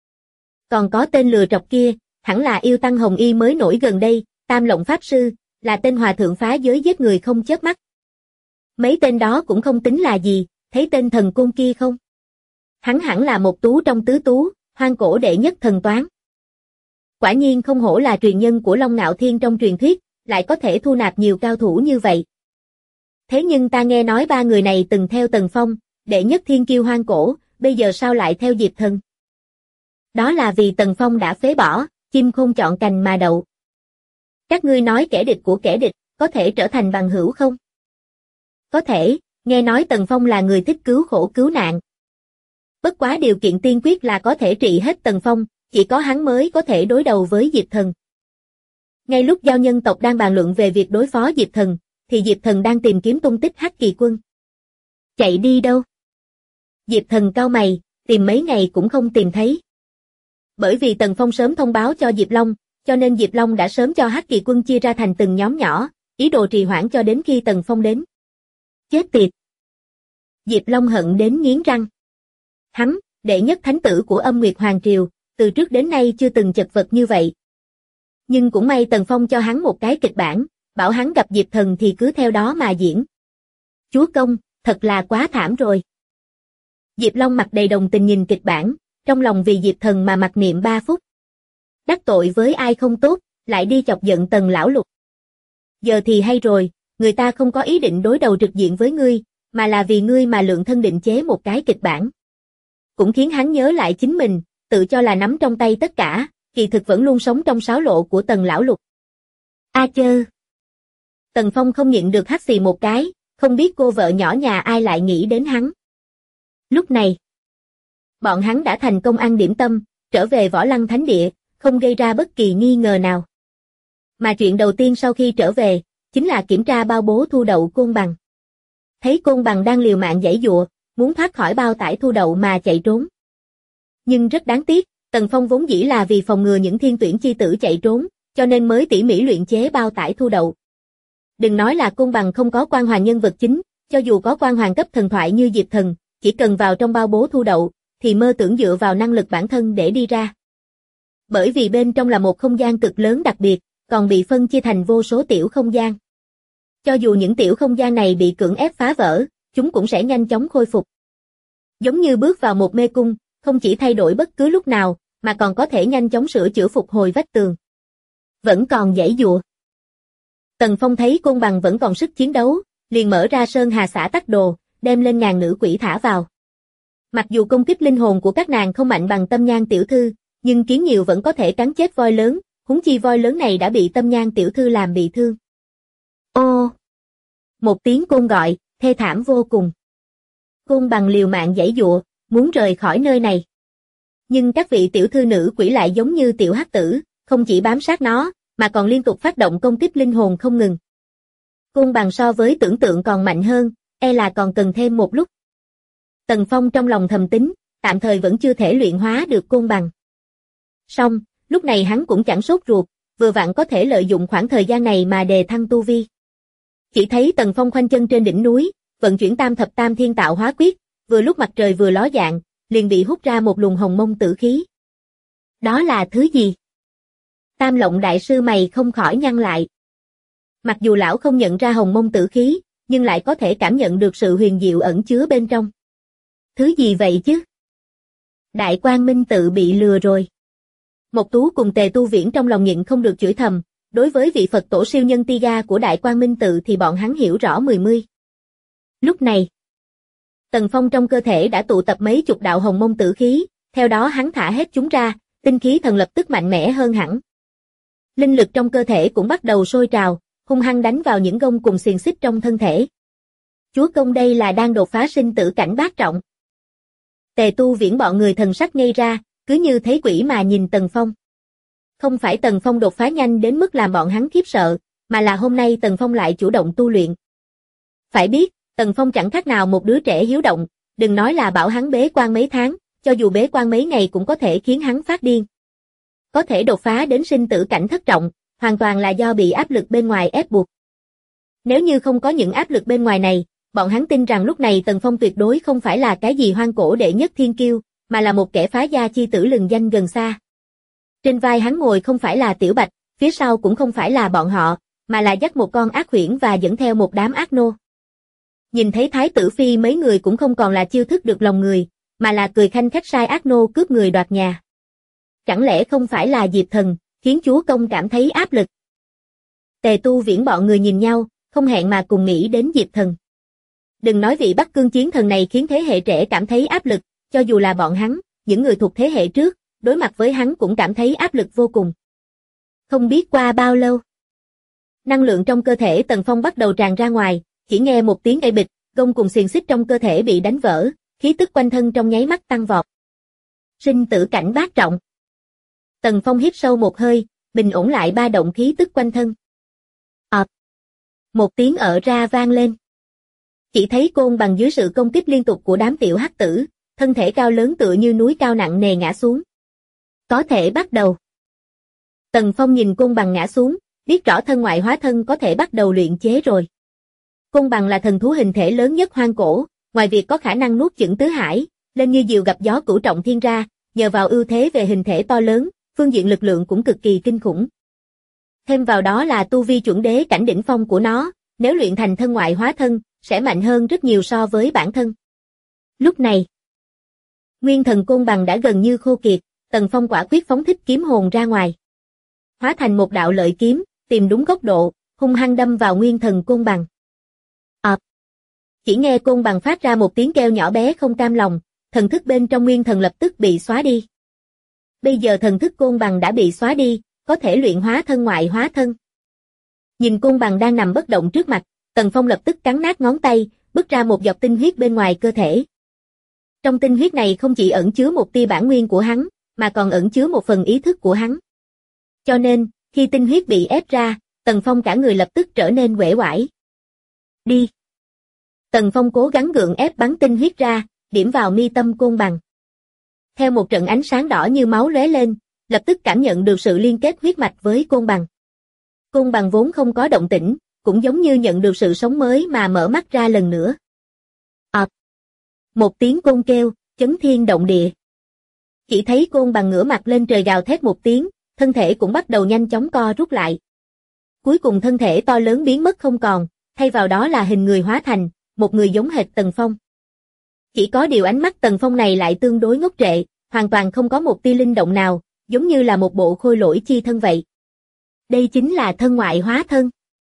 Còn có tên lừa trọc kia, hẳn là yêu tăng Hồng Y mới nổi gần đây, Tam Lộng Pháp Sư, là tên hòa thượng phá giới giết người không chớp mắt. Mấy tên đó cũng không tính là gì, thấy tên thần côn kia không? Hắn hẳn là một tú trong tứ tú, hoang cổ đệ nhất thần toán. Quả nhiên không hổ là truyền nhân của Long Nạo Thiên trong truyền thuyết, lại có thể thu nạp nhiều cao thủ như vậy. Thế nhưng ta nghe nói 3 người này từng theo Tần Phong, đệ nhất thiên kiêu hoang cổ, bây giờ sao lại theo Diệp Thần? Đó là vì Tần Phong đã phế bỏ, chim khôn chọn cành mà đậu. Các ngươi nói kẻ địch của kẻ địch, có thể trở thành bằng hữu không? Có thể, nghe nói Tần Phong là người thích cứu khổ cứu nạn. Bất quá điều kiện tiên quyết là có thể trị hết Tần Phong, chỉ có hắn mới có thể đối đầu với Diệp Thần. Ngay lúc giao nhân tộc đang bàn luận về việc đối phó Diệp Thần, thì Diệp Thần đang tìm kiếm tung tích Hắc Kỳ Quân. Chạy đi đâu? Diệp Thần cau mày, tìm mấy ngày cũng không tìm thấy. Bởi vì Tần Phong sớm thông báo cho Diệp Long, cho nên Diệp Long đã sớm cho Hắc Kỳ Quân chia ra thành từng nhóm nhỏ, ý đồ trì hoãn cho đến khi Tần Phong đến. Chết tiệt! Diệp Long hận đến nghiến răng. Hắn, đệ nhất thánh tử của Âm Nguyệt Hoàng Triều, từ trước đến nay chưa từng chật vật như vậy. Nhưng cũng may Tần Phong cho hắn một cái kịch bản, bảo hắn gặp Diệp Thần thì cứ theo đó mà diễn. Chúa công, thật là quá thảm rồi. Diệp Long mặt đầy đồng tình nhìn kịch bản, trong lòng vì Diệp Thần mà mặc niệm 3 phút. Đắc tội với ai không tốt, lại đi chọc giận Tần lão lục. Giờ thì hay rồi, người ta không có ý định đối đầu trực diện với ngươi, mà là vì ngươi mà lượng thân định chế một cái kịch bản. Cũng khiến hắn nhớ lại chính mình, tự cho là nắm trong tay tất cả, kỳ thực vẫn luôn sống trong sáo lộ của Tần lão lục. A chơ! Tần Phong không nhịn được hắt xì một cái, không biết cô vợ nhỏ nhà ai lại nghĩ đến hắn. Lúc này, bọn hắn đã thành công ăn điểm tâm, trở về Võ Lăng Thánh Địa, không gây ra bất kỳ nghi ngờ nào. Mà chuyện đầu tiên sau khi trở về, chính là kiểm tra bao bố thu đậu Côn Bằng. Thấy Côn Bằng đang liều mạng giãy giụa, muốn thoát khỏi bao tải thu đậu mà chạy trốn. Nhưng rất đáng tiếc, Tần Phong vốn dĩ là vì phòng ngừa những thiên tuyển chi tử chạy trốn, cho nên mới tỉ mỉ luyện chế bao tải thu đậu. Đừng nói là Côn Bằng không có quan hoàng nhân vật chính, cho dù có quan hoàng cấp thần thoại như Diệp Thần, chỉ cần vào trong bao bố thu đậu, thì mơ tưởng dựa vào năng lực bản thân để đi ra. Bởi vì bên trong là một không gian cực lớn đặc biệt, còn bị phân chia thành vô số tiểu không gian. Cho dù những tiểu không gian này bị cưỡng ép phá vỡ, chúng cũng sẽ nhanh chóng khôi phục. Giống như bước vào một mê cung, không chỉ thay đổi bất cứ lúc nào, mà còn có thể nhanh chóng sửa chữa phục hồi vách tường. Vẫn còn giãy giụa. Tần Phong thấy Côn Bằng vẫn còn sức chiến đấu, liền mở ra Sơn Hà Xã Tắc Đồ, đem lên ngàn nữ quỷ thả vào. Mặc dù công kích linh hồn của các nàng không mạnh bằng Tâm Nhan tiểu thư, nhưng kiến nhiều vẫn có thể cắn chết voi lớn, huống chi voi lớn này đã bị Tâm Nhan tiểu thư làm bị thương. Ô! Một tiếng côn gọi, thê thảm vô cùng. Côn Bằng liều mạng giãy giụa, muốn rời khỏi nơi này. Nhưng các vị tiểu thư nữ quỷ lại giống như tiểu hắc tử, không chỉ bám sát nó, mà còn liên tục phát động công kích linh hồn không ngừng. Côn Bằng so với tưởng tượng còn mạnh hơn, e là còn cần thêm một lúc. Tần Phong trong lòng thầm tính, tạm thời vẫn chưa thể luyện hóa được Côn Bằng. Song, lúc này hắn cũng chẳng sốt ruột, vừa vặn có thể lợi dụng khoảng thời gian này mà đề thăng tu vi. Chỉ thấy Tần Phong khoanh chân trên đỉnh núi, vận chuyển Tam Thập Tam Thiên Tạo Hóa Quyết, vừa lúc mặt trời vừa ló dạng, liền bị hút ra một luồng hồng mông tử khí. Đó là thứ gì? Tam Lộng đại sư mày không khỏi nhăn lại. Mặc dù lão không nhận ra hồng mông tử khí, nhưng lại có thể cảm nhận được sự huyền diệu ẩn chứa bên trong. Thứ gì vậy chứ? Đại Quang Minh tự bị lừa rồi. Mộc Tú cùng Tề Tu Viễn trong lòng nhịn không được chửi thầm, đối với vị Phật tổ siêu nhân Tiga của Đại Quang Minh tự thì bọn hắn hiểu rõ mười mươi. Lúc này, Tần Phong trong cơ thể đã tụ tập mấy chục đạo hồng mông tử khí, theo đó hắn thả hết chúng ra, tinh khí thần lập tức mạnh mẽ hơn hẳn. Linh lực trong cơ thể cũng bắt đầu sôi trào, hung hăng đánh vào những gông cùng xiềng xích trong thân thể. Chúa công đây là đang đột phá sinh tử cảnh bát trọng. Tề Tu Viễn bọn người thần sắc ngây ra, cứ như thấy quỷ mà nhìn Tần Phong. Không phải Tần Phong đột phá nhanh đến mức làm bọn hắn khiếp sợ, mà là hôm nay Tần Phong lại chủ động tu luyện. Phải biết, Tần Phong chẳng khác nào một đứa trẻ hiếu động, đừng nói là bảo hắn bế quan mấy tháng, cho dù bế quan mấy ngày cũng có thể khiến hắn phát điên. Có thể đột phá đến sinh tử cảnh thất trọng, hoàn toàn là do bị áp lực bên ngoài ép buộc. Nếu như không có những áp lực bên ngoài này, bọn hắn tin rằng lúc này Tần Phong tuyệt đối không phải là cái gì hoang cổ đệ nhất thiên kiêu, mà là một kẻ phá gia chi tử lừng danh gần xa. Trên vai hắn ngồi không phải là Tiểu Bạch, phía sau cũng không phải là bọn họ, mà là dắt một con ác huyễn và dẫn theo một đám ác nô. Nhìn thấy Thái tử Phi mấy người cũng không còn là chiêu thức được lòng người, mà là cười khanh khách sai ác nô cướp người đoạt nhà. Chẳng lẽ không phải là Diệp Thần, khiến chúa công cảm thấy áp lực? Tề Tu Viễn bọn người nhìn nhau, không hẹn mà cùng nghĩ đến Diệp Thần. Đừng nói vị Bắc Cương chiến thần này khiến thế hệ trẻ cảm thấy áp lực, cho dù là bọn hắn, những người thuộc thế hệ trước, đối mặt với hắn cũng cảm thấy áp lực vô cùng. Không biết qua bao lâu, năng lượng trong cơ thể Tần Phong bắt đầu tràn ra ngoài, chỉ nghe một tiếng ê bịch, gông cùng xiềng xích trong cơ thể bị đánh vỡ, khí tức quanh thân trong nháy mắt tăng vọt. Sinh tử cảnh bát trọng. Tần Phong hít sâu một hơi, bình ổn lại ba động khí tức quanh thân. Một tiếng ở ra vang lên. Chỉ thấy côn bằng dưới sự công kích liên tục của đám tiểu hắc tử, thân thể cao lớn tựa như núi cao nặng nề ngã xuống. Có thể bắt đầu. Tần Phong nhìn côn bằng ngã xuống, biết rõ thân ngoại hóa thân có thể bắt đầu luyện chế rồi. Côn bằng là thần thú hình thể lớn nhất hoang cổ, ngoài việc có khả năng nuốt chửng tứ hải, lên như diều gặp gió cửu trọng thiên ra, nhờ vào ưu thế về hình thể to lớn, phương diện lực lượng cũng cực kỳ kinh khủng. Thêm vào đó là tu vi chuẩn đế cảnh đỉnh phong của nó, nếu luyện thành thân ngoại hóa thân, sẽ mạnh hơn rất nhiều so với bản thân. Lúc này, nguyên thần côn bằng đã gần như khô kiệt, Tần Phong quả quyết phóng thích kiếm hồn ra ngoài. Hóa thành một đạo lợi kiếm, tìm đúng góc độ, hung hăng đâm vào nguyên thần côn bằng. Chỉ nghe côn bằng phát ra một tiếng kêu nhỏ bé không cam lòng, thần thức bên trong nguyên thần lập tức bị xóa đi. Bây giờ thần thức côn bằng đã bị xóa đi, có thể luyện hóa thân ngoại hóa thân. Nhìn côn bằng đang nằm bất động trước mặt, Tần Phong lập tức cắn nát ngón tay, bứt ra một giọt tinh huyết bên ngoài cơ thể. Trong tinh huyết này không chỉ ẩn chứa một tia bản nguyên của hắn, mà còn ẩn chứa một phần ý thức của hắn. Cho nên, khi tinh huyết bị ép ra, Tần Phong cả người lập tức trở nên uể oải. Đi! Tần Phong cố gắng gượng ép bắn tinh huyết ra, điểm vào mi tâm côn bằng. Theo một trận ánh sáng đỏ như máu lóe lên, lập tức cảm nhận được sự liên kết huyết mạch với côn bằng. Côn bằng vốn không có động tĩnh, cũng giống như nhận được sự sống mới mà mở mắt ra lần nữa. Một tiếng côn kêu, chấn thiên động địa. Chỉ thấy côn bằng ngửa mặt lên trời gào thét một tiếng, thân thể cũng bắt đầu nhanh chóng co rút lại. Cuối cùng thân thể to lớn biến mất không còn, thay vào đó là hình người hóa thành, một người giống hệt Tần Phong. Chỉ có điều ánh mắt Tần Phong này lại tương đối ngốc trệ, hoàn toàn không có một tia linh động nào, giống như là một bộ khôi lỗi chi thân vậy. Đây chính là thân ngoại hóa thân.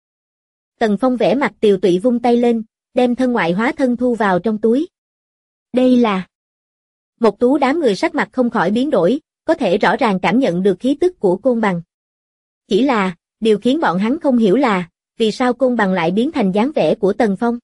Tần Phong vẽ mặt tiều tụy vung tay lên, đem thân ngoại hóa thân thu vào trong túi. Đây là... Một tú đám người sắc mặt không khỏi biến đổi, có thể rõ ràng cảm nhận được khí tức của côn bằng. Chỉ là, điều khiến bọn hắn không hiểu là, vì sao côn bằng lại biến thành dáng vẻ của Tần Phong.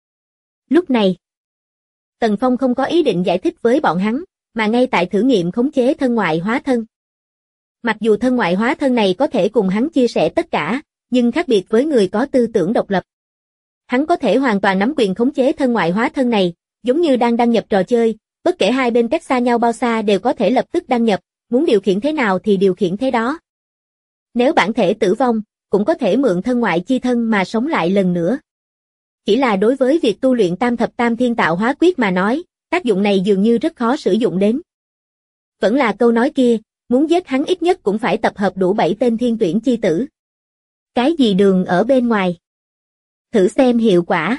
Lúc này, Tần Phong không có ý định giải thích với bọn hắn, mà ngay tại thử nghiệm khống chế thân ngoại hóa thân. Mặc dù thân ngoại hóa thân này có thể cùng hắn chia sẻ tất cả, nhưng khác biệt với người có tư tưởng độc lập. Hắn có thể hoàn toàn nắm quyền khống chế thân ngoại hóa thân này, giống như đang đăng nhập trò chơi, bất kể hai bên cách xa nhau bao xa đều có thể lập tức đăng nhập, muốn điều khiển thế nào thì điều khiển thế đó. Nếu bản thể tử vong, cũng có thể mượn thân ngoại chi thân mà sống lại lần nữa. Chỉ là đối với việc tu luyện tam thập tam thiên tạo hóa quyết mà nói, tác dụng này dường như rất khó sử dụng đến. Vẫn là câu nói kia, muốn giết hắn ít nhất cũng phải tập hợp đủ 7 tên thiên tuyển chi tử. Cái gì đường ở bên ngoài? Thử xem hiệu quả.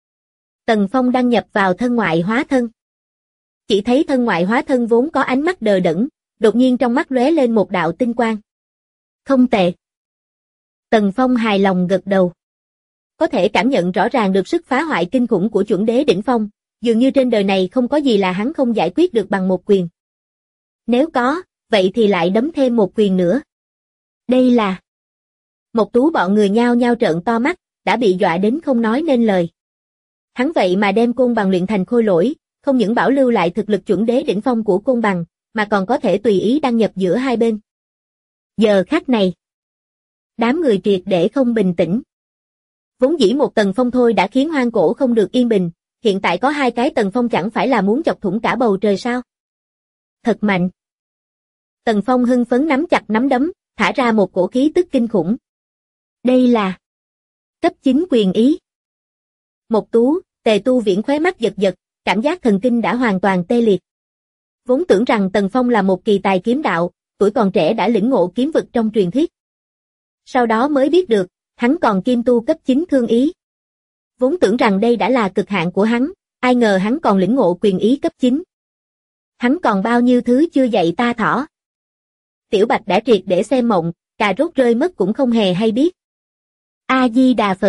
Tần Phong đăng nhập vào thân ngoại hóa thân. Chỉ thấy thân ngoại hóa thân vốn có ánh mắt đờ đẫn, đột nhiên trong mắt lóe lên một đạo tinh quang. Không tệ. Tần Phong hài lòng gật đầu. Có thể cảm nhận rõ ràng được sức phá hoại kinh khủng của chuẩn đế đỉnh phong, dường như trên đời này không có gì là hắn không giải quyết được bằng một quyền. Nếu có, vậy thì lại đấm thêm một quyền nữa. Đây là... Một tú bọn người nhao nhao trợn to mắt, đã bị dọa đến không nói nên lời. Hắn vậy mà đem côn bằng luyện thành khôi lỗi, không những bảo lưu lại thực lực chuẩn đế đỉnh phong của côn bằng, mà còn có thể tùy ý đăng nhập giữa hai bên. Giờ khắc này, đám người triệt để không bình tĩnh. Vốn dĩ một Tần Phong thôi đã khiến hoang cổ không được yên bình, hiện tại có 2 cái Tần Phong chẳng phải là muốn chọc thủng cả bầu trời sao? Thật mạnh. Tần Phong hưng phấn nắm chặt nắm đấm, thả ra một cổ khí tức kinh khủng. Đây là cấp 9 quyền ý. Một tú, Tề Tu Viễn khóe mắt giật giật, cảm giác thần kinh đã hoàn toàn tê liệt. Vốn tưởng rằng Tần Phong là một kỳ tài kiếm đạo, tuổi còn trẻ đã lĩnh ngộ kiếm vực trong truyền thuyết. Sau đó mới biết được, hắn còn kim tu cấp 9 thương ý. Vốn tưởng rằng đây đã là cực hạn của hắn, ai ngờ hắn còn lĩnh ngộ quyền ý cấp 9. Hắn còn bao nhiêu thứ chưa dạy ta thỏ. Tiểu Bạch đã triệt để xem mộng, cà rốt rơi mất cũng không hề hay biết. A-di-đà Phật.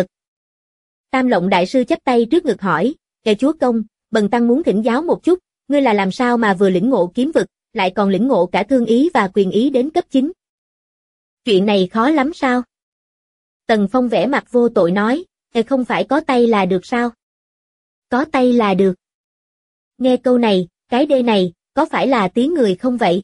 Tam Lộng đại sư chắp tay trước ngực hỏi, "Kẻ chúa công, bần tăng muốn thỉnh giáo một chút, ngươi là làm sao mà vừa lĩnh ngộ kiếm vực, lại còn lĩnh ngộ cả thương ý và quyền ý đến cấp 9? Chuyện này khó lắm sao?" Tần Phong vẽ mặt vô tội nói, "Không phải có tay là được sao? Có tay là được." Nghe câu này, cái đê này, có phải là tiếng người không vậy?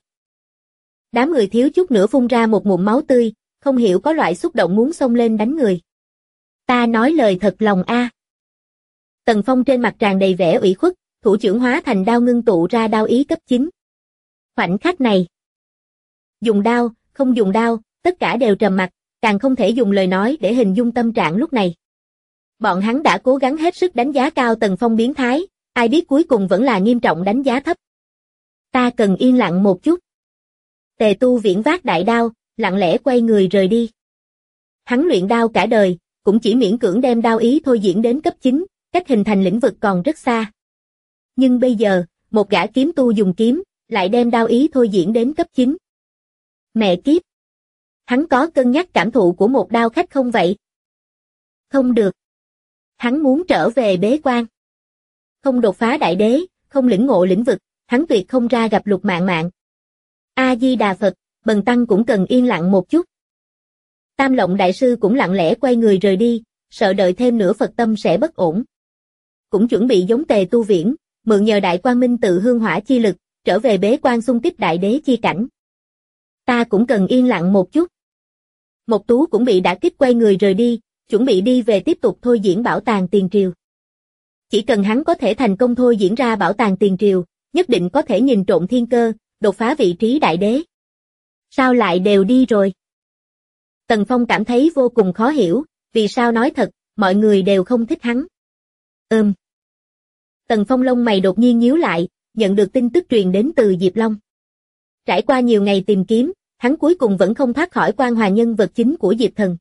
Đám người thiếu chút nữa phun ra một ngụm máu tươi, không hiểu có loại xúc động muốn xông lên đánh người. Ta nói lời thật lòng a. Tần Phong trên mặt tràn đầy vẻ ủy khuất, thủ trưởng hóa thành đao ngưng tụ ra đao ý cấp 9. Khoảnh khắc này, dùng đao, không dùng đao, tất cả đều trầm mặc, càng không thể dùng lời nói để hình dung tâm trạng lúc này. Bọn hắn đã cố gắng hết sức đánh giá cao Tần Phong biến thái, ai biết cuối cùng vẫn là nghiêm trọng đánh giá thấp. Ta cần yên lặng một chút. Tề Tu Viễn vác đại đao, lặng lẽ quay người rời đi. Hắn luyện đao cả đời, cũng chỉ miễn cưỡng đem đao ý thôi diễn đến cấp 9, cách hình thành lĩnh vực còn rất xa. Nhưng bây giờ, một gã kiếm tu dùng kiếm, lại đem đao ý thôi diễn đến cấp 9. Mẹ kiếp! Hắn có cân nhắc cảm thụ của một đao khách không vậy? Không được. Hắn muốn trở về bế quan. Không đột phá đại đế, không lĩnh ngộ lĩnh vực, hắn tuyệt không ra gặp Lục Mạn Mạn. A-di-đà Phật, bần tăng cũng cần yên lặng một chút. Tam Lộng đại sư cũng lặng lẽ quay người rời đi, sợ đợi thêm nữa Phật tâm sẽ bất ổn. Cũng chuẩn bị giống Tề Tu Viễn, mượn nhờ Đại Quang Minh tự hương hỏa chi lực, trở về bế quan xung kích đại đế chi cảnh. Ta cũng cần yên lặng một chút. Mộc Tú cũng bị đả kích quay người rời đi, chuẩn bị đi về tiếp tục thôi diễn bảo tàng tiền triều. Chỉ cần hắn có thể thành công thôi diễn ra bảo tàng tiền triều, nhất định có thể nhìn trộm thiên cơ, đột phá vị trí đại đế. Sao lại đều đi rồi? Tần Phong cảm thấy vô cùng khó hiểu, vì sao nói thật, mọi người đều không thích hắn. Tần Phong lông mày đột nhiên nhíu lại, nhận được tin tức truyền đến từ Diệp Long. Trải qua nhiều ngày tìm kiếm, hắn cuối cùng vẫn không thoát khỏi quan hòa nhân vật chính của Diệp Thần.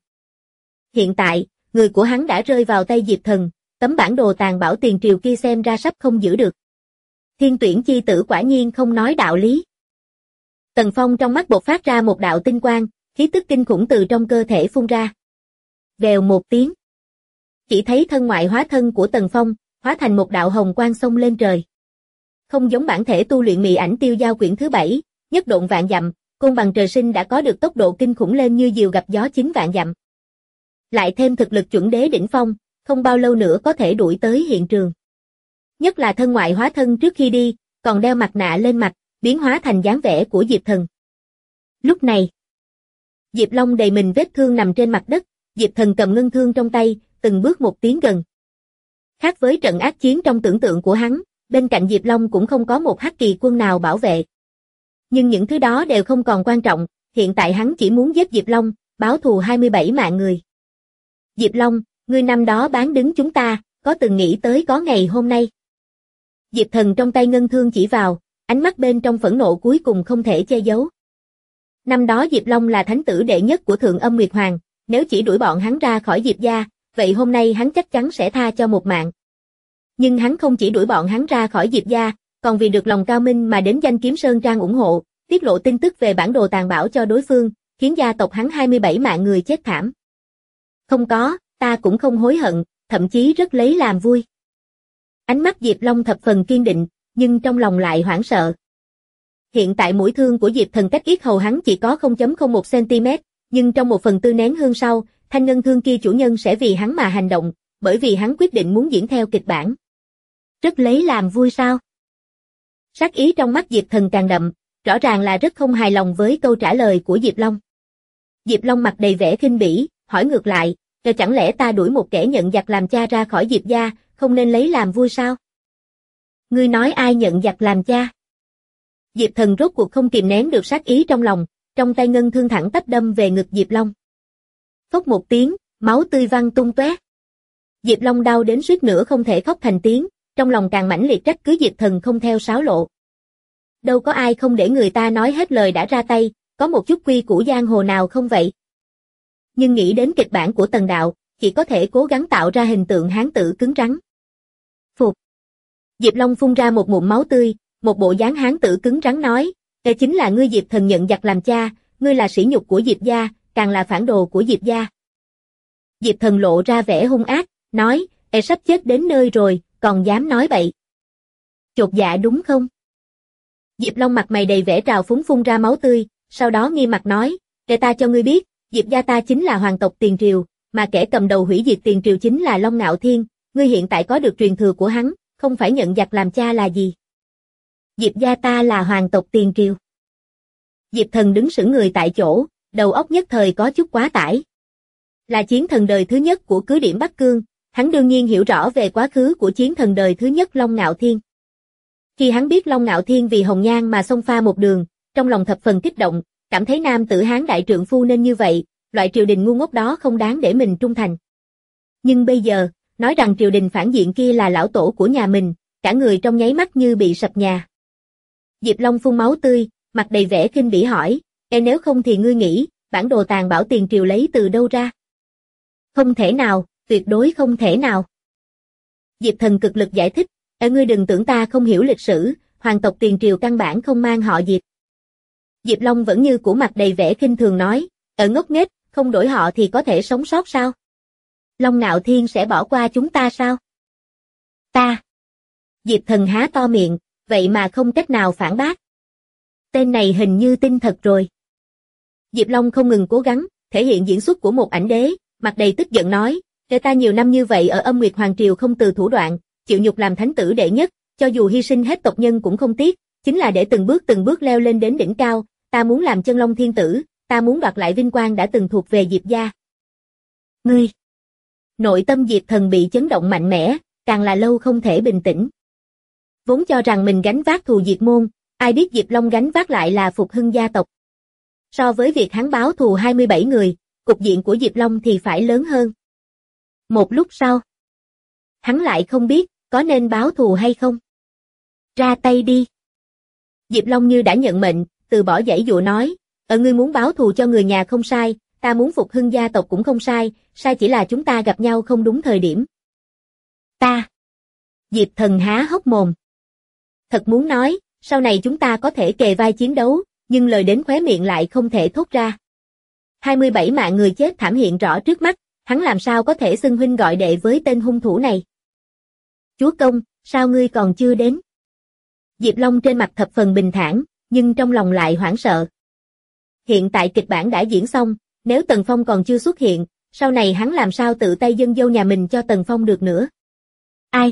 Hiện tại, người của hắn đã rơi vào tay Diệp Thần, tấm bản đồ tàn bảo tiền triều kia xem ra sắp không giữ được. Thiên tuyển chi tử quả nhiên không nói đạo lý. Tần Phong trong mắt bộc phát ra một đạo tinh quang, khí tức kinh khủng từ trong cơ thể phun ra. Vèo một tiếng. Chỉ thấy thân ngoại hóa thân của Tần Phong, hóa thành một đạo hồng quang xông lên trời. Không giống bản thể tu luyện mị ảnh tiêu giao quyển thứ 7, nhất độn vạn dặm, côn bằng trời sinh đã có được tốc độ kinh khủng lên như diều gặp gió 9 vạn dặm. Lại thêm thực lực chuẩn đế đỉnh phong, không bao lâu nữa có thể đuổi tới hiện trường. Nhất là thân ngoại hóa thân trước khi đi, còn đeo mặt nạ lên mặt, biến hóa thành dáng vẻ của Diệp Thần. Lúc này, Diệp Long đầy mình vết thương nằm trên mặt đất, Diệp Thần cầm ngân thương trong tay, từng bước một tiến gần. Khác với trận ác chiến trong tưởng tượng của hắn, bên cạnh Diệp Long cũng không có một hắc kỳ quân nào bảo vệ. Nhưng những thứ đó đều không còn quan trọng, hiện tại hắn chỉ muốn giết Diệp Long, báo thù 27 mạng người. Diệp Long, ngươi năm đó bán đứng chúng ta, có từng nghĩ tới có ngày hôm nay? Diệp Thần trong tay ngân thương chỉ vào, ánh mắt bên trong phẫn nộ cuối cùng không thể che giấu. Năm đó Diệp Long là thánh tử đệ nhất của Thượng Âm Nguyệt Hoàng, nếu chỉ đuổi bọn hắn ra khỏi Diệp gia, vậy hôm nay hắn chắc chắn sẽ tha cho một mạng. Nhưng hắn không chỉ đuổi bọn hắn ra khỏi Diệp gia, còn vì được lòng cao minh mà đến Danh Kiếm Sơn Trang ủng hộ, tiết lộ tin tức về bản đồ tàn bảo cho đối phương, khiến gia tộc hắn 27 mạng người chết thảm. Không có, ta cũng không hối hận, thậm chí rất lấy làm vui. Ánh mắt Diệp Long thập phần kiên định, nhưng trong lòng lại hoảng sợ. Hiện tại mũi thương của Diệp Thần cách yết hầu hắn chỉ có 0.01 cm, nhưng trong 1/4 nén hương sau, thanh ngân thương kia chủ nhân sẽ vì hắn mà hành động, bởi vì hắn quyết định muốn diễn theo kịch bản. Rất lấy làm vui sao? Sát ý trong mắt Diệp Thần càng đậm, rõ ràng là rất không hài lòng với câu trả lời của Diệp Long. Diệp Long mặt đầy vẻ khinh bỉ, hỏi ngược lại, chẳng lẽ ta đuổi một kẻ nhận giặc làm cha ra khỏi Diệp gia, không nên lấy làm vui sao? Ngươi nói ai nhận giặc làm cha? Diệp Thần rốt cuộc không kìm nén được sát ý trong lòng, trong tay ngân thương thẳng tắp đâm về ngực Diệp Long. Phốc một tiếng, máu tươi văng tung tóe. Diệp Long đau đến suýt nữa không thể khóc thành tiếng, trong lòng càng mãnh liệt trách cứ Diệp Thần không theo sáo lộ. Đâu có ai không để người ta nói hết lời đã ra tay, có một chút quy củ giang hồ nào không vậy? Nhưng nghĩ đến kịch bản của Tần Đạo, chỉ có thể cố gắng tạo ra hình tượng hán tử cứng rắn. Phục. Diệp Long phun ra một ngụm máu tươi, một bộ dáng hán tử cứng rắn nói, "Đây chính là ngươi Diệp Thần nhận giặc làm cha, ngươi là sỉ nhục của Diệp gia, càng là phản đồ của Diệp gia." Diệp Thần lộ ra vẻ hung ác, nói, sắp chết đến nơi rồi, còn dám nói bậy. Chột dạ đúng không?" Diệp Long mặt mày đầy vẻ trào phúng phun ra máu tươi, sau đó nghiêm mặt nói, "Để ta cho ngươi biết, Diệp gia ta chính là hoàng tộc tiền triều, mà kẻ cầm đầu hủy diệt tiền triều chính là Long Ngạo Thiên, ngươi hiện tại có được truyền thừa của hắn, không phải nhận giặc làm cha là gì?" Diệp gia ta là hoàng tộc tiền triều. Diệp Thần đứng sững người tại chỗ, đầu óc nhất thời có chút quá tải. Là chiến thần đời thứ nhất của cứ điểm Bắc Cương, hắn đương nhiên hiểu rõ về quá khứ của chiến thần đời thứ nhất Long Ngạo Thiên. Khi hắn biết Long Ngạo Thiên vì Hồng Nhan mà xông pha một đường, trong lòng thập phần kích động, cảm thấy nam tử Hán đại trượng phu nên như vậy, loại triều đình ngu ngốc đó không đáng để mình trung thành. Nhưng bây giờ, nói rằng triều đình phản diện kia là lão tổ của nhà mình, cả người trong nháy mắt như bị sập nhà. Diệp Long phun máu tươi, mặt đầy vẻ khinh bỉ hỏi, nếu không thì ngươi nghĩ, bản đồ tàn bảo tiền triều lấy từ đâu ra? Không thể nào, tuyệt đối không thể nào. Diệp Thần cực lực giải thích, ngươi đừng tưởng ta không hiểu lịch sử, hoàng tộc tiền triều căn bản không mang họ Diệp. Diệp Long vẫn như cũ mặt đầy vẻ khinh thường nói, ngốc nghếch, không đổi họ thì có thể sống sót sao? Long Ngạo Thiên sẽ bỏ qua chúng ta sao? Ta. Diệp Thần há to miệng, vậy mà không cách nào phản bác. Tên này hình như tin thật rồi. Diệp Long không ngừng cố gắng, thể hiện diễn xuất của một ảnh đế, mặt đầy tức giận nói, người ta nhiều năm như vậy ở Âm Nguyệt Hoàng Triều không từ thủ đoạn, chịu nhục làm thánh tử đệ nhất, cho dù hy sinh hết tộc nhân cũng không tiếc, chính là để từng bước leo lên đến đỉnh cao, ta muốn làm chân long thiên tử, ta muốn đoạt lại vinh quang đã từng thuộc về Diệp gia. Ngươi! Nội tâm Diệp Thần bị chấn động mạnh mẽ, càng là lâu không thể bình tĩnh. Vốn cho rằng mình gánh vác thù diệt môn, ai biết Diệp Long gánh vác lại là phục hưng gia tộc. So với việc hắn báo thù 27 người, cục diện của Diệp Long thì phải lớn hơn. Một lúc sau, hắn lại không biết có nên báo thù hay không. Ra tay đi. Diệp Long như đã nhận mệnh, từ bỏ giãy dụa nói, ngươi muốn báo thù cho người nhà không sai, ta muốn phục hưng gia tộc cũng không sai, sai chỉ là chúng ta gặp nhau không đúng thời điểm. Ta. Diệp Thần há hốc mồm. Thật muốn nói, sau này chúng ta có thể kề vai chiến đấu, nhưng lời đến khóe miệng lại không thể thốt ra. 27 mạng người chết thảm hiện rõ trước mắt, hắn làm sao có thể xưng huynh gọi đệ với tên hung thủ này. Chúa công, sao ngươi còn chưa đến? Diệp Long trên mặt thập phần bình thản, nhưng trong lòng lại hoảng sợ. Hiện tại kịch bản đã diễn xong, nếu Tần Phong còn chưa xuất hiện, sau này hắn làm sao tự tay dâng dâu nhà mình cho Tần Phong được nữa? Ai?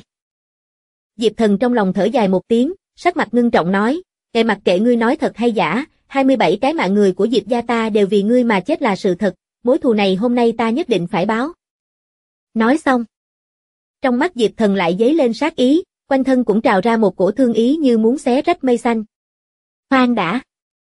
Diệp Thần trong lòng thở dài một tiếng, sắc mặt ngưng trọng nói, mặc kệ ngươi nói thật hay giả, 27 cái mạng người của Diệp gia ta đều vì ngươi mà chết là sự thật, mối thù này hôm nay ta nhất định phải báo. Nói xong. Trong mắt Diệp Thần lại dấy lên sát ý, quanh thân cũng trào ra một cổ thương ý như muốn xé rách mây xanh. Khoan đã.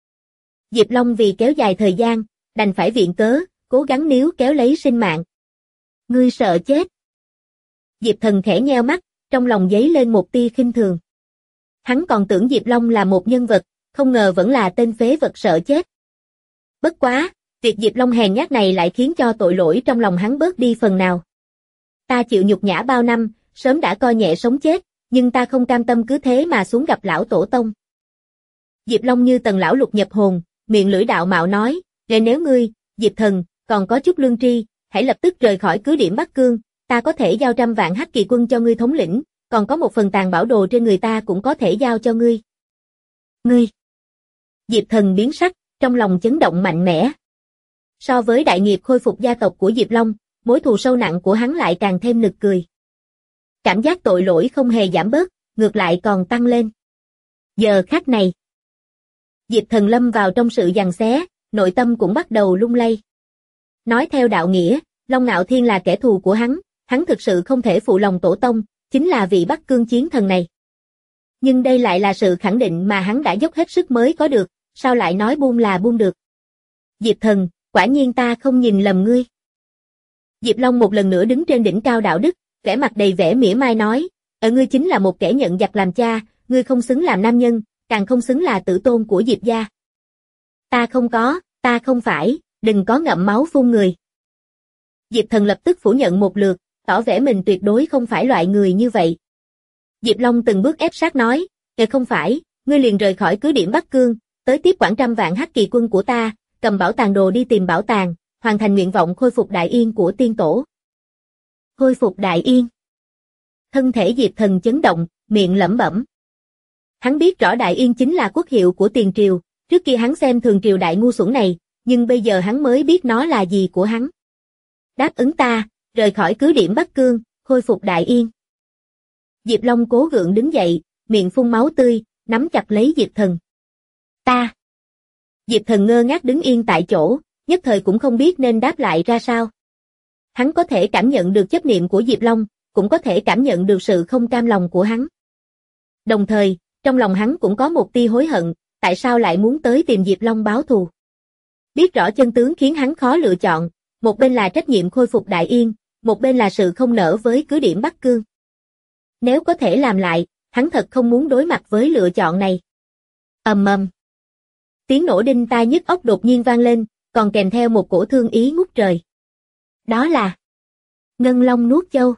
Diệp Long vì kéo dài thời gian, đành phải viện cớ, cố gắng níu kéo lấy sinh mạng. Ngươi sợ chết. Diệp Thần khẽ nheo mắt, trong lòng dấy lên một tia khinh thường. Hắn còn tưởng Diệp Long là một nhân vật, không ngờ vẫn là tên phế vật sợ chết. Bất quá, việc Diệp Long hèn nhát này lại khiến cho tội lỗi trong lòng hắn bớt đi phần nào. Ta chịu nhục nhã bao năm, sớm đã coi nhẹ sống chết, nhưng ta không cam tâm cứ thế mà xuống gặp lão tổ tông. Diệp Long như tần lão lục nhập hồn, miệng lưỡi đạo mạo nói, nếu ngươi, Diệp Thần, còn có chút lương tri, hãy lập tức rời khỏi cứ điểm Bắc Cương, ta có thể giao 100 vạn Hắc Kỳ quân cho ngươi thống lĩnh, còn có một phần tàn bảo đồ trên người ta cũng có thể giao cho ngươi. Ngươi! Diệp Thần biến sắc, trong lòng chấn động mạnh mẽ. So với đại nghiệp khôi phục gia tộc của Diệp Long, mối thù sâu nặng của hắn lại càng thêm nực cười. Cảm giác tội lỗi không hề giảm bớt, ngược lại còn tăng lên. Giờ khắc này, Diệp Thần lâm vào trong sự giằng xé, nội tâm cũng bắt đầu lung lay. Nói theo đạo nghĩa, Long Ngạo Thiên là kẻ thù của hắn thực sự không thể phụ lòng tổ tông, chính là vị Bắc Cương chiến thần này. Nhưng đây lại là sự khẳng định mà hắn đã dốc hết sức mới có được, sao lại nói buông là buông được. Diệp Thần, quả nhiên ta không nhìn lầm ngươi. Diệp Long một lần nữa đứng trên đỉnh cao đạo đức, vẻ mặt đầy vẻ mỉa mai nói, ngươi chính là một kẻ nhận giặc làm cha, ngươi không xứng làm nam nhân, càng không xứng là tử tôn của Diệp gia. Ta không phải, đừng có ngậm máu phun người. Diệp Thần lập tức phủ nhận một lượt, tỏ vẻ mình tuyệt đối không phải loại người như vậy. Diệp Long từng bước ép sát nói, không phải, ngươi liền rời khỏi cứ điểm Bắc Cương, tới tiếp quản 100 vạn Hắc Kỳ quân của ta, cầm bảo tàng đồ đi tìm bảo tàng, hoàn thành nguyện vọng khôi phục Đại Yên của tiên tổ. Khôi phục Đại Yên. Thân thể Diệp Thần chấn động, miệng lẩm bẩm. Hắn biết rõ Đại Yên chính là quốc hiệu của tiền triều, trước kia hắn xem thường triều đại ngu xuẩn này, nhưng bây giờ hắn mới biết nó là gì của hắn. Đáp ứng ta, rời khỏi cứ điểm Bắc Cương, khôi phục Đại Yên. Diệp Long cố gượng đứng dậy, miệng phun máu tươi, nắm chặt lấy Diệp Thần. Ta. Diệp Thần ngơ ngác đứng yên tại chỗ, nhất thời cũng không biết nên đáp lại ra sao. Hắn có thể cảm nhận được chấp niệm của Diệp Long, cũng có thể cảm nhận được sự không cam lòng của hắn. Đồng thời, trong lòng hắn cũng có một tia hối hận, tại sao lại muốn tới tìm Diệp Long báo thù. Biết rõ chân tướng khiến hắn khó lựa chọn, một bên là trách nhiệm khôi phục Đại Yên, một bên là sự không nỡ với cứ điểm Bắc Cương. Nếu có thể làm lại, hắn thật không muốn đối mặt với lựa chọn này. Ầm ầm. Tiếng nổ đinh tai nhức óc đột nhiên vang lên, còn kèm theo một cổ thương ý ngút trời. Đó là Ngân Long nuốt châu.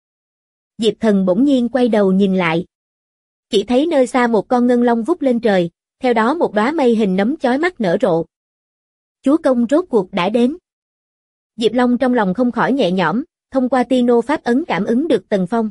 Diệp Thần bỗng nhiên quay đầu nhìn lại. Chỉ thấy nơi xa một con ngân long vút lên trời, theo đó một đóa mây hình nấm chói mắt nở rộ. Chúa công rốt cuộc đã đến. Diệp Long trong lòng không khỏi nhẹ nhõm, thông qua tiên nô pháp ấn cảm ứng được Tần Phong.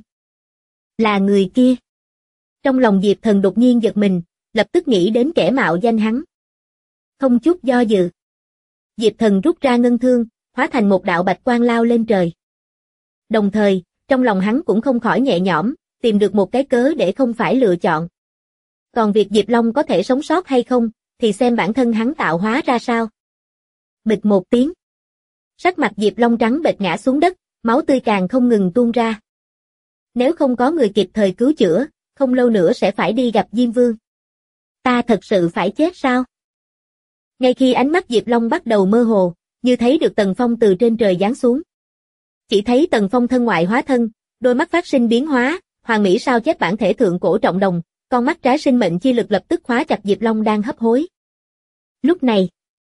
Là người kia. Trong lòng Diệp Thần đột nhiên giật mình, lập tức nghĩ đến kẻ mạo danh hắn. Không chút do dự. Diệp Thần rút ra ngân thương, hóa thành một đạo bạch quang lao lên trời. Đồng thời, trong lòng hắn cũng không khỏi nhẹ nhõm, tìm được một cái cớ để không phải lựa chọn. Còn việc Diệp Long có thể sống sót hay không, thì xem bản thân hắn tạo hóa ra sao. Bịch một tiếng. Sắc mặt Diệp Long trắng bệch ngã xuống đất, máu tươi càng không ngừng tuôn ra. Nếu không có người kịp thời cứu chữa, không lâu nữa sẽ phải đi gặp Diêm Vương. Ta thật sự phải chết sao? Ngay khi ánh mắt Diệp Long bắt đầu mơ hồ, như thấy được Tần Phong từ trên trời giáng xuống. Chỉ thấy Tần Phong thân ngoại hóa thân, đôi mắt phát sinh biến hóa, hoàng mỹ sao chép bản thể thượng cổ trọng đồng, con mắt trái sinh mệnh chi lực lập tức khóa chặt Diệp Long đang hấp hối. Lúc này,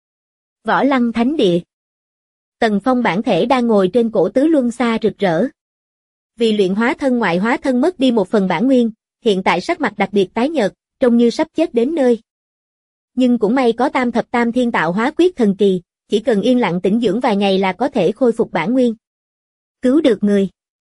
Võ Lăng Thánh Địa. Tần Phong bản thể đang ngồi trên cổ tứ luân xa rực rỡ. Vì luyện hóa thân ngoại hóa thân mất đi một phần bản nguyên, hiện tại sắc mặt đặc biệt tái nhợt, trông như sắp chết đến nơi. Nhưng cũng may có Tam Thập Tam Thiên Tạo Hóa Quyết thần kỳ, chỉ cần yên lặng tĩnh dưỡng vài ngày là có thể khôi phục bản nguyên. Cứu được người.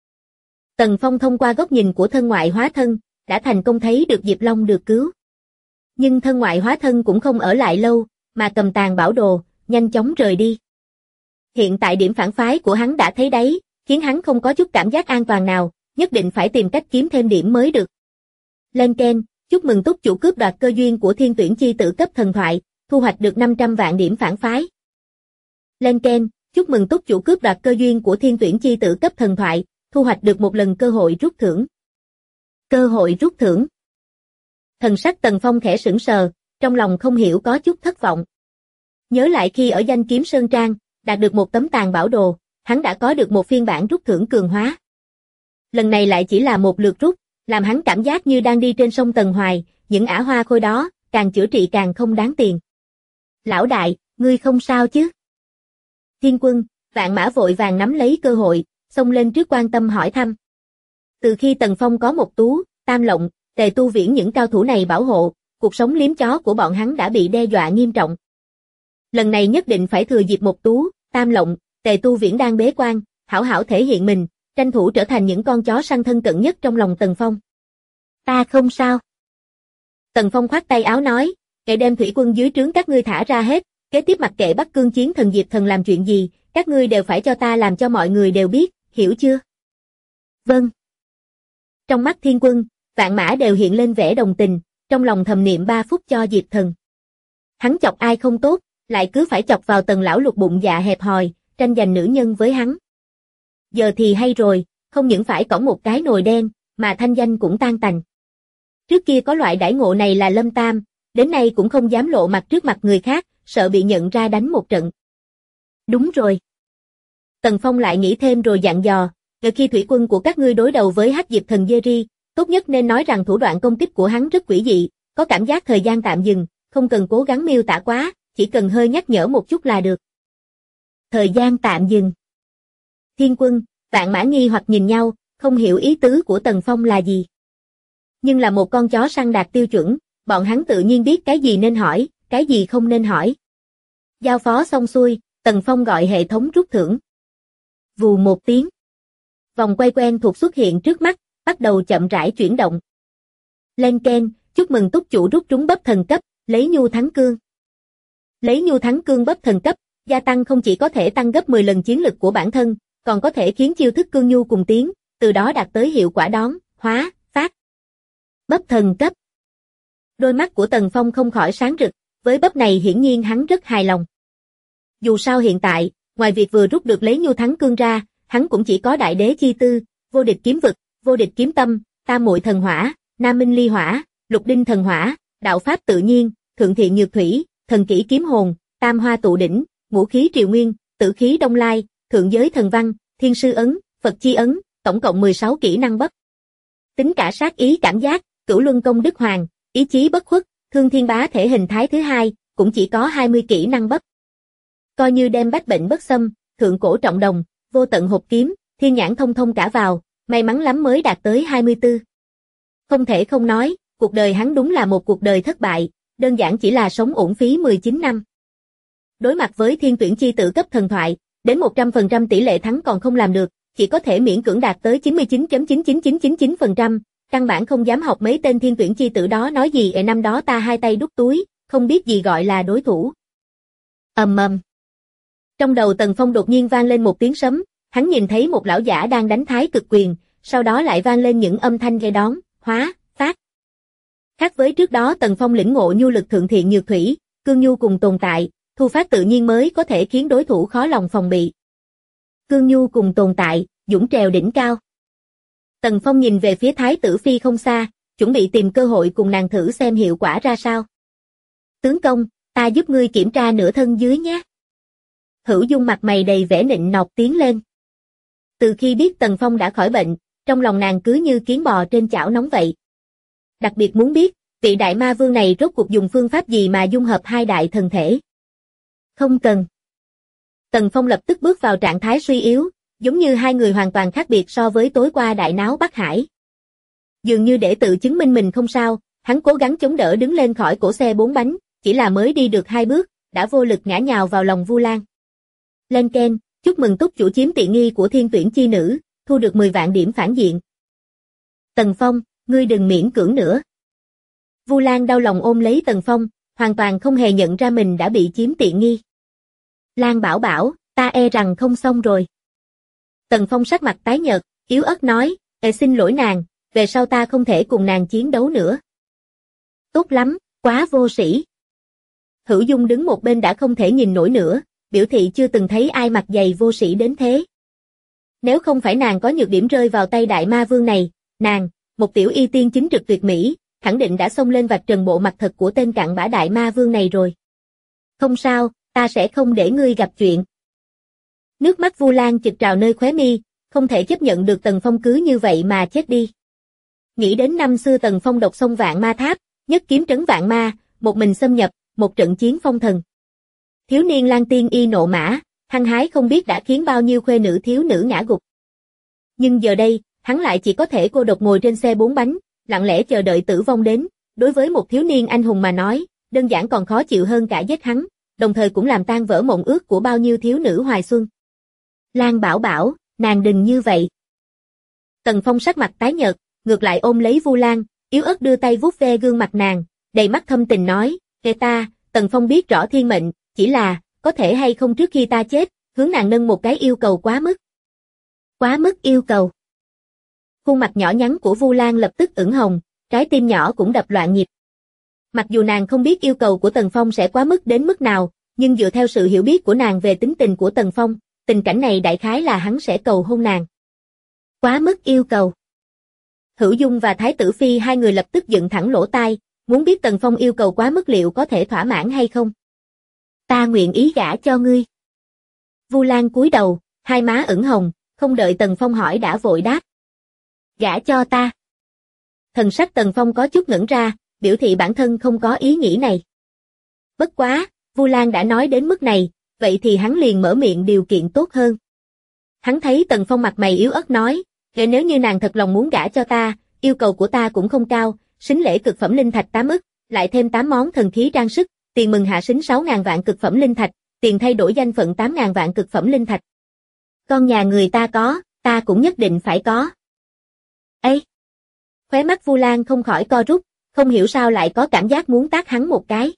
Tần Phong thông qua góc nhìn của thân ngoại hóa thân, đã thành công thấy được Diệp Long được cứu. Nhưng thân ngoại hóa thân cũng không ở lại lâu, mà cầm tàn bảo đồ, nhanh chóng rời đi. Hiện tại điểm phản phái của hắn đã thấy đáy, khiến hắn không có chút cảm giác an toàn nào, nhất định phải tìm cách kiếm thêm điểm mới được. Lên Ken, chúc mừng túc chủ cướp đoạt cơ duyên của Thiên Tuyển Chi Tử cấp thần thoại, thu hoạch được 500 vạn điểm phản phái. Lên Ken, chúc mừng túc chủ cướp đoạt cơ duyên của Thiên Tuyển Chi Tử cấp thần thoại, thu hoạch được một lần cơ hội rút thưởng. Cơ hội rút thưởng. Thần sắc Tần Phong khẽ sững sờ, trong lòng không hiểu có chút thất vọng. Nhớ lại khi ở Danh Kiếm Sơn Trang, đạt được một tấm tàn bảo đồ, hắn đã có được một phiên bản rút thưởng cường hóa. Lần này lại chỉ là một lượt rút, làm hắn cảm giác như đang đi trên sông Tần Hoài, những ả hoa khôi đó, càng chữa trị càng không đáng tiền. Lão đại, ngươi không sao chứ? Thiên Quân, Vạn Mã vội vàng nắm lấy cơ hội, xông lên trước quan tâm hỏi thăm. Từ khi Tần Phong có một Tú, Tam Lộng, Tề Tu Viễn những cao thủ này bảo hộ, cuộc sống liếm chó của bọn hắn đã bị đe dọa nghiêm trọng. Lần này nhất định phải thừa dịp một Tú, Tam Lộng, Tề Tu Viễn đang bế quan, hảo hảo thể hiện mình, tranh thủ trở thành những con chó săn thân cận nhất trong lòng Tần Phong. Ta không sao. Tần Phong khoát tay áo nói, ngày đêm thủy quân dưới trướng các ngươi thả ra hết, kế tiếp mặc kệ Bắc Cương chiến thần Diệp Thần làm chuyện gì, các ngươi đều phải cho ta làm cho mọi người đều biết, hiểu chưa? Vâng. Trong mắt Thiên Quân, Vạn Mã đều hiện lên vẻ đồng tình, trong lòng thầm niệm 3 phút cho Diệp Thần. Hắn chọc ai không tốt, lại cứ phải chọc vào Tần lão lục bụng dạ hẹp hòi, tranh giành nữ nhân với hắn. Giờ thì hay rồi, không những phải cõng một cái nồi đen, mà thanh danh cũng tan tành. Trước kia có loại đãi ngộ này là Lâm Tam, đến nay cũng không dám lộ mặt trước mặt người khác, sợ bị nhận ra đánh một trận. Đúng rồi. Tần Phong lại nghĩ thêm rồi dặn dò, ngờ khi thủy quân của các ngươi đối đầu với Hắc Diệp Thần Jerry, tốt nhất nên nói rằng thủ đoạn công kích của hắn rất quỷ dị, có cảm giác thời gian tạm dừng, không cần cố gắng miêu tả quá, chỉ cần hơi nhắc nhở một chút là được. Thời gian tạm dừng. Thiên Quân, Vạn Mã nghi hoặc nhìn nhau, không hiểu ý tứ của Tần Phong là gì. Nhưng là một con chó săn đạt tiêu chuẩn, bọn hắn tự nhiên biết cái gì nên hỏi, cái gì không nên hỏi. Giao phó xong xuôi, Tần Phong gọi hệ thống rút thưởng. Vù một tiếng. Vòng quay quen thuộc xuất hiện trước mắt, bắt đầu chậm rãi chuyển động. Lên Ken, chúc mừng túc chủ rút trúng bắp thần cấp, lấy nhu thắng cương. Lấy nhu thắng cương bắp thần cấp, gia tăng không chỉ có thể tăng gấp 10 lần chiến lực của bản thân, còn có thể khiến chiêu thức cương nhu cùng tiến, từ đó đạt tới hiệu quả đón, hóa, phát. Bắp thần cấp. Đôi mắt của Tần Phong không khỏi sáng rực, với bắp này hiển nhiên hắn rất hài lòng. Dù sao hiện tại, ngoài việc vừa rút được lấy nhu thắng cương ra, hắn cũng chỉ có đại đế chi tư, vô địch kiếm vực, vô địch kiếm tâm, tam muội thần hỏa, nam minh ly hỏa, lục đinh thần hỏa, đạo pháp tự nhiên, thượng thiện nhược thủy, thần kỹ kiếm hồn, tam hoa tụ đỉnh, ngũ khí triều nguyên, tử khí đông lai, thượng giới thần văn, thiên sư ấn, Phật chi ấn, tổng cộng 16 kỹ năng bất. Tính cả sát ý cảm giác, cửu luân công đức hoàng, ý chí bất khuất, thương thiên bá thể hình thái thứ hai, cũng chỉ có 20 kỹ năng bất. Coi như đem bách bệnh bất xâm, thượng cổ trọng đồng, vô tận hộp kiếm, thiên nhãn thông thông cả vào, may mắn lắm mới đạt tới 24. Không thể không nói, cuộc đời hắn đúng là một cuộc đời thất bại, đơn giản chỉ là sống uổng phí 19 năm. Đối mặt với thiên tuyển chi tử cấp thần thoại, đến 100% tỷ lệ thắng còn không làm được, chỉ có thể miễn cưỡng đạt tới 99.99999%, căn bản không dám học mấy tên thiên tuyển chi tử đó nói gì năm đó ta hai tay đút túi, không biết gì gọi là đối thủ. Ầm ầm. Trong đầu Tần Phong đột nhiên vang lên một tiếng sấm, hắn nhìn thấy một lão giả đang đánh thái cực quyền, sau đó lại vang lên những âm thanh ghê đón, hóa, phát. Khác với trước đó Tần Phong lĩnh ngộ nhu lực thượng thiện nhược thủy, cương nhu cùng tồn tại, thu phát tự nhiên mới có thể khiến đối thủ khó lòng phòng bị. Cương nhu cùng tồn tại, dũng trèo đỉnh cao. Tần Phong nhìn về phía Thái tử Phi không xa, chuẩn bị tìm cơ hội cùng nàng thử xem hiệu quả ra sao. Tướng công, ta giúp ngươi kiểm tra nửa thân dưới nhé. Hữu Dung mặt mày đầy vẻ nịnh nọt tiến lên. Từ khi biết Tần Phong đã khỏi bệnh, trong lòng nàng cứ như kiến bò trên chảo nóng vậy. Đặc biệt muốn biết, vị đại ma vương này rốt cuộc dùng phương pháp gì mà dung hợp hai đại thần thể. Không cần. Tần Phong lập tức bước vào trạng thái suy yếu, giống như hai người hoàn toàn khác biệt so với tối qua đại náo Bắc Hải. Dường như để tự chứng minh mình không sao, hắn cố gắng chống đỡ đứng lên khỏi cổ xe 4 bánh, chỉ là mới đi được 2 bước, đã vô lực ngã nhào vào lòng Vu Lan. Lên keng, chúc mừng túc chủ chiếm tiện nghi của thiên tuyển chi nữ, thu được 10 vạn điểm phản diện. Tần Phong, ngươi đừng miễn cưỡng nữa. Vu Lan đau lòng ôm lấy Tần Phong, hoàn toàn không hề nhận ra mình đã bị chiếm tiện nghi. Lan bảo bảo, ta e rằng không xong rồi. Tần Phong sắc mặt tái nhợt, yếu ớt nói, xin lỗi nàng, về sau ta không thể cùng nàng chiến đấu nữa. Tốt lắm, quá vô sĩ. Hữu Dung đứng một bên đã không thể nhìn nổi nữa, biểu thị chưa từng thấy ai mặc giày vô sĩ đến thế. Nếu không phải nàng có nhược điểm rơi vào tay đại ma vương này, nàng, một tiểu y tiên chính trực tuyệt mỹ, khẳng định đã xông lên vạch trần bộ mặt thật của tên cặn bã đại ma vương này rồi. Không sao, ta sẽ không để ngươi gặp chuyện. Nước mắt Vu Lan chực trào nơi khóe mi, không thể chấp nhận được Tần Phong cứ như vậy mà chết đi. Nghĩ đến năm xưa Tần Phong độc xông vạn ma tháp, nhất kiếm trấn vạn ma, một mình xâm nhập, một trận chiến phong thần. Thiếu niên Lan Tiên y nộ mã, hăng hái không biết đã khiến bao nhiêu khuê nữ thiếu nữ ngã gục. Nhưng giờ đây, hắn lại chỉ có thể cô độc ngồi trên xe 4 bánh, lặng lẽ chờ đợi tử vong đến, đối với một thiếu niên anh hùng mà nói, đơn giản còn khó chịu hơn cả giết hắn, đồng thời cũng làm tan vỡ mộng ước của bao nhiêu thiếu nữ hoài xuân. Lan bảo bảo, nàng đừng như vậy. Tần Phong sắc mặt tái nhợt, ngược lại ôm lấy Vu Lan, yếu ớt đưa tay vuốt ve gương mặt nàng, đầy mắt thâm tình nói, kể ta, Tần Phong biết rõ thiên mệnh, chỉ là, có thể hay không trước khi ta chết, hướng nàng nâng một cái yêu cầu quá mức. Quá mức yêu cầu. Khuôn mặt nhỏ nhắn của Vu Lan lập tức ửng hồng, trái tim nhỏ cũng đập loạn nhịp. Mặc dù nàng không biết yêu cầu của Tần Phong sẽ quá mức đến mức nào, nhưng dựa theo sự hiểu biết của nàng về tính tình của Tần Phong, tình cảnh này đại khái là hắn sẽ cầu hôn nàng. Quá mức yêu cầu. Hữu Dung và Thái tử Phi hai người lập tức dựng thẳng lỗ tai, muốn biết Tần Phong yêu cầu quá mức liệu có thể thỏa mãn hay không. Ta nguyện ý gả cho ngươi. Vu Lan cúi đầu, hai má ửng hồng, không đợi Tần Phong hỏi đã vội đáp. Gả cho ta. Thần sắc Tần Phong có chút ngẩn ra, biểu thị bản thân không có ý nghĩ này. Bất quá, Vu Lan đã nói đến mức này, vậy thì hắn liền mở miệng điều kiện tốt hơn. Hắn thấy Tần Phong mặt mày yếu ớt nói, nếu như nàng thật lòng muốn gả cho ta, yêu cầu của ta cũng không cao, sính lễ cực phẩm linh thạch 8 ức, lại thêm 8 món thần khí trang sức, tiền mừng hạ sính 6.000 vạn cực phẩm linh thạch, tiền thay đổi danh phận 8.000 vạn cực phẩm linh thạch. Con nhà người ta có, ta cũng nhất định phải có. Ê! Khóe mắt Vu Lan không khỏi co rút, không hiểu sao lại có cảm giác muốn tát hắn một cái.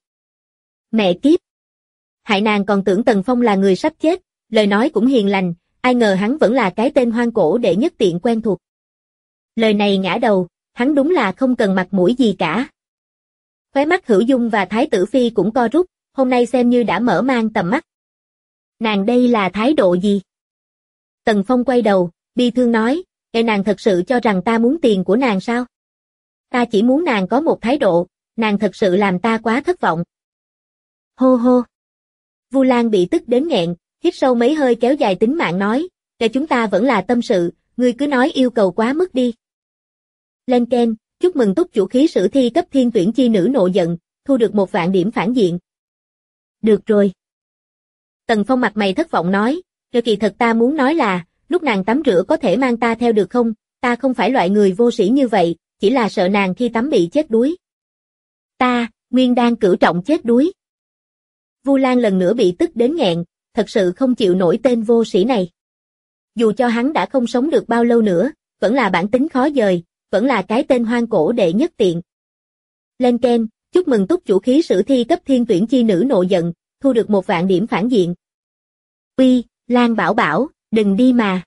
Mẹ kiếp! Hại nàng còn tưởng Tần Phong là người sắp chết, lời nói cũng hiền lành, ai ngờ hắn vẫn là cái tên hoang cổ đệ nhất tiện quen thuộc. Lời này ngã đầu, hắn đúng là không cần mặt mũi gì cả. Khóe mắt Hữu Dung và Thái tử Phi cũng co rút, hôm nay xem như đã mở mang tầm mắt. Nàng đây là thái độ gì? Tần Phong quay đầu, bi thương nói, nàng thật sự cho rằng ta muốn tiền của nàng sao? Ta chỉ muốn nàng có một thái độ, nàng thật sự làm ta quá thất vọng. Hô hô. Vu Lan bị tức đến nghẹn, hít sâu mấy hơi kéo dài tính mạng nói, chúng ta vẫn là tâm sự, ngươi cứ nói yêu cầu quá mức đi. Lên Ken, chúc mừng túc chủ khí sử thi cấp thiên tuyển chi nữ nộ giận, thu được 1.000 điểm phản diện. Được rồi. Tần Phong mặt mày thất vọng nói, kỳ thật ta muốn nói là, lúc nàng tắm rửa có thể mang ta theo được không, ta không phải loại người vô sĩ như vậy, chỉ là sợ nàng khi tắm bị chết đuối. Ta, Nguyên Đan cửu trọng chết đuối. Vu Lan lần nữa bị tức đến nghẹn, thật sự không chịu nổi tên vô sĩ này. Dù cho hắn đã không sống được bao lâu nữa, vẫn là bản tính khó dời, vẫn là cái tên hoang cổ đệ nhất tiện. Lên Ken, chúc mừng túc chủ khí sử thi cấp thiên tuyển chi nữ nộ giận, thu được 1.000 điểm phản diện. Uy, Lan Bảo Bảo, đừng đi mà.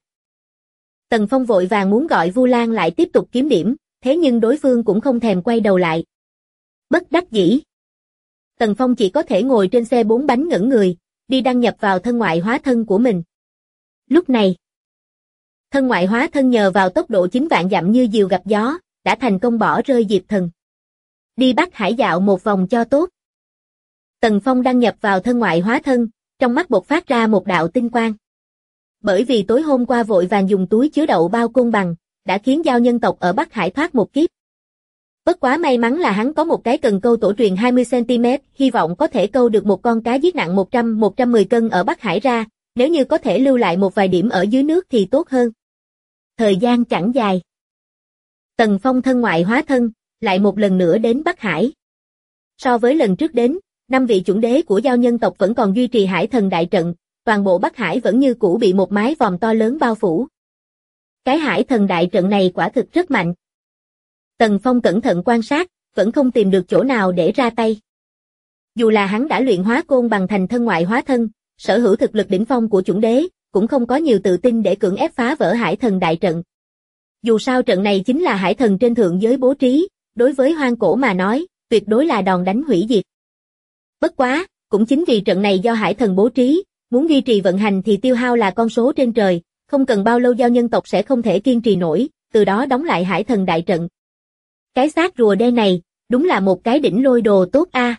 Tần Phong vội vàng muốn gọi Vu Lan lại tiếp tục kiếm điểm, thế nhưng đối phương cũng không thèm quay đầu lại. Bất đắc dĩ. Tần Phong chỉ có thể ngồi trên xe 4 bánh ngẩn người, đi đăng nhập vào thân ngoại hóa thân của mình. Lúc này, thân ngoại hóa thân nhờ vào tốc độ 9 vạn dặm như diều gặp gió, đã thành công bỏ rơi Diệp Thần. Đi Bắc Hải dạo một vòng cho tốt. Tần Phong đăng nhập vào thân ngoại hóa thân, trong mắt bộc phát ra một đạo tinh quang. Bởi vì tối hôm qua vội vàng dùng túi chứa đậu bao côn bằng, đã khiến giao nhân tộc ở Bắc Hải thoát một kiếp. Bất quá may mắn là hắn có một cái cần câu tổ truyền 20cm, hy vọng có thể câu được một con cá giết nặng 100-110 cân ở Bắc Hải ra, nếu như có thể lưu lại một vài điểm ở dưới nước thì tốt hơn. Thời gian chẳng dài. Tần Phong thân ngoại hóa thân, lại một lần nữa đến Bắc Hải. So với lần trước đến, 5 vị chuẩn đế của giao nhân tộc vẫn còn duy trì hải thần đại trận, toàn bộ Bắc Hải vẫn như cũ bị một mái vòm to lớn bao phủ. Cái hải thần đại trận này quả thực rất mạnh. Tần Phong cẩn thận quan sát, vẫn không tìm được chỗ nào để ra tay. Dù là hắn đã luyện hóa côn bằng thành thân ngoại hóa thân, sở hữu thực lực đỉnh phong của chuẩn đế, cũng không có nhiều tự tin để cưỡng ép phá vỡ hải thần đại trận. Dù sao trận này chính là hải thần trên thượng giới bố trí, đối với hoang cổ mà nói, tuyệt đối là đòn đánh hủy diệt. Bất quá, cũng chính vì trận này do hải thần bố trí, muốn duy trì vận hành thì tiêu hao là con số trên trời, không cần bao lâu giao nhân tộc sẽ không thể kiên trì nổi, từ đó đóng lại hải thần đại trận. Cái xác rùa đen này, đúng là một cái đỉnh lôi đồ tốt a.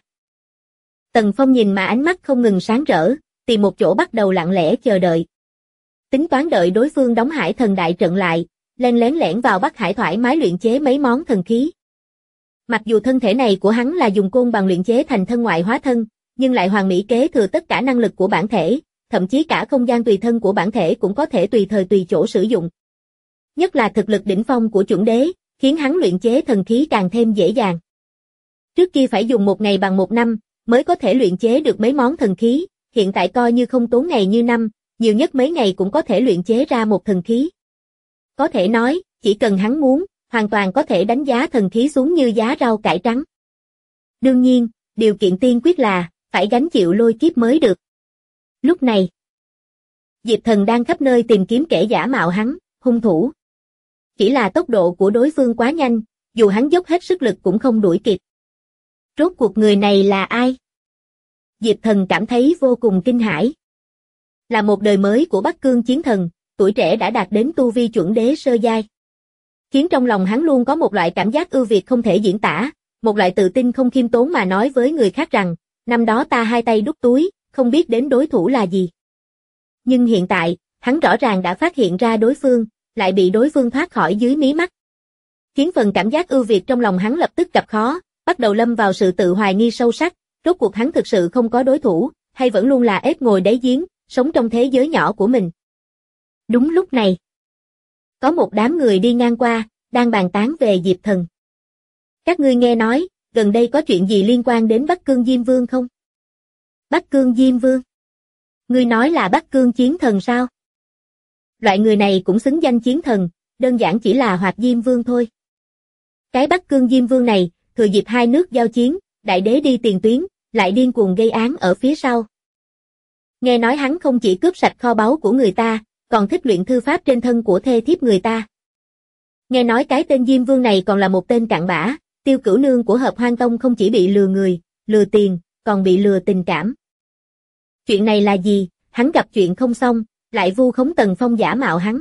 Tần Phong nhìn mà ánh mắt không ngừng sáng rỡ, tìm một chỗ bắt đầu lặng lẽ chờ đợi. Tính toán đợi đối phương đóng hải thần đại trận lại, len lén lẻn vào Bắc Hải thoải mái luyện chế mấy món thần khí. Mặc dù thân thể này của hắn là dùng côn bằng luyện chế thành thân ngoại hóa thân, nhưng lại hoàn mỹ kế thừa tất cả năng lực của bản thể, thậm chí cả không gian tùy thân của bản thể cũng có thể tùy thời tùy chỗ sử dụng. Nhất là thực lực đỉnh phong của chuẩn đế, khiến hắn luyện chế thần khí càng thêm dễ dàng. Trước kia phải dùng 1 ngày bằng 1 năm, mới có thể luyện chế được mấy món thần khí, hiện tại coi như không tốn ngày như năm, nhiều nhất mấy ngày cũng có thể luyện chế ra một thần khí. Có thể nói, chỉ cần hắn muốn, hoàn toàn có thể đánh giá thần khí xuống như giá rau cải trắng. Đương nhiên, điều kiện tiên quyết là, phải gánh chịu lôi kiếp mới được. Lúc này, Diệp Thần đang khắp nơi tìm kiếm kẻ giả mạo hắn, hung thủ. Chỉ là tốc độ của đối phương quá nhanh, dù hắn dốc hết sức lực cũng không đuổi kịp. Rốt cuộc người này là ai? Diệp Thần cảm thấy vô cùng kinh hãi. Là một đời mới của Bắc Cương chiến thần, tuổi trẻ đã đạt đến tu vi chuẩn đế sơ giai. Khiến trong lòng hắn luôn có một loại cảm giác ưu việt không thể diễn tả, một loại tự tin không khiêm tốn mà nói với người khác rằng, năm đó ta hai tay đút túi, không biết đến đối thủ là gì. Nhưng hiện tại, hắn rõ ràng đã phát hiện ra đối phương, lại bị đối phương thoát khỏi dưới mí mắt. Khiến phần cảm giác ưu việt trong lòng hắn lập tức gặp khó, bắt đầu lâm vào sự tự hoài nghi sâu sắc, rốt cuộc hắn thực sự không có đối thủ, hay vẫn luôn là ếch ngồi đáy giếng, sống trong thế giới nhỏ của mình. Đúng lúc này, có một đám người đi ngang qua, đang bàn tán về Diệp Thần. Các ngươi nghe nói, gần đây có chuyện gì liên quan đến Bắc Cương Diêm Vương không? Bắc Cương Diêm Vương? Ngươi nói là Bắc Cương chiến thần sao? Loại người này cũng xứng danh chiến thần, đơn giản chỉ là Hoạt Diêm Vương thôi. Cái Bắc Cương Diêm Vương này, thừa dịp hai nước giao chiến, đại đế đi tiền tuyến, lại điên cuồng gây án ở phía sau. Nghe nói hắn không chỉ cướp sạch kho báu của người ta, còn thích luyện thư pháp trên thân của thê thiếp người ta. Nghe nói cái tên Diêm Vương này còn là một tên cặn bã, Tiêu Cửu Nương của Hợp Hoan Tông không chỉ bị lừa người, lừa tiền, còn bị lừa tình cảm. Chuyện này là gì? Hắn gặp chuyện không xong, lại vu khống Tần Phong giả mạo hắn.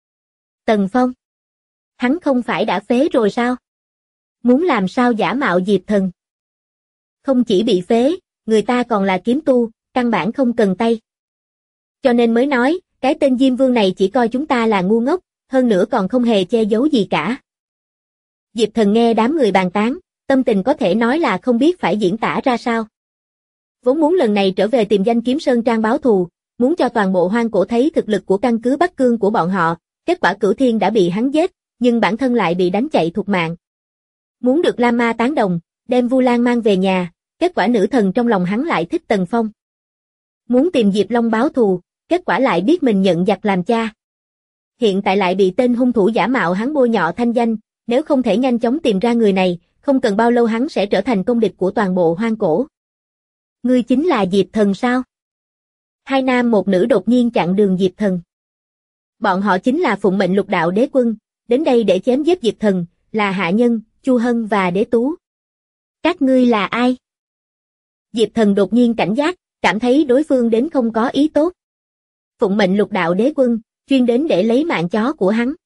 Tần Phong? Hắn không phải đã phế rồi sao? Muốn làm sao giả mạo Diệp Thần? Không chỉ bị phế, người ta còn là kiếm tu, căn bản không cần tay. Cho nên mới nói, cái tên Diêm Vương này chỉ coi chúng ta là ngu ngốc, hơn nữa còn không hề che giấu gì cả. Diệp Thần nghe đám người bàn tán, tâm tình có thể nói là không biết phải diễn tả ra sao. Vốn muốn lần này trở về tìm Danh Kiếm Sơn Trang báo thù, muốn cho toàn bộ Hoang Cổ thấy thực lực của căn cứ Bắc Cương của bọn họ, kết quả Cửu Thiên đã bị hắn giết, nhưng bản thân lại bị đánh chạy thục mạng. Muốn được Lam Ma tán đồng, đem Vu Lan mang về nhà, kết quả nữ thần trong lòng hắn lại thích Tần Phong. Muốn tìm Diệp Long báo thù, kết quả lại biết mình nhận giặc làm cha. Hiện tại lại bị tên hung thủ giả mạo hắn bôi nhọ thanh danh, nếu không thể nhanh chóng tìm ra người này, không cần bao lâu hắn sẽ trở thành công địch của toàn bộ Hoang Cổ. Ngươi chính là Diệp Thần sao? Hai nam một nữ đột nhiên chặn đường Diệp Thần. Bọn họ chính là phụng mệnh Lục Đạo Đế Quân, đến đây để chém giết Diệp Thần, là Hạ Nhân, Chu Hân và Đế Tú. Các ngươi là ai? Diệp Thần đột nhiên cảnh giác, cảm thấy đối phương đến không có ý tốt. Phụng mệnh Lục Đạo Đế Quân, chuyên đến để lấy mạng chó của hắn.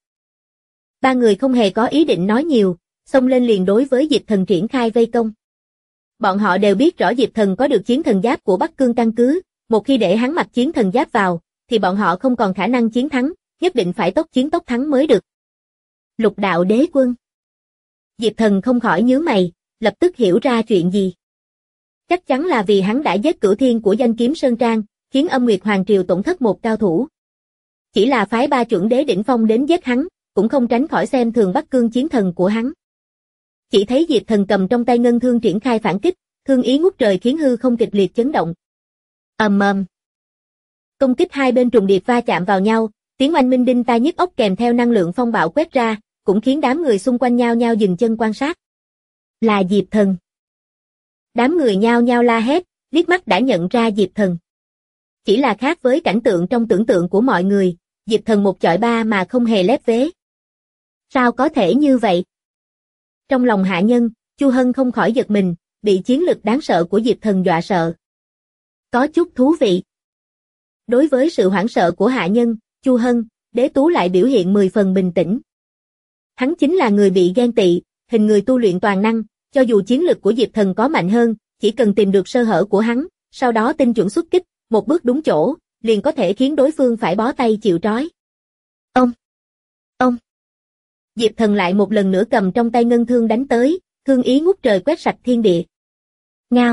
Ba người không hề có ý định nói nhiều, xông lên liền đối với Diệp Thần triển khai vây công. Bọn họ đều biết rõ Diệp Thần có được chiến thần giáp của Bắc Cương căn cứ, một khi để hắn mặc chiến thần giáp vào, thì bọn họ không còn khả năng chiến thắng, nhất định phải tốc chiến tốc thắng mới được. Lục Đạo Đế Quân. Diệp Thần không khỏi nhướng mày, lập tức hiểu ra chuyện gì. Chắc chắn là vì hắn đã giết Cửu Thiên của Danh Kiếm Sơn Trang, khiến Âm Nguyệt Hoàng Triều tổn thất một cao thủ. Chỉ là phái ba chuẩn đế đỉnh phong đến giết hắn, cũng không tránh khỏi xem thường Bắc Cương chiến thần của hắn. Chỉ thấy Diệp Thần cầm trong tay ngân thương triển khai phản kích, thương ý ngút trời khiến hư không kịch liệt chấn động. Ầm ầm. Công kích hai bên trùng điệp va chạm vào nhau, tiếng oanh minh đinh tai nhức óc kèm theo năng lượng phong bạo quét ra, cũng khiến đám người xung quanh nhao nhao dừng chân quan sát. Là Diệp Thần. Đám người nhao nhao la hét, liếc mắt đã nhận ra Diệp Thần. Chỉ là khác với cảnh tượng trong tưởng tượng của mọi người, Diệp Thần một chọi ba mà không hề lép vế. Sao có thể như vậy? Trong lòng Hạ Nhân, Chu Hân không khỏi giật mình, bị chiến lực đáng sợ của Diệp Thần dọa sợ. Có chút thú vị. Đối với sự hoảng sợ của Hạ Nhân, Chu Hân, Đế Tú lại biểu hiện 10 phần bình tĩnh. Hắn chính là người bị ghen tị, hình người tu luyện toàn năng, cho dù chiến lực của Diệp Thần có mạnh hơn, chỉ cần tìm được sơ hở của hắn, sau đó tinh chuẩn xuất kích, một bước đúng chỗ, liền có thể khiến đối phương phải bó tay chịu trói. Ông. Diệp Thần lại một lần nữa cầm trong tay ngân thương đánh tới, thương ý ngút trời quét sạch thiên địa. Ngao.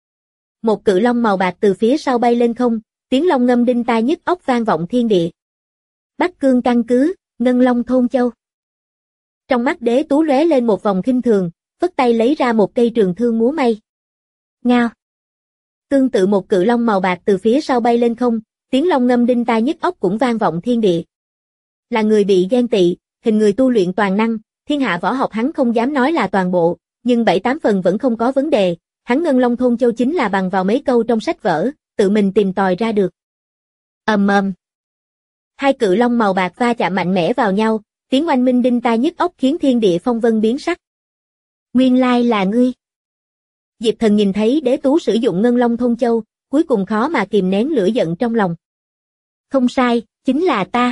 Một cự long màu bạc từ phía sau bay lên không, tiếng long ngâm đinh tai nhức óc vang vọng thiên địa. Bắc Cương căn cứ, Ngân Long Thôn Châu. Trong mắt Đế Tú lóe lên một vòng khinh thường, phất tay lấy ra một cây trường thương múa may. Ngao. Tương tự một cự long màu bạc từ phía sau bay lên không, tiếng long ngâm đinh tai nhức óc cũng vang vọng thiên địa. Là người bị ghen tị, hình người tu luyện toàn năng, thiên hạ võ học hắn không dám nói là toàn bộ, nhưng 7-8 phần vẫn không có vấn đề, hắn Ngân Long Thôn Châu chính là bằng vào mấy câu trong sách vở, tự mình tìm tòi ra được. Ầm ầm. Hai cự long màu bạc va chạm mạnh mẽ vào nhau, tiếng oanh minh đinh tai nhức óc khiến thiên địa phong vân biến sắc. Nguyên lai là ngươi. Diệp Thần nhìn thấy Đế Tú sử dụng Ngân Long Thôn Châu, cuối cùng khó mà kìm nén lửa giận trong lòng. Không sai, chính là ta.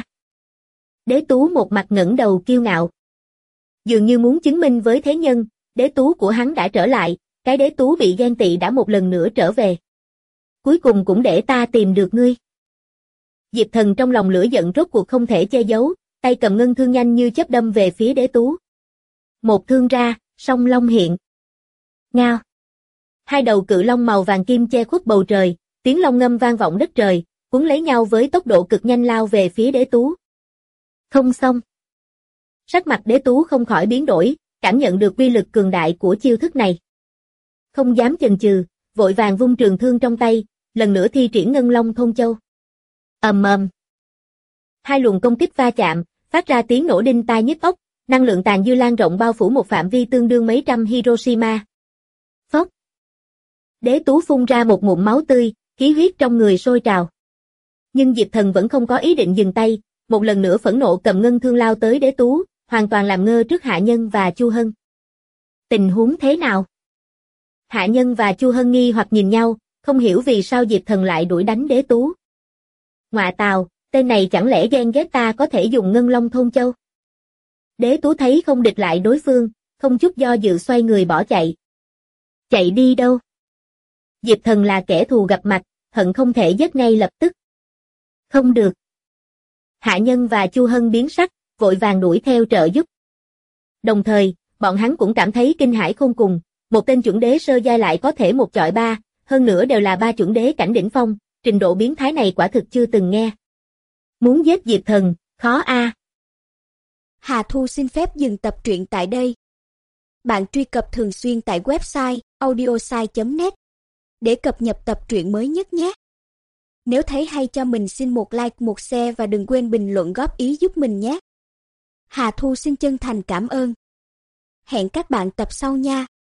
Đế Tú một mặt ngẩng đầu kiêu ngạo. Dường như muốn chứng minh với thế nhân, Đế Tú của hắn đã trở lại, cái Đế Tú bị ghen tị đã một lần nữa trở về. Cuối cùng cũng để ta tìm được ngươi. Diệp Thần trong lòng lửa giận rốt cuộc không thể che giấu, tay cầm ngân thương nhanh như chớp đâm về phía Đế Tú. Một thương ra, song long hiện. Ngao. Hai đầu cự long màu vàng kim che khuất bầu trời, tiếng long ngâm vang vọng đất trời, cuốn lấy nhau với tốc độ cực nhanh lao về phía Đế Tú. Không xong. Sắc mặt Đế Tú không khỏi biến đổi, cảm nhận được uy lực cường đại của chiêu thức này. Không dám chần chừ, vội vàng vung trường thương trong tay, lần nữa thi triển Ngân Long Thôn Châu. Ầm ầm. Hai luồng công kích va chạm, phát ra tiếng nổ đinh tai nhức óc, năng lượng tàn dư lan rộng bao phủ một phạm vi tương đương mấy trăm Hiroshima. Phốc. Đế Tú phun ra một ngụm máu tươi, khí huyết trong người sôi trào. Nhưng Diệp Thần vẫn không có ý định dừng tay, một lần nữa phẫn nộ cầm ngân thương lao tới Đế Tú, hoàn toàn làm ngơ trước Hạ Nhân và Chu Hân. Tình huống thế nào? Hạ Nhân và Chu Hân nghi hoặc nhìn nhau, không hiểu vì sao Diệp Thần lại đuổi đánh Đế Tú. Ngọa tào, tên này chẳng lẽ ghen ghét ta có thể dùng Ngân Long Thôn Châu? Đế Tú thấy không địch lại đối phương, không chút do dự xoay người bỏ chạy. Chạy đi đâu? Diệp Thần là kẻ thù gặp mặt, hận không thể giết ngay lập tức. Không được. Hạ Nhân và Chu Hân biến sắc, vội vàng đuổi theo trợ giúp. Đồng thời, bọn hắn cũng cảm thấy kinh hãi khôn cùng, một tên chuẩn đế sơ giai lại có thể một chọi ba, hơn nữa đều là 3 chuẩn đế cảnh đỉnh phong, trình độ biến thái này quả thực chưa từng nghe. Muốn giết Diệp Thần, khó a. Hà Thu xin phép dừng tập truyện tại đây. Bạn truy cập thường xuyên tại website audiosai.net để cập nhật tập truyện mới nhất nhé. Nếu thấy hay cho mình xin một like, một share và đừng quên bình luận góp ý giúp mình nhé. Hà Thu xin chân thành cảm ơn. Hẹn các bạn tập sau nha.